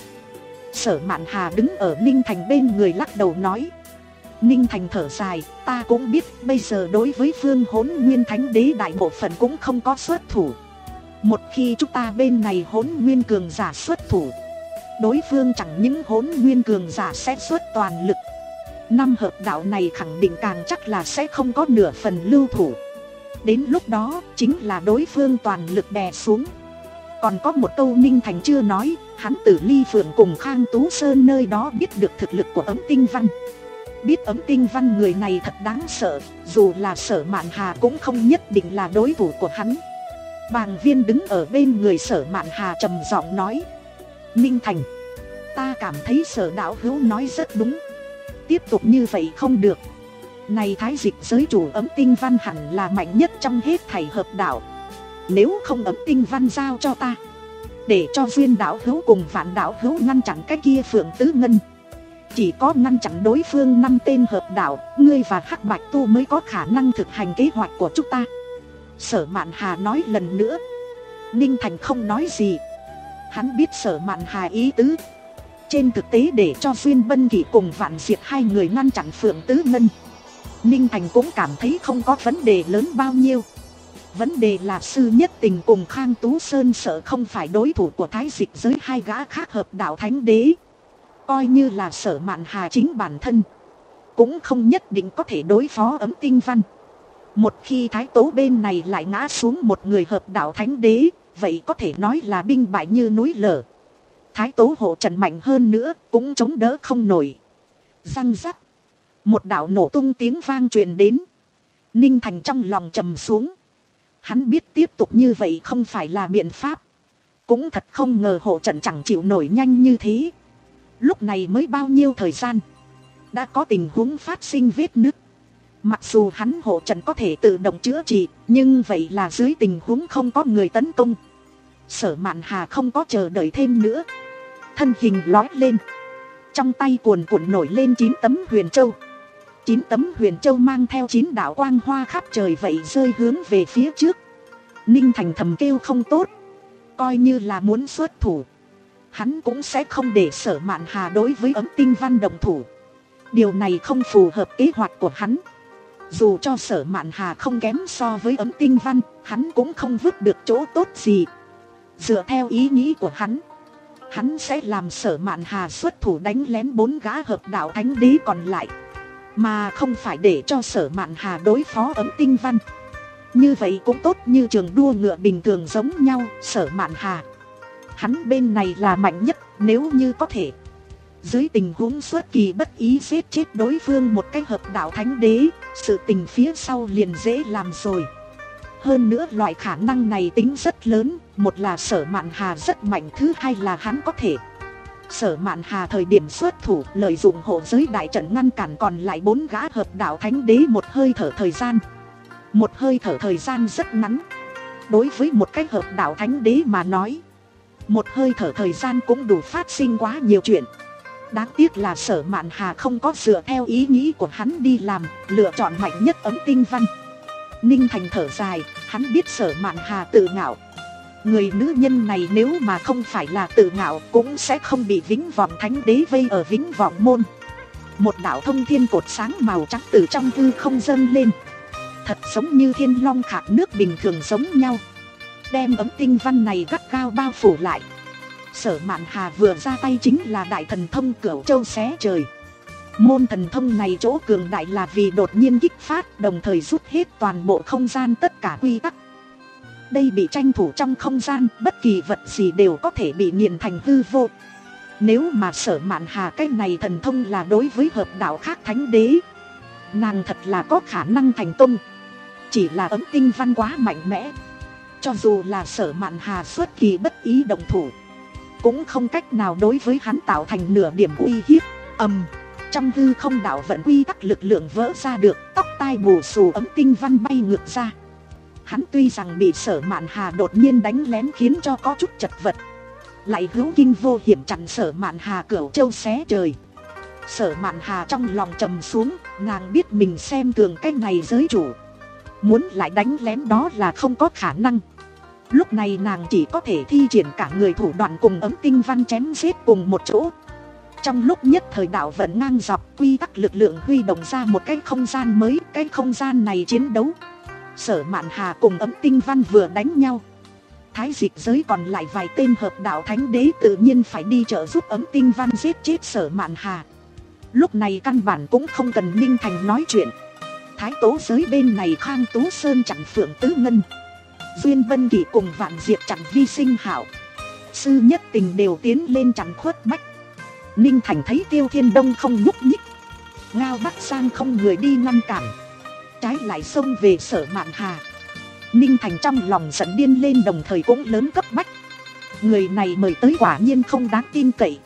Sở Mạn Hà đứng ở Ninh Thành bên người lắc đầu nói. Ninh Thành thở dài, ta cũng biết bây giờ đối với phương hỗn nguyên thánh đế đại bộ phận cũng không có xuất thủ. Một khi chúng ta bên này hỗn nguyên cường giả xuất thủ, đối phương chẳng những hỗn nguyên cường giả sẽ xuất toàn lực, năm hợp đạo này khẳng định càng chắc là sẽ không có nửa phần lưu thủ. Đến lúc đó chính là đối phương toàn lực đè xuống. Còn có một câu Ninh Thành chưa nói, hắn từ Ly Phượng cùng Khang Tú Sơn nơi đó biết được thực lực của Ấm Tinh Văn. Biết Ấm Tinh Văn người này thật đáng sợ, dù là Sở Mạn Hà cũng không nhất định là đối thủ của hắn. Bàng Viên đứng ở bên người Sở Mạn Hà trầm giọng nói. Ninh Thành, ta cảm thấy Sở đạo hữu nói rất đúng. Tiếp tục như vậy không được. Này Thái Dịch giới chủ Ấm Tinh Văn hẳn là mạnh nhất trong hết thảy hợp đạo. Nếu không Ấm Tinh Văn giao cho ta, để cho Duyên đạo hữu cùng Vạn đạo hữu ngăn chặn cái kia Phượng Tứ Ngân, chỉ có ngăn chặn đối phương năm tên hợp đạo, ngươi và Hắc Bạch Tu mới có khả năng thực hành kế hoạch của chúng ta. Sở Mạn Hà nói lần nữa. Ninh Thành không nói gì. Hắn biết Sở Mạn Hà ý tứ. Trên thực tế để cho Duyên Bân Kỷ cùng Vạn Diệt hai người ngăn chặn Phượng Tứ Ngân, Ninh Thành cũng cảm thấy không có vấn đề lớn bao nhiêu. Vấn đề là Sư Nhất Tình cùng Khang Tú Sơn sợ không phải đối thủ của Thái Dịch giới hai gã khác hợp đạo thánh đế. Coi như là Sở Mạn Hà chính bản thân, cũng không nhất định có thể đối phó Ấm Tinh Văn. Một khi Thái Tố bên này lại ngã xuống một người hợp đạo thánh đế, vậy có thể nói là binh bại như núi lở. Thái Tố hộ trận mạnh hơn nữa, cũng chống đỡ không nổi. Răng rắc, một đạo nổ tung tiếng vang truyền đến. Ninh Thành trong lòng trầm xuống. Hắn biết tiếp tục như vậy không phải là biện pháp. Cũng thật không ngờ hộ trận chẳng chịu nổi nhanh như thế. Lúc này mới bao nhiêu thời gian, đã có tình huống phát sinh vết nứt. Mặc dù hắn hộ trận có thể tự động chữa trị, nhưng vậy là dưới tình huống không có người tấn công. Sở Mạn Hà không có chờ đợi thêm nữa, thân hình lói lên, trong tay cuồn cuộn nổi lên chín tấm huyền châu. Chín tấm huyền châu mang theo chín đạo quang hoa khắp trời vậy rơi hướng về phía trước. Ninh Thành thầm kêu không tốt. Coi như là muốn xuất thủ, hắn cũng sẽ không để Sở Mạn Hà đối với Ấm Tinh Văn đồng thủ. Điều này không phù hợp kế hoạch của hắn. Dù cho Sở Mạn Hà không kém so với Ấm Tinh Văn, hắn cũng không vứt được chỗ tốt gì. Dựa theo ý nghĩ của hắn, hắn sẽ làm Sở Mạn Hà xuất thủ đánh lén bốn gã hợp đạo thánh đế còn lại, mà không phải để cho Sở Mạn Hà đối phó Ấm Tinh Văn. Như vậy cũng tốt, như trường đua ngựa bình thường giống nhau. Sở Mạn Hà, hắn bên này là mạnh nhất, nếu như có thể dưới tình huống xuất kỳ bất ý giết chết đối phương một cái hợp đạo thánh đế, sự tình phía sau liền dễ làm rồi. Hơn nữa loại khả năng này tính rất lớn, một là Sở Mạn Hà rất mạnh, thứ hai là hắn có thể. Sở Mạn Hà thời điểm xuất thủ lợi dụng hộ giới đại trận ngăn cản còn lại bốn gã hợp đạo thánh đế một hơi thở thời gian. Một hơi thở thời gian rất ngắn. Đối với một cái hợp đạo thánh đế mà nói, một hơi thở thời gian cũng đủ phát sinh quá nhiều chuyện. Đáng tiếc là Sở Mạn Hà không có dựa theo ý nghĩ của hắn đi làm, lựa chọn mạnh nhất Ấm Tinh Văn. Ninh Thành thở dài, hắn biết Sở Mạn Hà tự ngạo. Người nữ nhân này nếu mà không phải là tự ngạo cũng sẽ không bị Vĩnh Vọng Thánh Đế vây ở Vĩnh Vọng Môn. Một đạo thông thiên cột sáng màu trắng từ trong hư không dâng lên, thật giống như thiên long khạc nước bình thường giống nhau, đem Ấm Tinh Văn này gắt gao bao phủ lại. Sở Mạn Hà vừa ra tay chính là đại thần thông Cửu Châu xé trời. Môn thần thông này chỗ cường đại là vì đột nhiên kích phát, đồng thời rút hết toàn bộ không gian tất cả quy tắc. Đây bị tranh thủ trong không gian, bất kỳ vật gì đều có thể bị nghiền thành hư vô. Nếu mà Sở Mạn Hà cái này thần thông là đối với hợp đạo khác thánh đế, nàng thật là có khả năng thành công. Chỉ là Ấm Tinh Văn quá mạnh mẽ, cho dù là Sở Mạn Hà xuất kỳ bất ý động thủ, cũng không cách nào đối với hắn tạo thành nửa điểm uy hiếp. Ầm, trong hư không đạo vận quy tắc lực lượng vỡ ra được, tóc tai bù xù Ấm Tinh Văn bay ngược ra. Hắn tuy rằng bị Sở Mạn Hà đột nhiên đánh lén khiến cho có chút chật vật, lại hữu kinh vô hiểm chặn Sở Mạn Hà Cửu Châu xé trời. Sở Mạn Hà trong lòng trầm xuống, nàng biết mình xem thường cái này giới chủ, muốn lại đánh lén đó là không có khả năng. Lúc này nàng chỉ có thể thi triển cả người thủ đoạn cùng Ấm Tinh Văn chém giết cùng một chỗ. Trong lúc nhất thời đạo vận ngang dọc, quy tắc lực lượng huy động ra một cái không gian mới. Cái không gian này chiến đấu, Sở Mạn Hà cùng Ấm Tinh Văn vừa đánh nhau, Thái Dịch giới còn lại vài tên hợp đạo thánh đế tự nhiên phải đi trợ giúp Ấm Tinh Văn giết chết Sở Mạn Hà. Lúc này căn bản cũng không cần Ninh Thành nói chuyện. Thái Tố giới bên này Khang Tú Sơn chặn Phượng Tứ Ngân, Duyên Vân Kỷ cùng Vạn Diệp chặn Vi Sinh Hảo, Sư Nhất Tình đều tiến lên chặn Khuất Bách. Ninh Thành thấy Tiêu Thiên Đông không nhúc nhích, Ngao Bắc Sang không người đi ngăn cản, trái lại xông về Sở Mạn Hà. Ninh Thành trong lòng giận điên lên, đồng thời cũng lớn cấp bách. Người này mời tới quả nhiên không đáng tin cậy.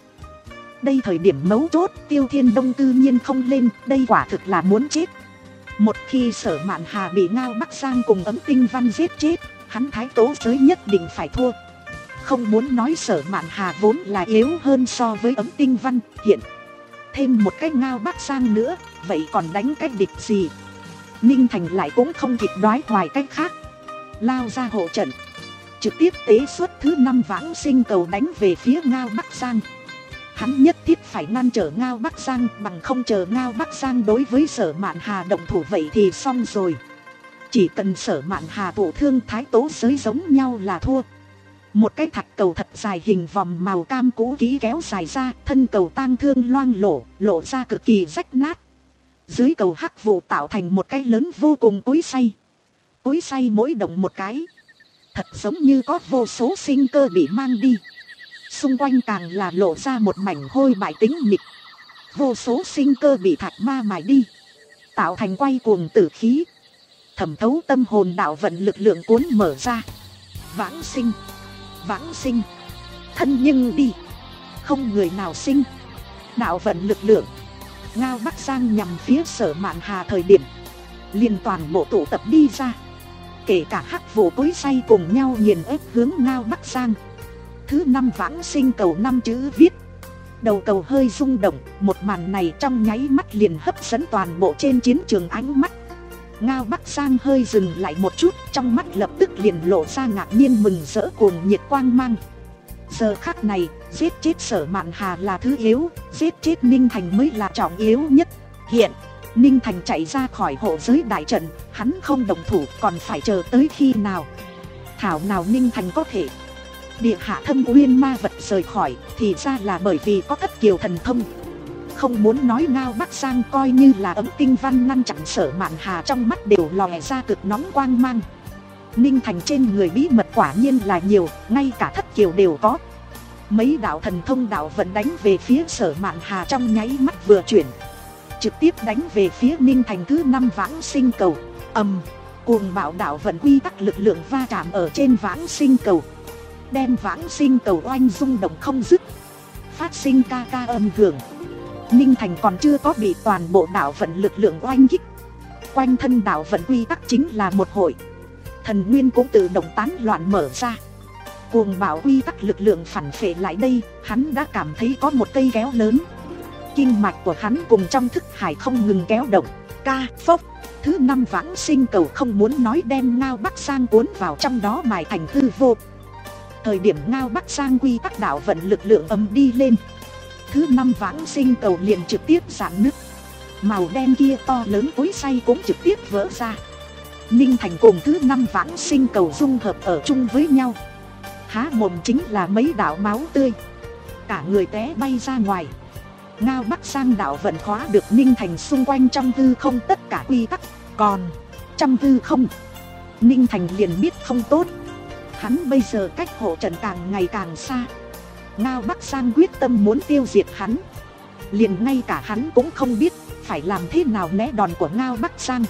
Đây thời điểm mấu chốt, Tiêu Thiên Đông cư nhiên không lên, đây quả thực là muốn chết. Một khi Sở Mạn Hà bị Ngao Bắc Sang cùng Ấm Tinh Văn giết chết, hắn Thái Tố giới nhất định phải thua. Không muốn nói Sở Mạn Hà vốn là yếu hơn so với Ấm Tinh Văn, hiện thêm một cái Ngao Bắc Sang nữa, vậy còn đánh cái địch gì? Ninh Thành lại cũng không kịp đoái hoài cách khác, lao ra hộ trận, trực tiếp tế xuất thứ năm Vãng Sinh Cầu đánh về phía Ngao Bắc Sang. Hắn nhất thiết phải ngăn trở Ngao Bắc Sang, bằng không chờ Ngao Bắc Sang đối với Sở Mạn Hà động thủ vậy thì xong rồi. Chỉ cần Sở Mạn Hà thụ thương, Thái Tố giới giống nhau là thua. Một cái thạch cầu thật dài hình vòng màu cam cũ kỹ kéo dài ra, thân cầu tang thương loang lổ, lộ ra cực kỳ rách nát. Dưới cầu hắc vụ tạo thành một cái lớn vô cùng cối xay. Cối xay mỗi động một cái, thật giống như có vô số sinh cơ bị mang đi. Xung quanh càng là lộ ra một mảnh hôi bại tĩnh mịch. Vô số sinh cơ bị thạch ma mài đi, tạo thành quay cuồng tử khí. Thẩm thấu tâm hồn đạo vận lực lượng cuốn mở ra. Vãng sinh, vãng sinh, thân nhưng đi, không người nào sinh. Đạo vận lực lượng, Ngao Bắc Sang nhằm phía Sở Mạn Hà thời điểm, liền toàn bộ tụ tập đi ra. Kể cả hắc vụ cối xay cùng nhau nghiền ép hướng Ngao Bắc Sang. Thứ năm Vãng Sinh Cầu năm chữ viết, đầu cầu hơi rung động. Một màn này trong nháy mắt liền hấp dẫn toàn bộ trên chiến trường ánh mắt. Ngao Bắc Sang hơi dừng lại một chút, trong mắt lập tức liền lộ ra ngạc nhiên mừng rỡ cuồng nhiệt quang mang. Giờ khắc này, giết chết Sở Mạn Hà là thứ yếu, giết chết Ninh Thành mới là trọng yếu nhất. Hiện Ninh Thành chạy ra khỏi hộ giới đại trận, hắn không động thủ còn phải chờ tới khi nào. Thảo nào Ninh Thành có thể địa hạ thâm uyên ma vật rời khỏi, thì ra là bởi vì có thất kiều thần thông. Không muốn nói Ngao Bắc Giang coi như là ấm tinh văn ngăn chặn Sở Mạn Hà, trong mắt đều lòe ra cực nóng quang mang. Ninh Thành trên người bí mật quả nhiên là nhiều, ngay cả thất kiều đều có. Mấy đạo thần thông đạo vận đánh về phía Sở Mạn Hà trong nháy mắt vừa chuyển, trực tiếp đánh về phía Ninh Thành thứ năm vãng sinh cầu. Ầm, cuồng bạo đạo vận quy tắc lực lượng va chạm ở trên vãng sinh cầu, đem vãng sinh cầu oanh rung động không dứt, phát sinh ca ca âm hưởng. Ninh Thành còn chưa có bị toàn bộ đạo vận lực lượng oanh kích, quanh thân đạo vận quy tắc chính là một hội thần nguyên cũng tự động tán loạn mở ra. Cuồng bạo quy tắc lực lượng phản phệ lại đây, hắn đã cảm thấy có một cây kéo lớn. Kinh mạch của hắn cùng trong thức hải không ngừng kéo động. Ca phốc, thứ năm vãng sinh cầu không muốn nói đem Ngao Bắc Giang cuốn vào trong đó mài thành hư vô. Thời điểm Ngao Bắc Giang quy tắc đạo vận lực lượng ầm đi lên, thứ năm vãng sinh cầu liền trực tiếp rạn nứt, màu đen kia to lớn cối xay cũng trực tiếp vỡ ra. Ninh Thành cùng thứ năm vãng sinh cầu dung hợp ở chung với nhau, há mồm chính là mấy đạo máu tươi, cả người té bay ra ngoài. Ngao Bắc Giang đạo vận khóa được Ninh Thành xung quanh trong hư không tất cả quy tắc, còn trong hư không Ninh Thành liền biết không tốt. Hắn bây giờ cách hộ trận càng ngày càng xa. Ngao Bắc Giang quyết tâm muốn tiêu diệt hắn, liền ngay cả hắn cũng không biết phải làm thế nào né đòn của Ngao Bắc Giang.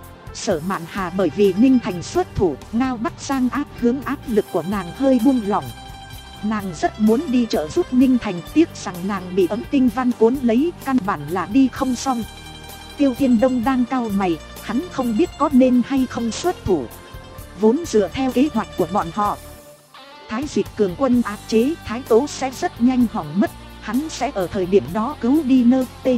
Sở Mạn Hà bởi vì Ninh Thành xuất thủ, Ngao Bắc Giang áp hướng áp lực của nàng hơi buông lỏng. Nàng rất muốn đi trợ giúp Ninh Thành, tiếc rằng nàng bị ấm tinh văn cuốn lấy, căn bản là đi không xong. Tiêu Thiên Đông đang cau mày, hắn không biết có nên hay không xuất thủ. Vốn dựa theo kế hoạch của bọn họ, Thái Dịch cường quân áp chế Thái Tố sẽ rất nhanh hỏng mất, hắn sẽ ở thời điểm đó cứu đi nơ tê.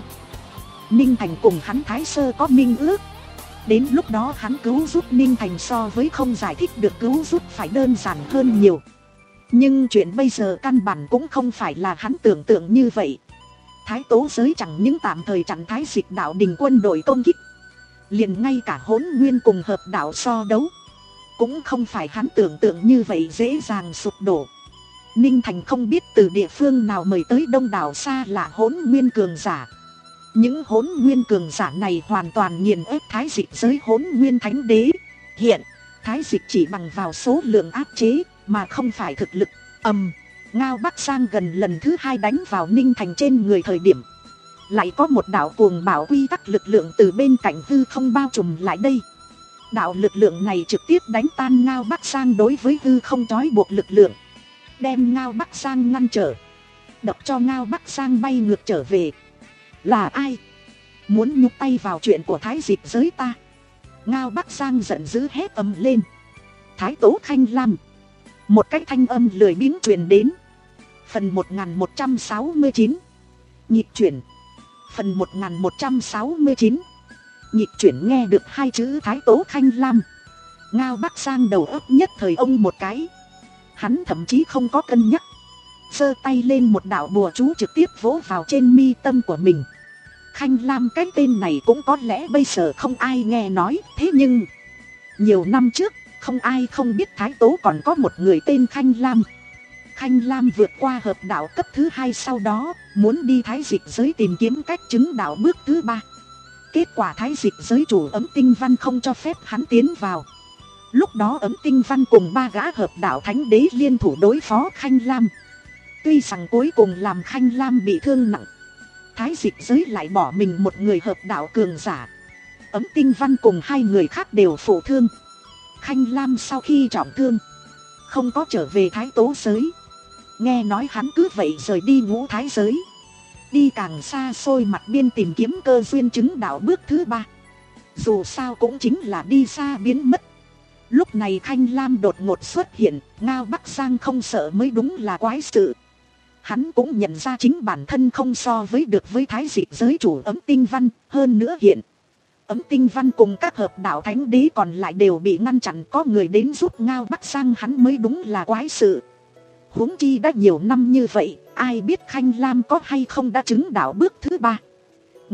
Ninh Thành cùng hắn Thái Sơ có minh ước, đến lúc đó hắn cứu giúp Ninh Thành so với không giải thích được cứu giúp phải đơn giản hơn nhiều. Nhưng chuyện bây giờ căn bản cũng không phải là hắn tưởng tượng như vậy. Thái Tố giới chẳng những tạm thời chặn Thái Dịch đạo đình quân đội công kích, liền ngay cả Hỗn Nguyên cùng hợp đạo so đấu cũng không phải hắn tưởng tượng như vậy dễ dàng sụp đổ. Ninh Thành không biết từ địa phương nào mời tới đông đảo xa là Hỗn Nguyên cường giả. Những Hỗn Nguyên cường giả này hoàn toàn nghiền ép Thái Dịch giới Hỗn Nguyên Thánh Đế. Hiện Thái Dịch chỉ bằng vào số lượng áp chế mà không phải thực lực. Ầm, Ngao Bắc Giang gần lần thứ hai đánh vào Ninh Thành trên người thời điểm, lại có một đạo cuồng bạo quy tắc lực lượng từ bên cạnh hư không bao trùm lại đây. Đạo lực lượng này trực tiếp đánh tan Ngao Bắc Giang đối với hư không trói buộc lực lượng, đem Ngao Bắc Giang ngăn trở, đập cho Ngao Bắc Giang bay ngược trở về. Là ai muốn nhúc tay vào chuyện của Thái Dịch giới ta? Ngao Bắc Giang giận dữ hét ầm lên. Thái Tố Khanh Lam. Một cái thanh âm lười biếng truyền đến. Phần một nghìn một trăm sáu mươi chín. Nhịp chuyển. Phần một nghìn một trăm sáu mươi chín. Nhịp chuyển nghe được hai chữ Thái Tố Khanh Lam, Ngao Bắc Giang đầu óc nhất thời ông một cái. Hắn thậm chí không có cân nhắc, giơ tay lên một đạo bùa chú trực tiếp vỗ vào trên mi tâm của mình. Khanh Lam cái tên này cũng có lẽ bây giờ không ai nghe nói, thế nhưng nhiều năm trước không ai không biết Thái Tố còn có một người tên Khanh Lam. Khanh Lam vượt qua hợp đạo cấp thứ hai, sau đó muốn đi Thái Dịch giới tìm kiếm cách chứng đạo bước thứ ba. Kết quả Thái Dịch giới chủ Ấm Tinh Văn không cho phép hắn tiến vào. Lúc đó Ấm Tinh Văn cùng ba gã hợp đạo thánh đế liên thủ đối phó Khanh Lam. Tuy rằng cuối cùng làm Khanh Lam bị thương nặng, Thái Dịch giới lại bỏ mình một người hợp đạo cường giả. Ấm Tinh Văn cùng hai người khác đều phụ thương. Khanh Lam sau khi trọng thương không có trở về Thái Tố giới. Nghe nói hắn cứ vậy rời đi Ngũ Thái giới, đi càng xa xôi mặt biên tìm kiếm cơ duyên chứng đạo bước thứ ba. Dù sao cũng chính là đi xa biến mất. Lúc này Khanh Lam đột ngột xuất hiện, Ngao Bắc Giang không sợ mới đúng là quái sự. Hắn cũng nhận ra chính bản thân không so với được với Thái Dịch giới chủ Ấm Tinh Văn. Hơn nữa hiện Ấm Tinh Văn cùng các hợp đạo thánh đế còn lại đều bị ngăn chặn, có người đến giúp Ngao Bắc Giang hắn mới đúng là quái sự. Huống chi đã nhiều năm như vậy, ai biết Khanh Lam có hay không đã chứng đạo bước thứ ba.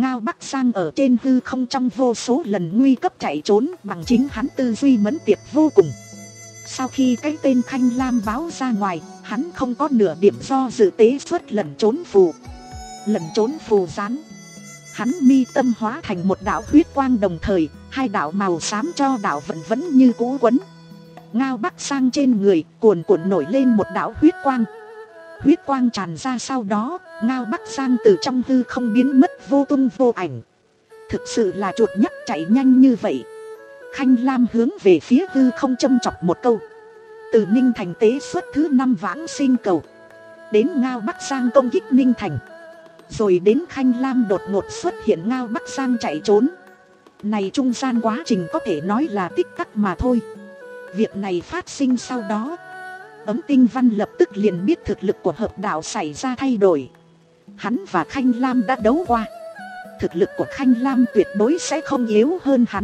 Ngao Bắc Giang ở trên hư không trong vô số lần nguy cấp chạy trốn bằng chính hắn tư duy mẫn tiệp vô cùng. Sau khi cái tên Khanh Lam báo ra ngoài, hắn không có nửa điểm do dự tế xuất lẩn trốn phù. Lẩn trốn phù rán. Hắn mi tâm hóa thành một đạo huyết quang, đồng thời hai đạo màu xám cho đạo vận vẫn như cũ quấn. Ngao Bắc Giang trên người cuồn cuộn nổi lên một đạo huyết quang. Huyết quang tràn ra, sau đó Ngao Bắc Giang từ trong hư không biến mất vô tung vô ảnh. Thực sự là chuột nhắt chạy nhanh như vậy. Khanh Lam hướng về phía hư không châm chọc một câu. Từ Ninh Thành tế xuất thứ năm vãng sinh cầu, đến Ngao Bắc Giang công kích Ninh Thành, rồi đến Khanh Lam đột ngột xuất hiện, Ngao Bắc Giang chạy trốn. Này trung gian quá trình có thể nói là tích tắc mà thôi. Việc này phát sinh sau đó, Ấm Tinh Văn lập tức liền biết thực lực của hợp đạo xảy ra thay đổi. Hắn và Khanh Lam đã đấu qua, thực lực của Khanh Lam tuyệt đối sẽ không yếu hơn hắn.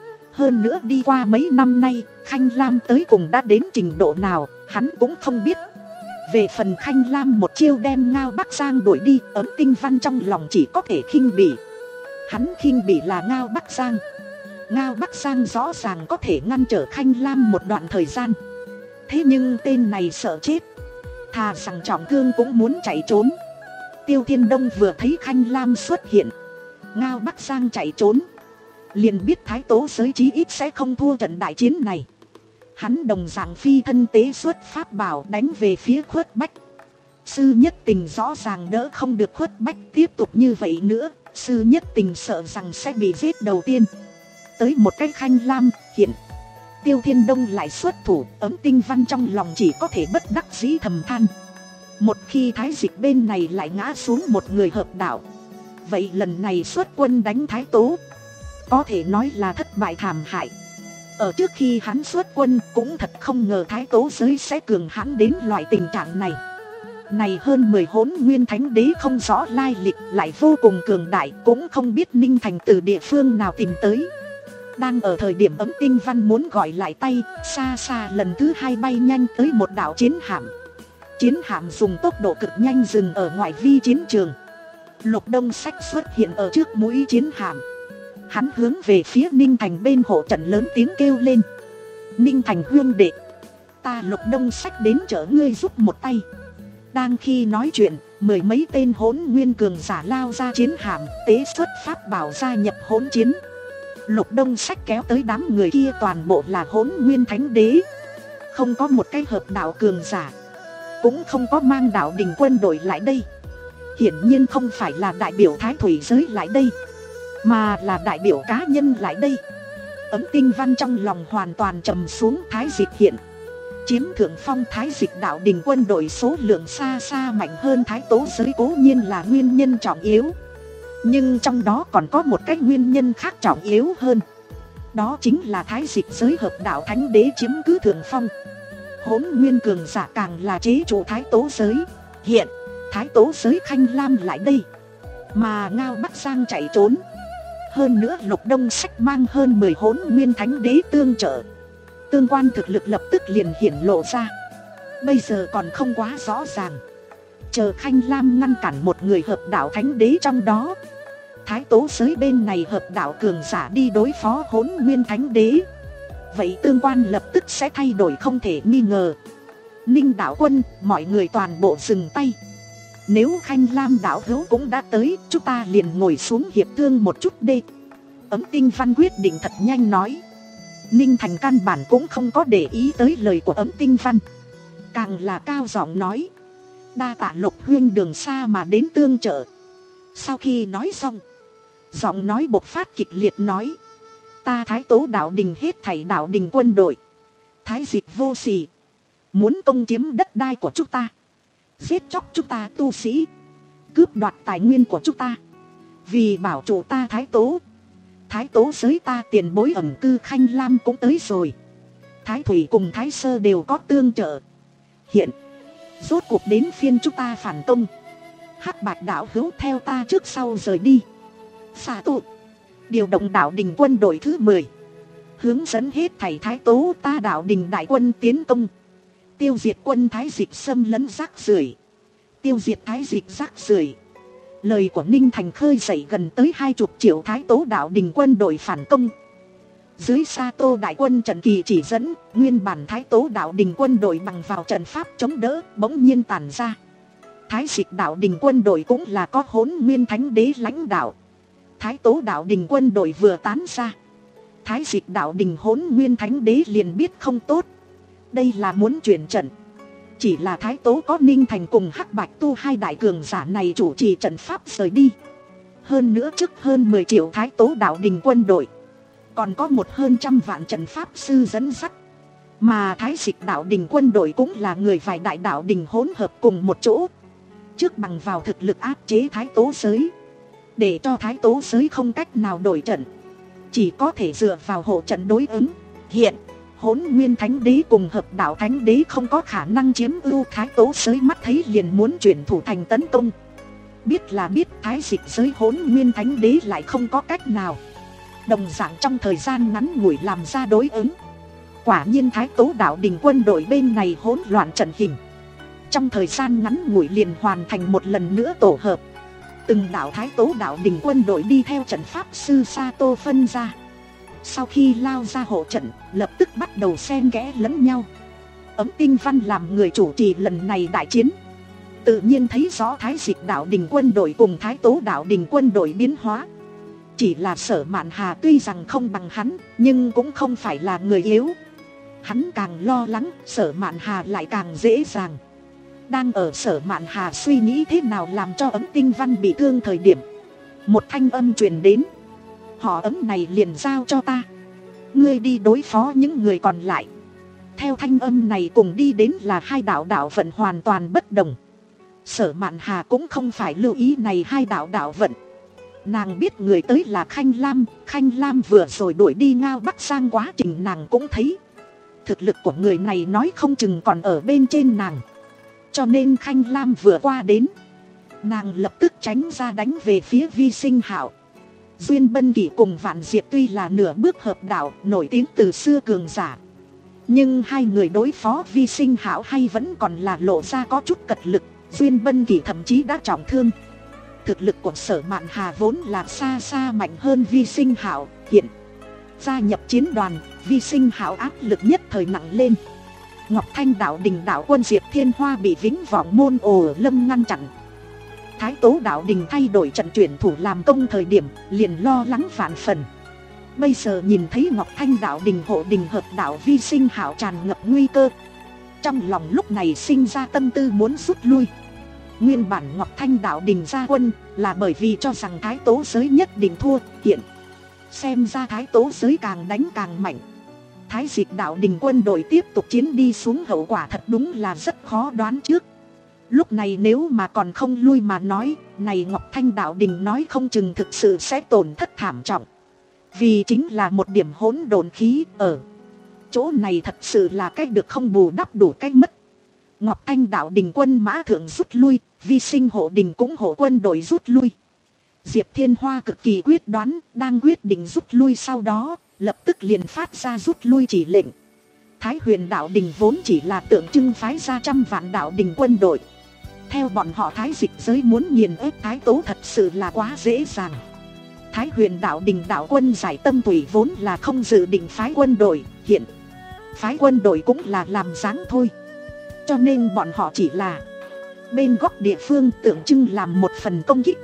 Hơn nữa đi qua mấy năm nay, Khanh Lam tới cùng đã đến trình độ nào, hắn cũng không biết. Về phần Khanh Lam một chiêu đem Ngao Bắc Giang đuổi đi, Ấm Tinh Văn trong lòng chỉ có thể khinh bỉ. Hắn khinh bỉ là Ngao Bắc Giang. Ngao Bắc Giang rõ ràng có thể ngăn trở Khanh Lam một đoạn thời gian. Thế nhưng tên này sợ chết, thà rằng trọng thương cũng muốn chạy trốn. Tiêu Thiên Đông vừa thấy Khanh Lam xuất hiện, Ngao Bắc Giang chạy trốn, liền biết Thái Tố giới chí ít sẽ không thua trận đại chiến này. Hắn đồng dạng phi thân tế xuất pháp bảo đánh về phía Khuất Bách. Sư Nhất Tình rõ ràng đỡ không được Khuất Bách tiếp tục như vậy nữa, Sư Nhất Tình sợ rằng sẽ bị giết đầu tiên. Tới một cái Khanh Lam hiện, Tiêu Thiên Đông lại xuất thủ, Ấm Tinh Văn trong lòng chỉ có thể bất đắc dĩ thầm than. Một khi Thái Dịch bên này lại ngã xuống một người hợp đạo, vậy lần này xuất quân đánh Thái Tố có thể nói là thất bại thảm hại. Ở trước khi hắn xuất quân cũng thật không ngờ Thái Tố giới sẽ cường hãn đến loại tình trạng này. Này hơn mười hỗn nguyên thánh đế không rõ lai lịch, lại vô cùng cường đại, cũng không biết Ninh Thành từ địa phương nào tìm tới. Đang ở thời điểm Ấm Tinh Văn muốn gọi lại tay, xa xa lần thứ hai bay nhanh tới một đạo chiến hạm. Chiến hạm dùng tốc độ cực nhanh dừng ở ngoại vi chiến trường. Lục Đông Sách xuất hiện ở trước mũi chiến hạm. Hắn hướng về phía Ninh Thành bên hộ trận lớn tiếng kêu lên: Ninh Thành huynh đệ, ta Lục Đông Sách đến chở ngươi giúp một tay. Đang khi nói chuyện, mười mấy tên hỗn nguyên cường giả lao ra chiến hạm, tế xuất pháp bảo gia nhập hỗn chiến. Lục Đông Sách kéo tới đám người kia toàn bộ là hỗn nguyên thánh đế, không có một cái hợp đạo cường giả, cũng không có mang đạo đình quân đội lại đây. Hiển nhiên không phải là đại biểu Thái Thủy giới lại đây, mà là đại biểu cá nhân lại đây. Ấm Tinh Văn trong lòng hoàn toàn trầm xuống. Thái Dịch hiện, chiếm thượng phong. Thái Dịch đạo đình quân đội số lượng xa xa mạnh hơn Thái Tố giới cố nhiên là nguyên nhân trọng yếu, nhưng trong đó còn có một cái nguyên nhân khác trọng yếu hơn. Đó chính là Thái Dịch giới hợp đạo thánh đế chiếm cứ thượng phong, hỗn nguyên cường giả càng là chế trụ Thái Tố giới. Hiện Thái Tố giới Khanh Lam lại đây, mà Ngao Bắc Giang chạy trốn. Hơn nữa Lục Đông Sách mang hơn mười hỗn nguyên thánh đế tương trợ, tương quan thực lực lập tức liền hiển lộ ra. Bây giờ còn không quá rõ ràng, chờ Khanh Lam ngăn cản một người hợp đạo thánh đế trong đó, Thái Tố giới bên này hợp đạo cường giả đi đối phó hỗn nguyên thánh đế, vậy tương quan lập tức sẽ thay đổi không thể nghi ngờ. Ninh đạo quân, mọi người toàn bộ dừng tay. Nếu Khanh Lam đạo hữu cũng đã tới, chúng ta liền ngồi xuống hiệp thương một chút đi. Ấm Tinh Văn quyết định thật nhanh nói. Ninh Thành căn bản cũng không có để ý tới lời của Ấm Tinh Văn, càng là cao giọng nói: đa tạ Lục huynh đường xa mà đến tương trợ. Sau khi nói xong, giọng nói bộc phát kịch liệt nói: ta Thái Tố đạo đình hết thảy đạo đình quân đội, Thái Dịch vô sỉ, muốn công chiếm đất đai của chúng ta, giết chóc chúng ta tu sĩ, cướp đoạt tài nguyên của chúng ta. Vì bảo chủ ta Thái Tố, Thái Tố giới ta tiền bối ẩn cư Khanh Lam cũng tới rồi. Thái Thủy cùng Thái Sơ đều có tương trợ. Hiện rốt cuộc đến phiên chúng ta phản công. Hắc Bạch đạo hữu theo ta trước sau rời đi. Xả tụ, điều động đạo đình quân đội thứ mười, hướng dẫn hết thảy Thái Tố ta đạo đình đại quân tiến công, tiêu diệt quân Thái Dịch xâm lấn rác rưởi, tiêu diệt Thái Dịch rác rưởi, Lời của Ninh Thành khơi dậy gần tới hai chục triệu Thái Tố Đạo Đình quân đội phản công. Dưới Sa Tô đại quân Trần Kỳ chỉ dẫn, nguyên bản Thái Tố Đạo Đình quân đội bằng vào trận pháp chống đỡ bỗng nhiên tàn ra. Thái Dịch Đạo Đình quân đội cũng là có Hỗn Nguyên Thánh Đế lãnh đạo. Thái Tố Đạo Đình quân đội vừa tán ra, Thái Dịch Đạo Đình Hỗn Nguyên Thánh Đế liền biết không tốt. Đây là muốn chuyển trận. Chỉ là Thái Tố có Ninh Thành cùng Hắc Bạch Tu hai đại cường giả này chủ trì trận pháp rời đi. Hơn nữa trước hơn mười triệu Thái Tố Đạo Đình quân đội, còn có một hơn trăm vạn trận pháp sư dẫn dắt. Mà Thái Dịch Đạo Đình quân đội cũng là người vài đại đạo đình hỗn hợp cùng một chỗ. Trước bằng vào thực lực áp chế Thái Tố giới, để cho Thái Tố giới không cách nào đổi trận, chỉ có thể dựa vào hộ trận đối ứng. Hiện Hỗn Nguyên Thánh Đế cùng Hợp Đạo Thánh Đế không có khả năng chiếm ưu, Thái Tố giới mắt thấy liền muốn chuyển thủ thành tấn công. Biết là biết, Thái Dịch giới Hỗn Nguyên Thánh Đế lại không có cách nào. Đồng dạng trong thời gian ngắn ngủi làm ra đối ứng. Quả nhiên Thái Tố Đạo Đình quân đội bên này hỗn loạn trận hình, trong thời gian ngắn ngủi liền hoàn thành một lần nữa tổ hợp. Từng đạo Thái Tố Đạo Đình quân đội đi theo trận pháp sư Sa Tô phân ra. Sau khi lao ra hộ trận, lập tức bắt đầu xen kẽ lẫn nhau. Ấm Tinh Văn làm người chủ trì lần này đại chiến, tự nhiên thấy rõ Thái Dịch Đạo Đình quân đội cùng Thái Tố Đạo Đình quân đội biến hóa. Chỉ là Sở Mạn Hà tuy rằng không bằng hắn, nhưng cũng không phải là người yếu. Hắn càng lo lắng, Sở Mạn Hà lại càng dễ dàng. Đang ở Sở Mạn Hà suy nghĩ thế nào làm cho Ấm Tinh Văn bị thương thời điểm, một thanh âm truyền đến. Họ Ấm này liền giao cho ta, ngươi đi đối phó những người còn lại. Theo thanh âm này cùng đi đến là hai đạo đạo vận hoàn toàn bất đồng. Sở Mạn Hà cũng không phải lưu ý này hai đạo đạo vận. Nàng biết người tới là Khanh Lam. Khanh Lam vừa rồi đuổi đi Ngao Bắc Sang quá trình nàng cũng thấy. Thực lực của người này nói không chừng còn ở bên trên nàng. Cho nên Khanh Lam vừa qua đến, nàng lập tức tránh ra đánh về phía Vi Sinh Hạo. Duyên Bân Kỷ cùng Vạn Diệp tuy là nửa bước hợp đạo, nổi tiếng từ xưa cường giả, nhưng hai người đối phó Vi Sinh Hạo hay vẫn còn là lộ ra có chút cật lực. Duyên Bân Kỷ thậm chí đã trọng thương. Thực lực của Sở Mạn Hà vốn là xa xa mạnh hơn Vi Sinh Hạo. Hiện gia nhập chiến đoàn, Vi Sinh Hạo áp lực nhất thời nặng lên. Ngọc Thanh Đạo Đình đạo quân Diệp Thiên Hoa bị Vĩnh Vọng Môn Ổ Lâm ngăn chặn. Thái Tố Đạo Đình thay đổi trận tuyển thủ làm công thời điểm, liền lo lắng vạn phần. Bây giờ nhìn thấy Ngọc Thanh Đạo Đình hộ đình hợp đạo Vi Sinh Hạo tràn ngập nguy cơ, trong lòng lúc này sinh ra tâm tư muốn rút lui. Nguyên bản Ngọc Thanh Đạo Đình ra quân là bởi vì cho rằng Thái Tố giới nhất định thua. Hiện xem ra Thái Tố giới càng đánh càng mạnh. Thái Dịch Đạo Đình quân đội tiếp tục chiến đi xuống, hậu quả thật đúng là rất khó đoán trước. Lúc này nếu mà còn không lui mà nói, này Ngọc Thanh Đạo Đình nói không chừng thực sự sẽ tổn thất thảm trọng. Vì chính là một điểm hỗn độn khí ở chỗ này thật sự là cách được không bù đắp đủ cách mất. Ngọc Thanh Đạo Đình quân mã thượng rút lui, Vi Sinh hộ đình cũng hộ quân đội rút lui. Diệp Thiên Hoa cực kỳ quyết đoán, đang quyết định rút lui, sau đó lập tức liền phát ra rút lui chỉ lệnh. Thái Huyền Đạo Đình vốn chỉ là tượng trưng phái ra trăm vạn đạo đình quân đội. Theo bọn họ Thái Dịch giới muốn nghiền ép Thái Tố thật sự là quá dễ dàng. Thái Huyền Đạo Đình đạo quân Giải Tâm Thủy vốn là không dự định phái quân đội, hiện phái quân đội cũng là làm dáng thôi. Cho nên bọn họ chỉ là bên góc địa phương tượng trưng làm một phần công kích.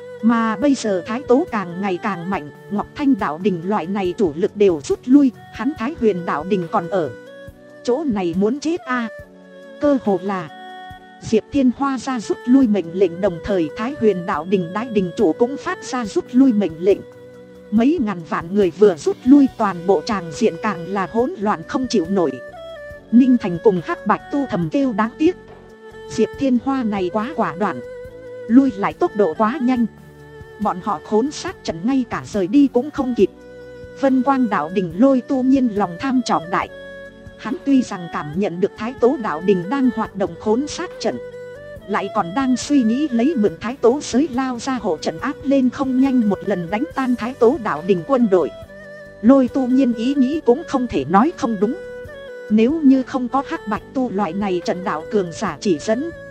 Mà bây giờ Thái Tố càng ngày càng mạnh, Ngọc Thanh Đạo Đình loại này chủ lực đều rút lui, hắn Thái Huyền Đạo Đình còn ở chỗ này muốn chết a à. Cơ hồ là Diệp Thiên Hoa ra rút lui mệnh lệnh, đồng thời Thái Huyền Đạo Đình đại đình chủ cũng phát ra rút lui mệnh lệnh. Mấy ngàn vạn người vừa rút lui, toàn bộ tràng diện càng là hỗn loạn không chịu nổi. Ninh Thành cùng Hắc Bạch Tu thầm kêu đáng tiếc. Diệp Thiên Hoa này quá quả đoạn, lui lại tốc độ quá nhanh. Bọn họ khốn sát trận ngay cả rời đi cũng không kịp. Vân Quang Đạo Đình Lôi tu nhiên lòng tham trọng đại. Hắn tuy rằng cảm nhận được Thái Tố Đạo Đình đang hoạt động khốn sát trận, lại còn đang suy nghĩ lấy mượn Thái Tố giới lao ra hộ trận áp lên không nhanh một lần đánh tan Thái Tố Đạo Đình quân đội. Lôi tu nhiên ý nghĩ cũng không thể nói không đúng. Nếu như không có Hắc Bạch Tu loại này trận đạo cường giả chỉ dẫn,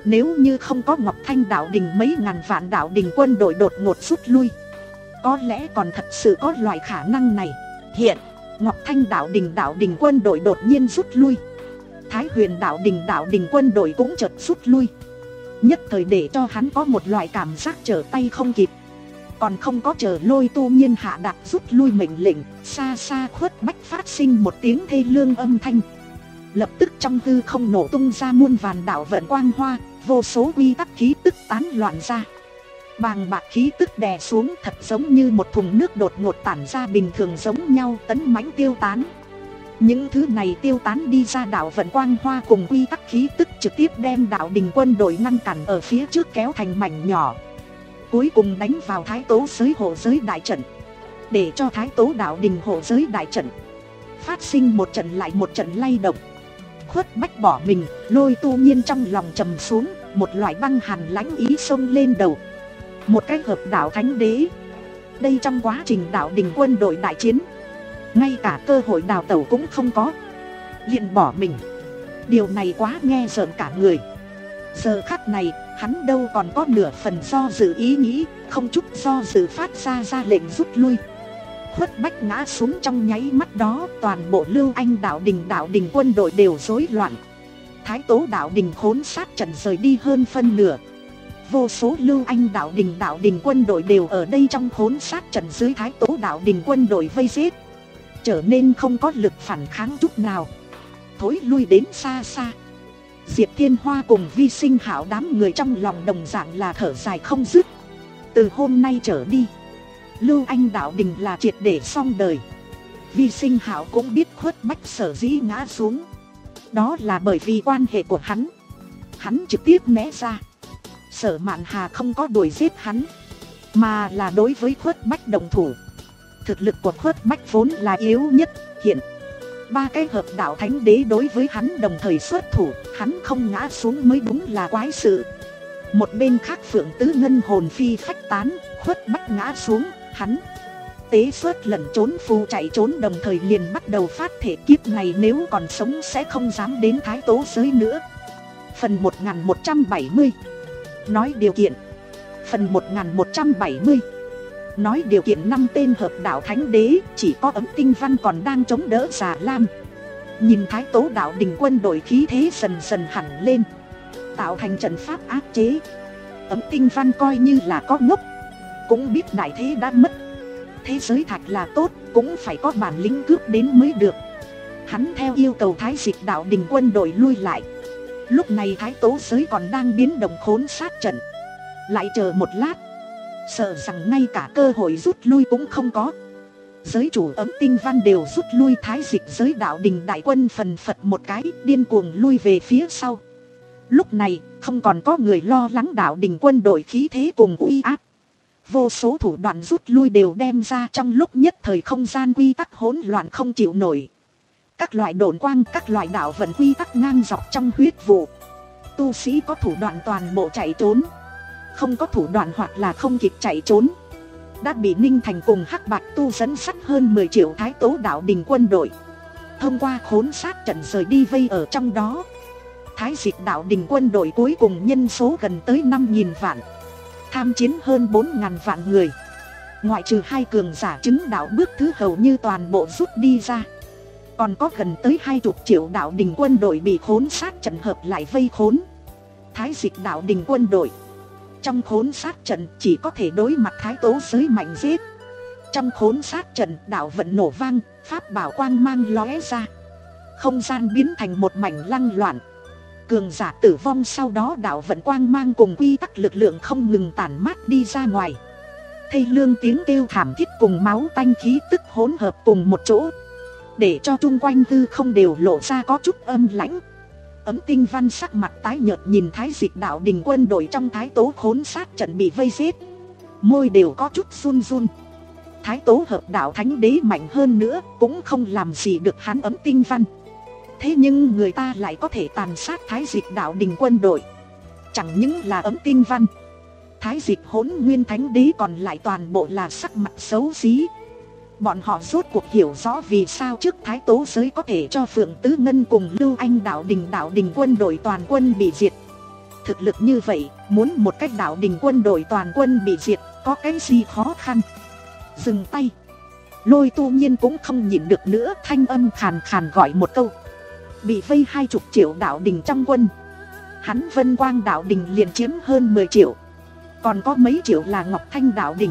Nếu như không có Ngọc Thanh đạo đình, mấy ngàn vạn đạo đình quân đội đột ngột rút lui, có lẽ còn thật sự có loại khả năng này. Hiện Ngọc Thanh đạo đình đạo đình quân đội đột nhiên rút lui, Thái Huyền đạo đình đạo đình quân đội cũng chợt rút lui, nhất thời để cho hắn có một loại cảm giác trở tay không kịp. Còn không có chờ Lôi Tu Nhiên hạ đạt rút lui mệnh lệnh, xa xa Khuất Bách phát sinh một tiếng thê lương âm thanh. Lập tức trong hư không nổ tung ra muôn vàn đạo vận quang hoa, vô số quy tắc khí tức tán loạn ra. Bàng bạc khí tức đè xuống, thật giống như một thùng nước đột ngột tản ra bình thường giống nhau, tấn mãnh tiêu tán. Những thứ này tiêu tán đi ra đạo vận quang hoa cùng quy tắc khí tức trực tiếp đem đạo đình quân đội ngăn cản ở phía trước kéo thành mảnh nhỏ, cuối cùng đánh vào Thái Tố giới hộ giới đại trận, để cho Thái Tố đạo đình hộ giới đại trận phát sinh một trận lại một trận lay động. Khuất Bách bỏ mình, Lôi Tu Nhiên trong lòng trầm xuống, một loại băng hàn lãnh ý xông lên đầu. Một cái hợp đạo thánh đế, đây trong quá trình đạo đình quân đội đại chiến, ngay cả cơ hội đào tẩu cũng không có, liền bỏ mình. Điều này quá nghe rợn cả người. Giờ khắc này, hắn đâu còn có nửa phần do dự ý nghĩ, không chút do dự phát ra ra lệnh rút lui. Khuất Bách ngã xuống trong nháy mắt đó, toàn bộ Lưu Anh đạo đình đạo đình quân đội đều rối loạn. Thái Tố đạo đình khốn sát trận rời đi hơn phân nửa. Vô số Lưu Anh đạo đình đạo đình quân đội đều ở đây trong khốn sát trận dưới Thái Tố đạo đình quân đội vây giết, trở nên không có lực phản kháng chút nào, thối lui đến xa xa. Diệp Thiên Hoa cùng Vi Sinh Hạo đám người trong lòng đồng dạng là thở dài không dứt. Từ hôm nay trở đi, Lưu Anh đạo đình là triệt để xong đời. Vi Sinh Hạo cũng biết Khuất Bách sở dĩ ngã xuống, đó là bởi vì quan hệ của hắn. Hắn trực tiếp né ra. Sở Mạn Hà không có đuổi giết hắn, mà là đối với Khuất Bách đồng thủ. Thực lực của Khuất Bách vốn là yếu nhất, hiện ba cái hợp đạo thánh đế đối với hắn đồng thời xuất thủ, hắn không ngã xuống mới đúng là quái sự. Một bên khác Phượng Tứ Ngân hồn phi phách tán, Khuất Bách ngã xuống, hắn tế xuất lẩn trốn phù chạy trốn, đồng thời liền bắt đầu phát thể kiếp này nếu còn sống sẽ không dám đến Thái Tố giới nữa. Phần một nghìn một trăm bảy mươi nói điều kiện. Phần một nghìn một trăm bảy mươi nói điều kiện. Năm tên hợp đạo thánh đế, chỉ có Ấm Tinh Văn còn đang chống đỡ Già Lam. Nhìn Thái Tố đạo đình quân đội khí thế dần dần hẳn lên, tạo thành trận pháp áp chế. Ấm Tinh Văn coi như là có ngốc, cũng biết đại thế đã mất, thế giới thạch là tốt, cũng phải có bản lĩnh cướp đến mới được. Hắn theo yêu cầu Thái Dịch đạo đình quân đội lui lại. Lúc này Thái Tố giới còn đang biến động khốn sát trận, lại chờ một lát, sợ rằng ngay cả cơ hội rút lui cũng không có. Giới chủ Ấm Tinh Văn đều rút lui, Thái Dịch giới đạo đình đại quân phần phật một cái, điên cuồng lui về phía sau. Lúc này không còn có người lo lắng đạo đình quân đội khí thế cùng uy áp. Vô số thủ đoạn rút lui đều đem ra, trong lúc nhất thời không gian quy tắc hỗn loạn không chịu nổi. Các loại độn quang, các loại đạo vận quy tắc ngang dọc trong huyết vụ. Tu sĩ có thủ đoạn toàn bộ chạy trốn, không có thủ đoạn hoặc là không kịp chạy trốn, đã bị Ninh Thành cùng Hắc Bạch Tu dẫn sắt hơn mười triệu Thái Tố đạo đình quân đội thông qua khốn sát trận rời đi vây ở trong đó. Thái Dịch đạo đình quân đội cuối cùng nhân số gần tới năm nghìn vạn, tham chiến hơn bốn nghìn vạn người, ngoại trừ hai cường giả chứng đạo bước thứ hầu như toàn bộ rút đi ra, còn có gần tới hai chục triệu đạo đình quân đội bị khốn sát trận hợp lại vây khốn. Thái Dịch đạo đình quân đội trong khốn sát trận chỉ có thể đối mặt Thái Tố giới mạnh giết. Trong khốn sát trận, đạo vận nổ vang, pháp bảo quang mang lóe ra, không gian biến thành một mảnh lăng loạn. Cường giả tử vong, sau đó đạo vận quang mang cùng quy tắc lực lượng không ngừng tản mát đi ra ngoài. Thê lương tiếng kêu thảm thiết cùng máu tanh khí tức hỗn hợp cùng một chỗ, để cho chung quanh hư không đều lộ ra có chút âm lãnh. Ấm Tinh Văn sắc mặt tái nhợt nhìn Thái Dịch đạo đình quân đội trong Thái Tố khốn sát trận bị vây giết, môi đều có chút run run. Thái Tố hợp đạo thánh đế mạnh hơn nữa cũng không làm gì được hắn Ấm Tinh Văn. Thế nhưng người ta lại có thể tàn sát Thái Dịch đạo đình quân đội. Chẳng những là Ấm Tinh Văn, Thái Dịch Hỗn Nguyên thánh đế còn lại toàn bộ là sắc mặt xấu xí. Bọn họ rốt cuộc hiểu rõ vì sao trước Thái Tố giới có thể cho Phượng Tứ Ngân cùng Lưu Anh đạo đình đạo đình quân đội toàn quân bị diệt. thực lực như vậy, muốn một cách đạo đình quân đội toàn quân bị diệt, có cái gì khó khăn. Dừng tay. Lôi Tu Nhiên cũng không nhịn được nữa, thanh âm khàn khàn gọi một câu. Bị vây hai chục triệu đạo đình trong quân, hắn Vân Quang đạo đình liền chiếm hơn mười triệu, còn có mấy triệu là Ngọc Thanh đạo đình.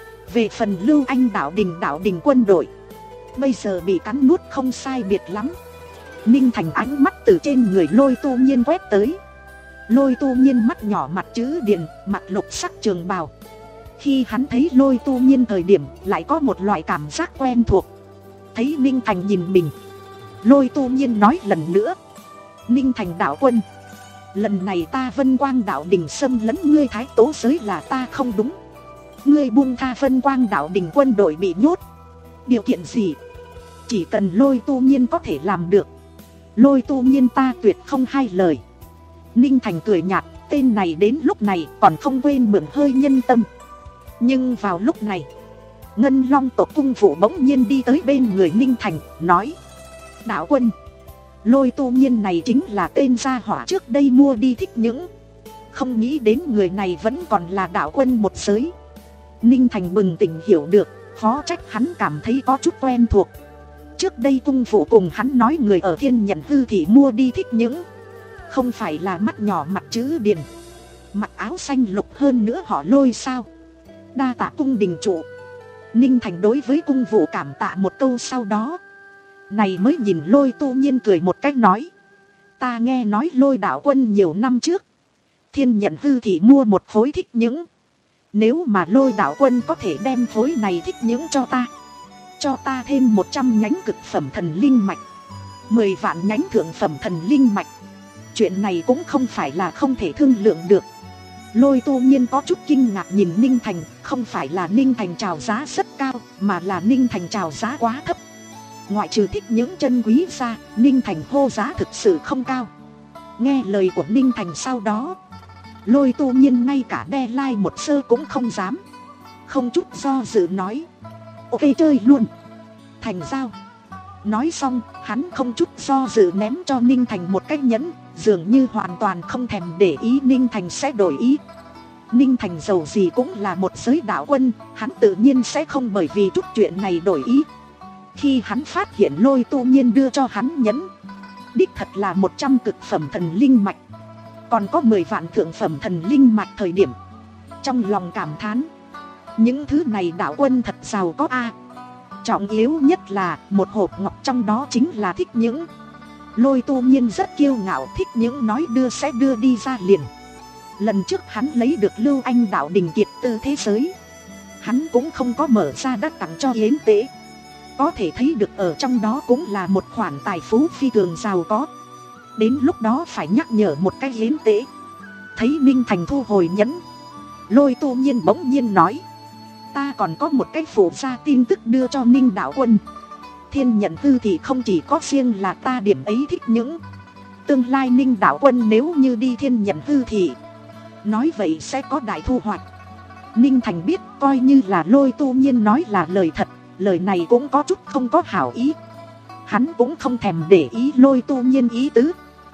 Về phần Lưu Anh đạo đình đạo đình quân đội, bây giờ bị cắn nuốt không sai biệt lắm. Ninh Thành ánh mắt từ trên người Lôi Tu Nhiên quét tới. Lôi Tu Nhiên mắt nhỏ mặt chữ điền, mặt lục sắc trường bào. Khi hắn thấy Lôi Tu Nhiên thời điểm, lại có một loại cảm giác quen thuộc. Thấy Ninh Thành nhìn mình, Lôi Tu Nhiên nói lần nữa. Ninh Thành đạo quân, lần này ta Vân Quang đạo đình xâm lấn ngươi Thái Tố giới là ta không đúng. Ngươi buông tha Vân Quang đạo đình quân đội bị nhốt. Điều kiện gì? Chỉ cần Lôi Tu Nhiên có thể làm được, Lôi Tu Nhiên ta tuyệt không hai lời. Ninh Thành cười nhạt, tên này đến lúc này còn không quên mượn hơi nhân tâm. Nhưng vào lúc này, Ngân Long tộc cung phụ bỗng nhiên đi tới bên người Ninh Thành, nói: đạo quân, Lôi Tu Nhiên này chính là tên gia hỏa trước đây mua đi thích những. Không nghĩ đến người này vẫn còn là đạo quân một giới. Ninh Thành bừng tỉnh hiểu được, khó trách hắn cảm thấy có chút quen thuộc. Trước đây cung phụ cùng hắn nói người ở Thiên Nhận Hư Thị mua đi thích những. Không phải là mắt nhỏ mặt chữ điền, mặc áo xanh lục hơn nữa họ Lôi sao? Đa tạ cung đình chủ. Ninh Thành đối với cung vụ cảm tạ một câu, sau đó này mới nhìn Lôi Tu Nhiên cười một cách nói: ta nghe nói Lôi đạo quân nhiều năm trước Thiên Nhận Hư Thị mua một khối thích những. Nếu mà Lôi đạo quân có thể đem khối này thích những cho ta, cho ta thêm một trăm nhánh cực phẩm thần linh mạch, mười vạn nhánh thượng phẩm thần linh mạch, chuyện này cũng không phải là không thể thương lượng được. Lôi Tu Nhiên có chút kinh ngạc nhìn Ninh Thành, không phải là Ninh Thành chào giá rất cao, mà là Ninh Thành chào giá quá thấp. Ngoại trừ thích những chân quý ra, Ninh Thành hô giá thực sự không cao. Nghe lời của Ninh Thành sau đó, Lôi Tu Nhiên ngay cả đe lai một sơ cũng không dám, không chút do dự nói: ok chơi luôn, thành giao. Nói xong, hắn không chút do dự ném cho Ninh Thành một cái nhẫn, dường như hoàn toàn không thèm để ý Ninh Thành sẽ đổi ý. Ninh Thành dầu gì cũng là một giới đạo quân, hắn tự nhiên sẽ không bởi vì chút chuyện này đổi ý. Khi hắn phát hiện Lôi Tu Nhiên đưa cho hắn nhẫn đích thật là một trăm cực phẩm thần linh mạch, còn có mười vạn thượng phẩm thần linh mạch thời điểm, trong lòng cảm thán: những thứ này đạo quân thật giàu có a. Trọng yếu nhất là một hộp ngọc trong đó chính là thích những. Lôi Tu Nhiên rất kiêu ngạo, thích những nói đưa sẽ đưa đi ra liền. Lần trước hắn lấy được Lưu Anh đạo đình kiệt tư thế giới, hắn cũng không có mở ra đắt tặng cho yến tế. Có thể thấy được ở trong đó cũng là một khoản tài phú phi thường giàu có. Đến lúc đó phải nhắc nhở một cái yến tế. Thấy Ninh Thành thu hồi nhẫn, Lôi Tu Nhiên bỗng nhiên nói: ta còn có một cái phụ gia tin tức đưa cho Ninh đạo quân. Thiên Nhận Hư Thị không chỉ có riêng là ta điểm ấy thích những. Tương lai Ninh đạo quân nếu như đi Thiên Nhận Hư Thị, nói vậy sẽ có đại thu hoạch. Ninh Thành biết coi như là Lôi Tu Nhiên nói là lời thật, lời này cũng có chút không có hảo ý. Hắn cũng không thèm để ý Lôi Tu Nhiên ý tứ,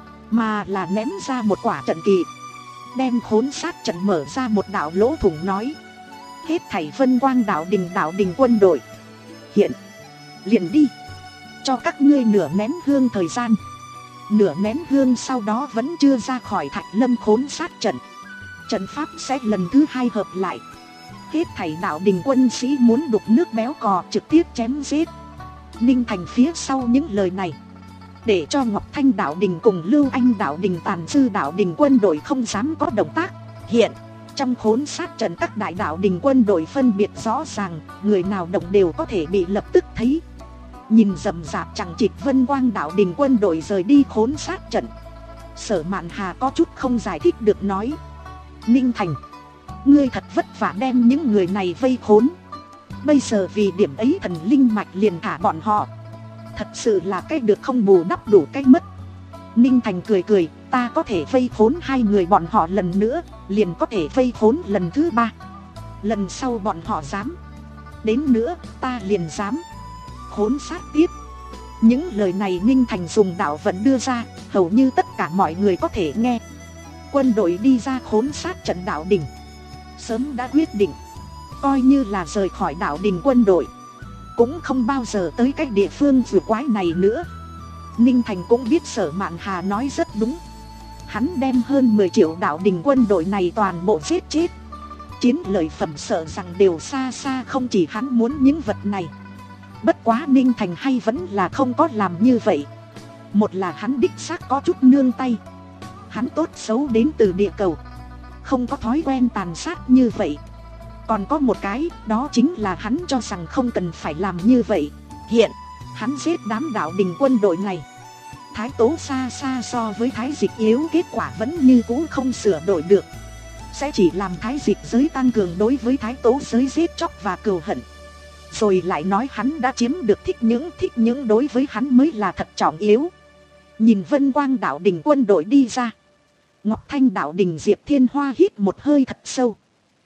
mà là ném ra một quả trận kỳ, đem khốn sát trận mở ra một đạo lỗ thủng, nói: hết thảy Vân Quang đạo đình đạo đình quân đội, hiện liền đi. Cho các ngươi nửa nén hương thời gian. Nửa nén hương sau đó vẫn chưa ra khỏi Thạch Lâm khốn sát trận, trận pháp sẽ lần thứ hai hợp lại. Hết thảy đạo đình quân sĩ muốn đục nước béo cò trực tiếp chém giết. Ninh Thành phía sau những lời này, để cho Ngọc Thanh đạo đình cùng Lưu Anh đạo đình tàn dư đạo đình quân đội không dám có động tác. Hiện trong khốn sát trận các đại đạo đình quân đội phân biệt rõ ràng, người nào động đều có thể bị lập tức thấy. Nhìn rầm rạp chẳng chịt Vân Quang đạo đình quân đội rời đi khốn sát trận, Sở Mạn Hà có chút không giải thích được nói: Ninh Thành, ngươi thật vất vả đem những người này vây khốn, bây giờ vì điểm ấy thần linh mạch liền thả bọn họ, thật sự là cái được không bù đắp đủ cái mất. Ninh Thành cười cười: ta có thể vây khốn hai người bọn họ lần nữa, liền có thể vây khốn lần thứ ba. Lần sau bọn họ dám đến nữa, ta liền dám khốn sát tiếp. Những lời này Ninh Thành dùng đạo vận đưa ra, hầu như tất cả mọi người có thể nghe. quân đội đi ra khốn sát trận đạo đình. Sớm đã quyết định, coi như là rời khỏi đạo đình quân đội, cũng không bao giờ tới cái địa phương vừa quái này nữa. Ninh Thành cũng biết Sở Mạn Hà nói rất đúng. Hắn đem hơn mười triệu đạo đình quân đội này toàn bộ giết chết. Chiến lợi phẩm sợ rằng đều xa xa không chỉ hắn muốn những vật này. Bất quá Ninh Thành hay vẫn là không có làm như vậy. Một là hắn đích xác có chút nương tay. Hắn tốt xấu đến từ địa cầu, không có thói quen tàn sát như vậy. Còn có một cái, đó chính là hắn cho rằng không cần phải làm như vậy. Hiện, hắn giết đám đạo đình quân đội này. Thái Tố xa xa so với Thái Dịch yếu, kết quả vẫn như cũ không sửa đổi được. Sẽ chỉ làm Thái Dịch giới tăng cường đối với Thái Tố giới giết chóc và cừu hận. Rồi lại nói hắn đã chiếm được thích những, thích những đối với hắn mới là thật trọng yếu. Nhìn Vân Quang đạo đình quân đội đi ra, Ngọc Thanh đạo đình Diệp Thiên Hoa hít một hơi thật sâu.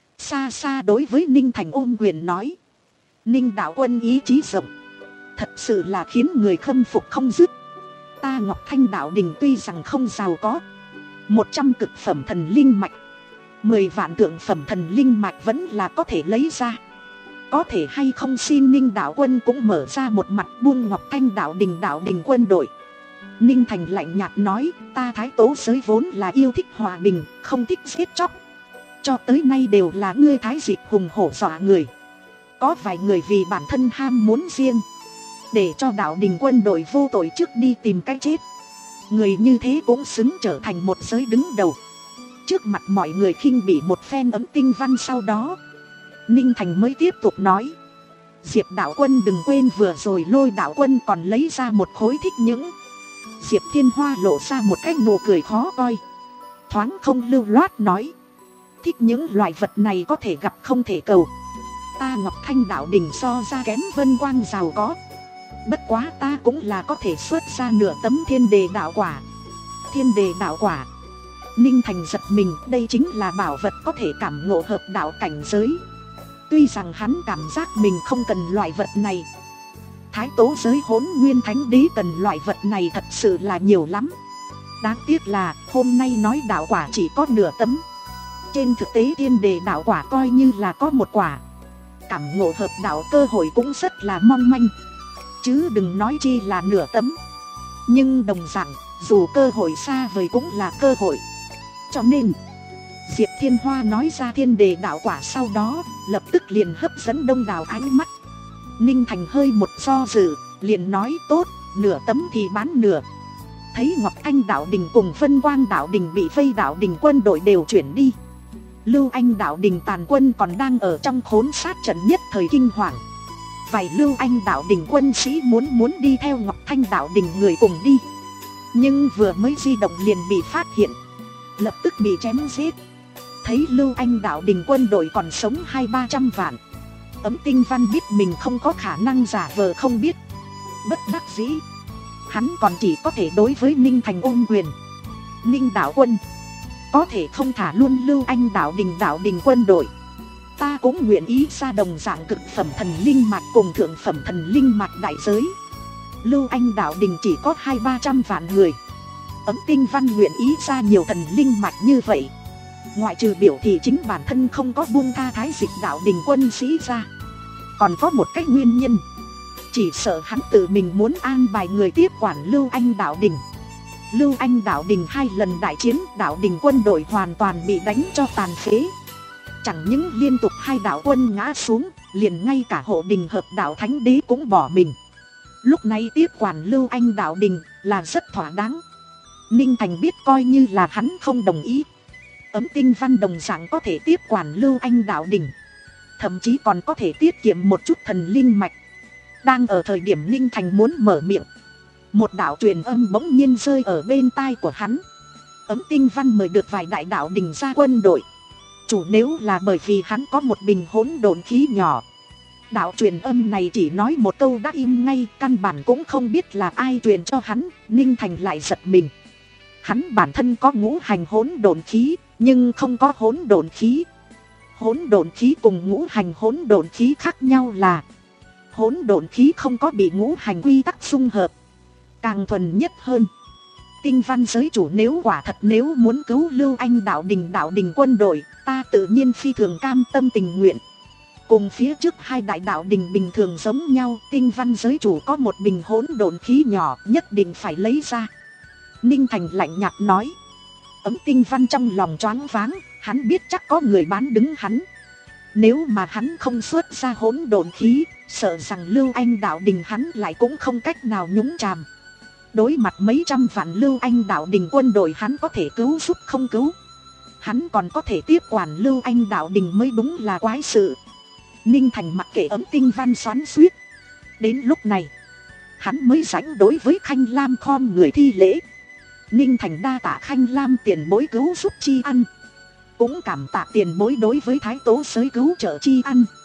Xa xa đối với Ninh Thành ôm quyền nói: Ninh đạo quân ý chí rộng, thật sự là khiến người khâm phục không dứt. Ta Ngọc Thanh đạo đình tuy rằng không giàu có, một trăm cực phẩm thần linh mạch, mười vạn tượng phẩm thần linh mạch vẫn là có thể lấy ra. Có thể hay không xin Ninh đạo quân cũng mở ra một mặt buông Ngọc Thanh đạo đình đạo đình quân đội. Ninh Thành lạnh nhạt nói: ta Thái Tố giới vốn là yêu thích hòa bình, không thích giết chóc. Cho tới nay đều là ngươi Thái Dịch hùng hổ dọa người. Có vài người vì bản thân ham muốn riêng, để cho đạo đình quân đội vô tội trước đi tìm cái chết. Người như thế cũng xứng trở thành một giới đứng đầu. Trước mặt mọi người khinh bỉ một phen ấm tinh văn, sau đó Ninh Thành mới tiếp tục nói: Diệp đạo quân đừng quên vừa rồi Lôi đạo quân còn lấy ra một khối thích những. Diệp Thiên Hoa lộ ra một cái nụ cười khó coi, thoáng không lưu loát nói: thích những loại vật này có thể gặp không thể cầu. Ta Ngọc Thanh đạo đình so ra kém Vân Quang giàu có, bất quá ta cũng là có thể xuất ra nửa tấm thiên đề đạo quả. Thiên đề đạo quả? Ninh Thành giật mình, đây chính là bảo vật có thể cảm ngộ hợp đạo cảnh giới. Tuy rằng hắn cảm giác mình không cần loại vật này, Thái Tố giới Hỗn Nguyên Thánh Đế cần loại vật này thật sự là nhiều lắm. Đáng tiếc là hôm nay nói đạo quả chỉ có nửa tấm. Trên thực tế thiên đề đạo quả coi như là có một quả, cảm ngộ hợp đạo cơ hội cũng rất là mong manh, chứ đừng nói chi là nửa tấm. Nhưng đồng dạng, dù cơ hội xa vời cũng là cơ hội. Cho nên Diệp Thiên Hoa nói ra thiên đề đạo quả sau đó, lập tức liền hấp dẫn đông đảo ánh mắt. Ninh Thành hơi một do dự, liền nói: tốt, nửa tấm thì bán nửa. Thấy Ngọc Anh đạo đình cùng Vân Quang đạo đình bị vây, đạo đình quân đội đều chuyển đi. Lưu Anh đạo đình tàn quân còn đang ở trong khốn sát trận, nhất thời kinh hoàng. Vài Lưu Anh đạo đình quân sĩ muốn muốn đi theo Ngọc Thanh đạo đình người cùng đi, nhưng vừa mới di động liền bị phát hiện, lập tức bị chém giết. Thấy Lưu Anh đạo đình quân đội còn sống hai ba trăm vạn, Ấm Tinh Văn biết mình không có khả năng giả vờ không biết. Bất đắc dĩ, hắn còn chỉ có thể đối với Ninh Thành ôm quyền: Ninh đạo quân, có thể không thả luôn Lưu Anh đạo đình đạo đình quân đội. Ta cũng nguyện ý ra đồng dạng cực phẩm thần linh mạch cùng thượng phẩm thần linh mạch đại giới. Lưu Anh đạo đình chỉ có hai ba trăm vạn người, Ấm Tinh Văn nguyện ý ra nhiều thần linh mạch như vậy. Ngoại trừ biểu thị chính bản thân không có buông tha Thái Dịch đạo đình quân sĩ ra, còn có một cách nguyên nhân, chỉ sợ hắn tự mình muốn an bài người tiếp quản Lưu Anh đạo đình. Lưu Anh đạo đình hai lần đại chiến, đạo đình quân đội hoàn toàn bị đánh cho tàn phế. Chẳng những liên tục hai đạo quân ngã xuống, liền ngay cả hộ đình hợp đạo thánh đế cũng bỏ mình. Lúc này tiếp quản Lưu Anh đạo đình là rất thỏa đáng. Ninh Thành biết coi như là hắn không đồng ý, Ấm Tinh Văn đồng dạng có thể tiếp quản Lưu Anh đạo đình, thậm chí còn có thể tiết kiệm một chút thần linh mạch. Đang ở thời điểm Ninh Thành muốn mở miệng, một đạo truyền âm bỗng nhiên rơi ở bên tai của hắn: Ấm Tinh Văn mời được vài đại đạo đình ra quân đội, chủ nếu là bởi vì hắn có một bình hỗn độn khí nhỏ. Đạo truyền âm này chỉ nói một câu đã im ngay, căn bản cũng không biết là ai truyền cho hắn. Ninh Thành lại giật mình. Hắn bản thân có ngũ hành hỗn độn khí, nhưng không có hỗn độn khí. Hỗn độn khí cùng ngũ hành hỗn độn khí khác nhau là hỗn độn khí không có bị ngũ hành quy tắc xung hợp, càng thuần nhất hơn. Tinh văn giới chủ nếu quả thật nếu muốn cứu Lưu Anh đạo đình đạo đình quân đội, ta tự nhiên phi thường cam tâm tình nguyện. Cùng phía trước hai đại đạo đình bình thường giống nhau, tinh văn giới chủ có một bình hỗn độn khí nhỏ, nhất định phải lấy ra. Ninh Thành lạnh nhạt nói. Ấm tinh văn trong lòng choáng váng, hắn biết chắc có người bán đứng hắn. Nếu mà hắn không xuất ra hỗn độn khí, sợ rằng Lưu Anh đạo đình hắn lại cũng không cách nào nhúng chàm. Đối mặt mấy trăm vạn Lưu Anh đạo đình quân đội hắn có thể cứu giúp không cứu. Hắn còn có thể tiếp quản Lưu Anh đạo đình mới đúng là quái sự. Ninh Thành mặc kệ ấm tinh văn xoắn xuýt. Đến lúc này, hắn mới rảnh đối với Khanh Lam khom người thi lễ. Ninh Thành đa tạ Khanh Lam tiền bối cứu giúp chi ăn. Cũng cảm tạ tiền bối đối với Thái Tố Sới cứu trợ chi ăn.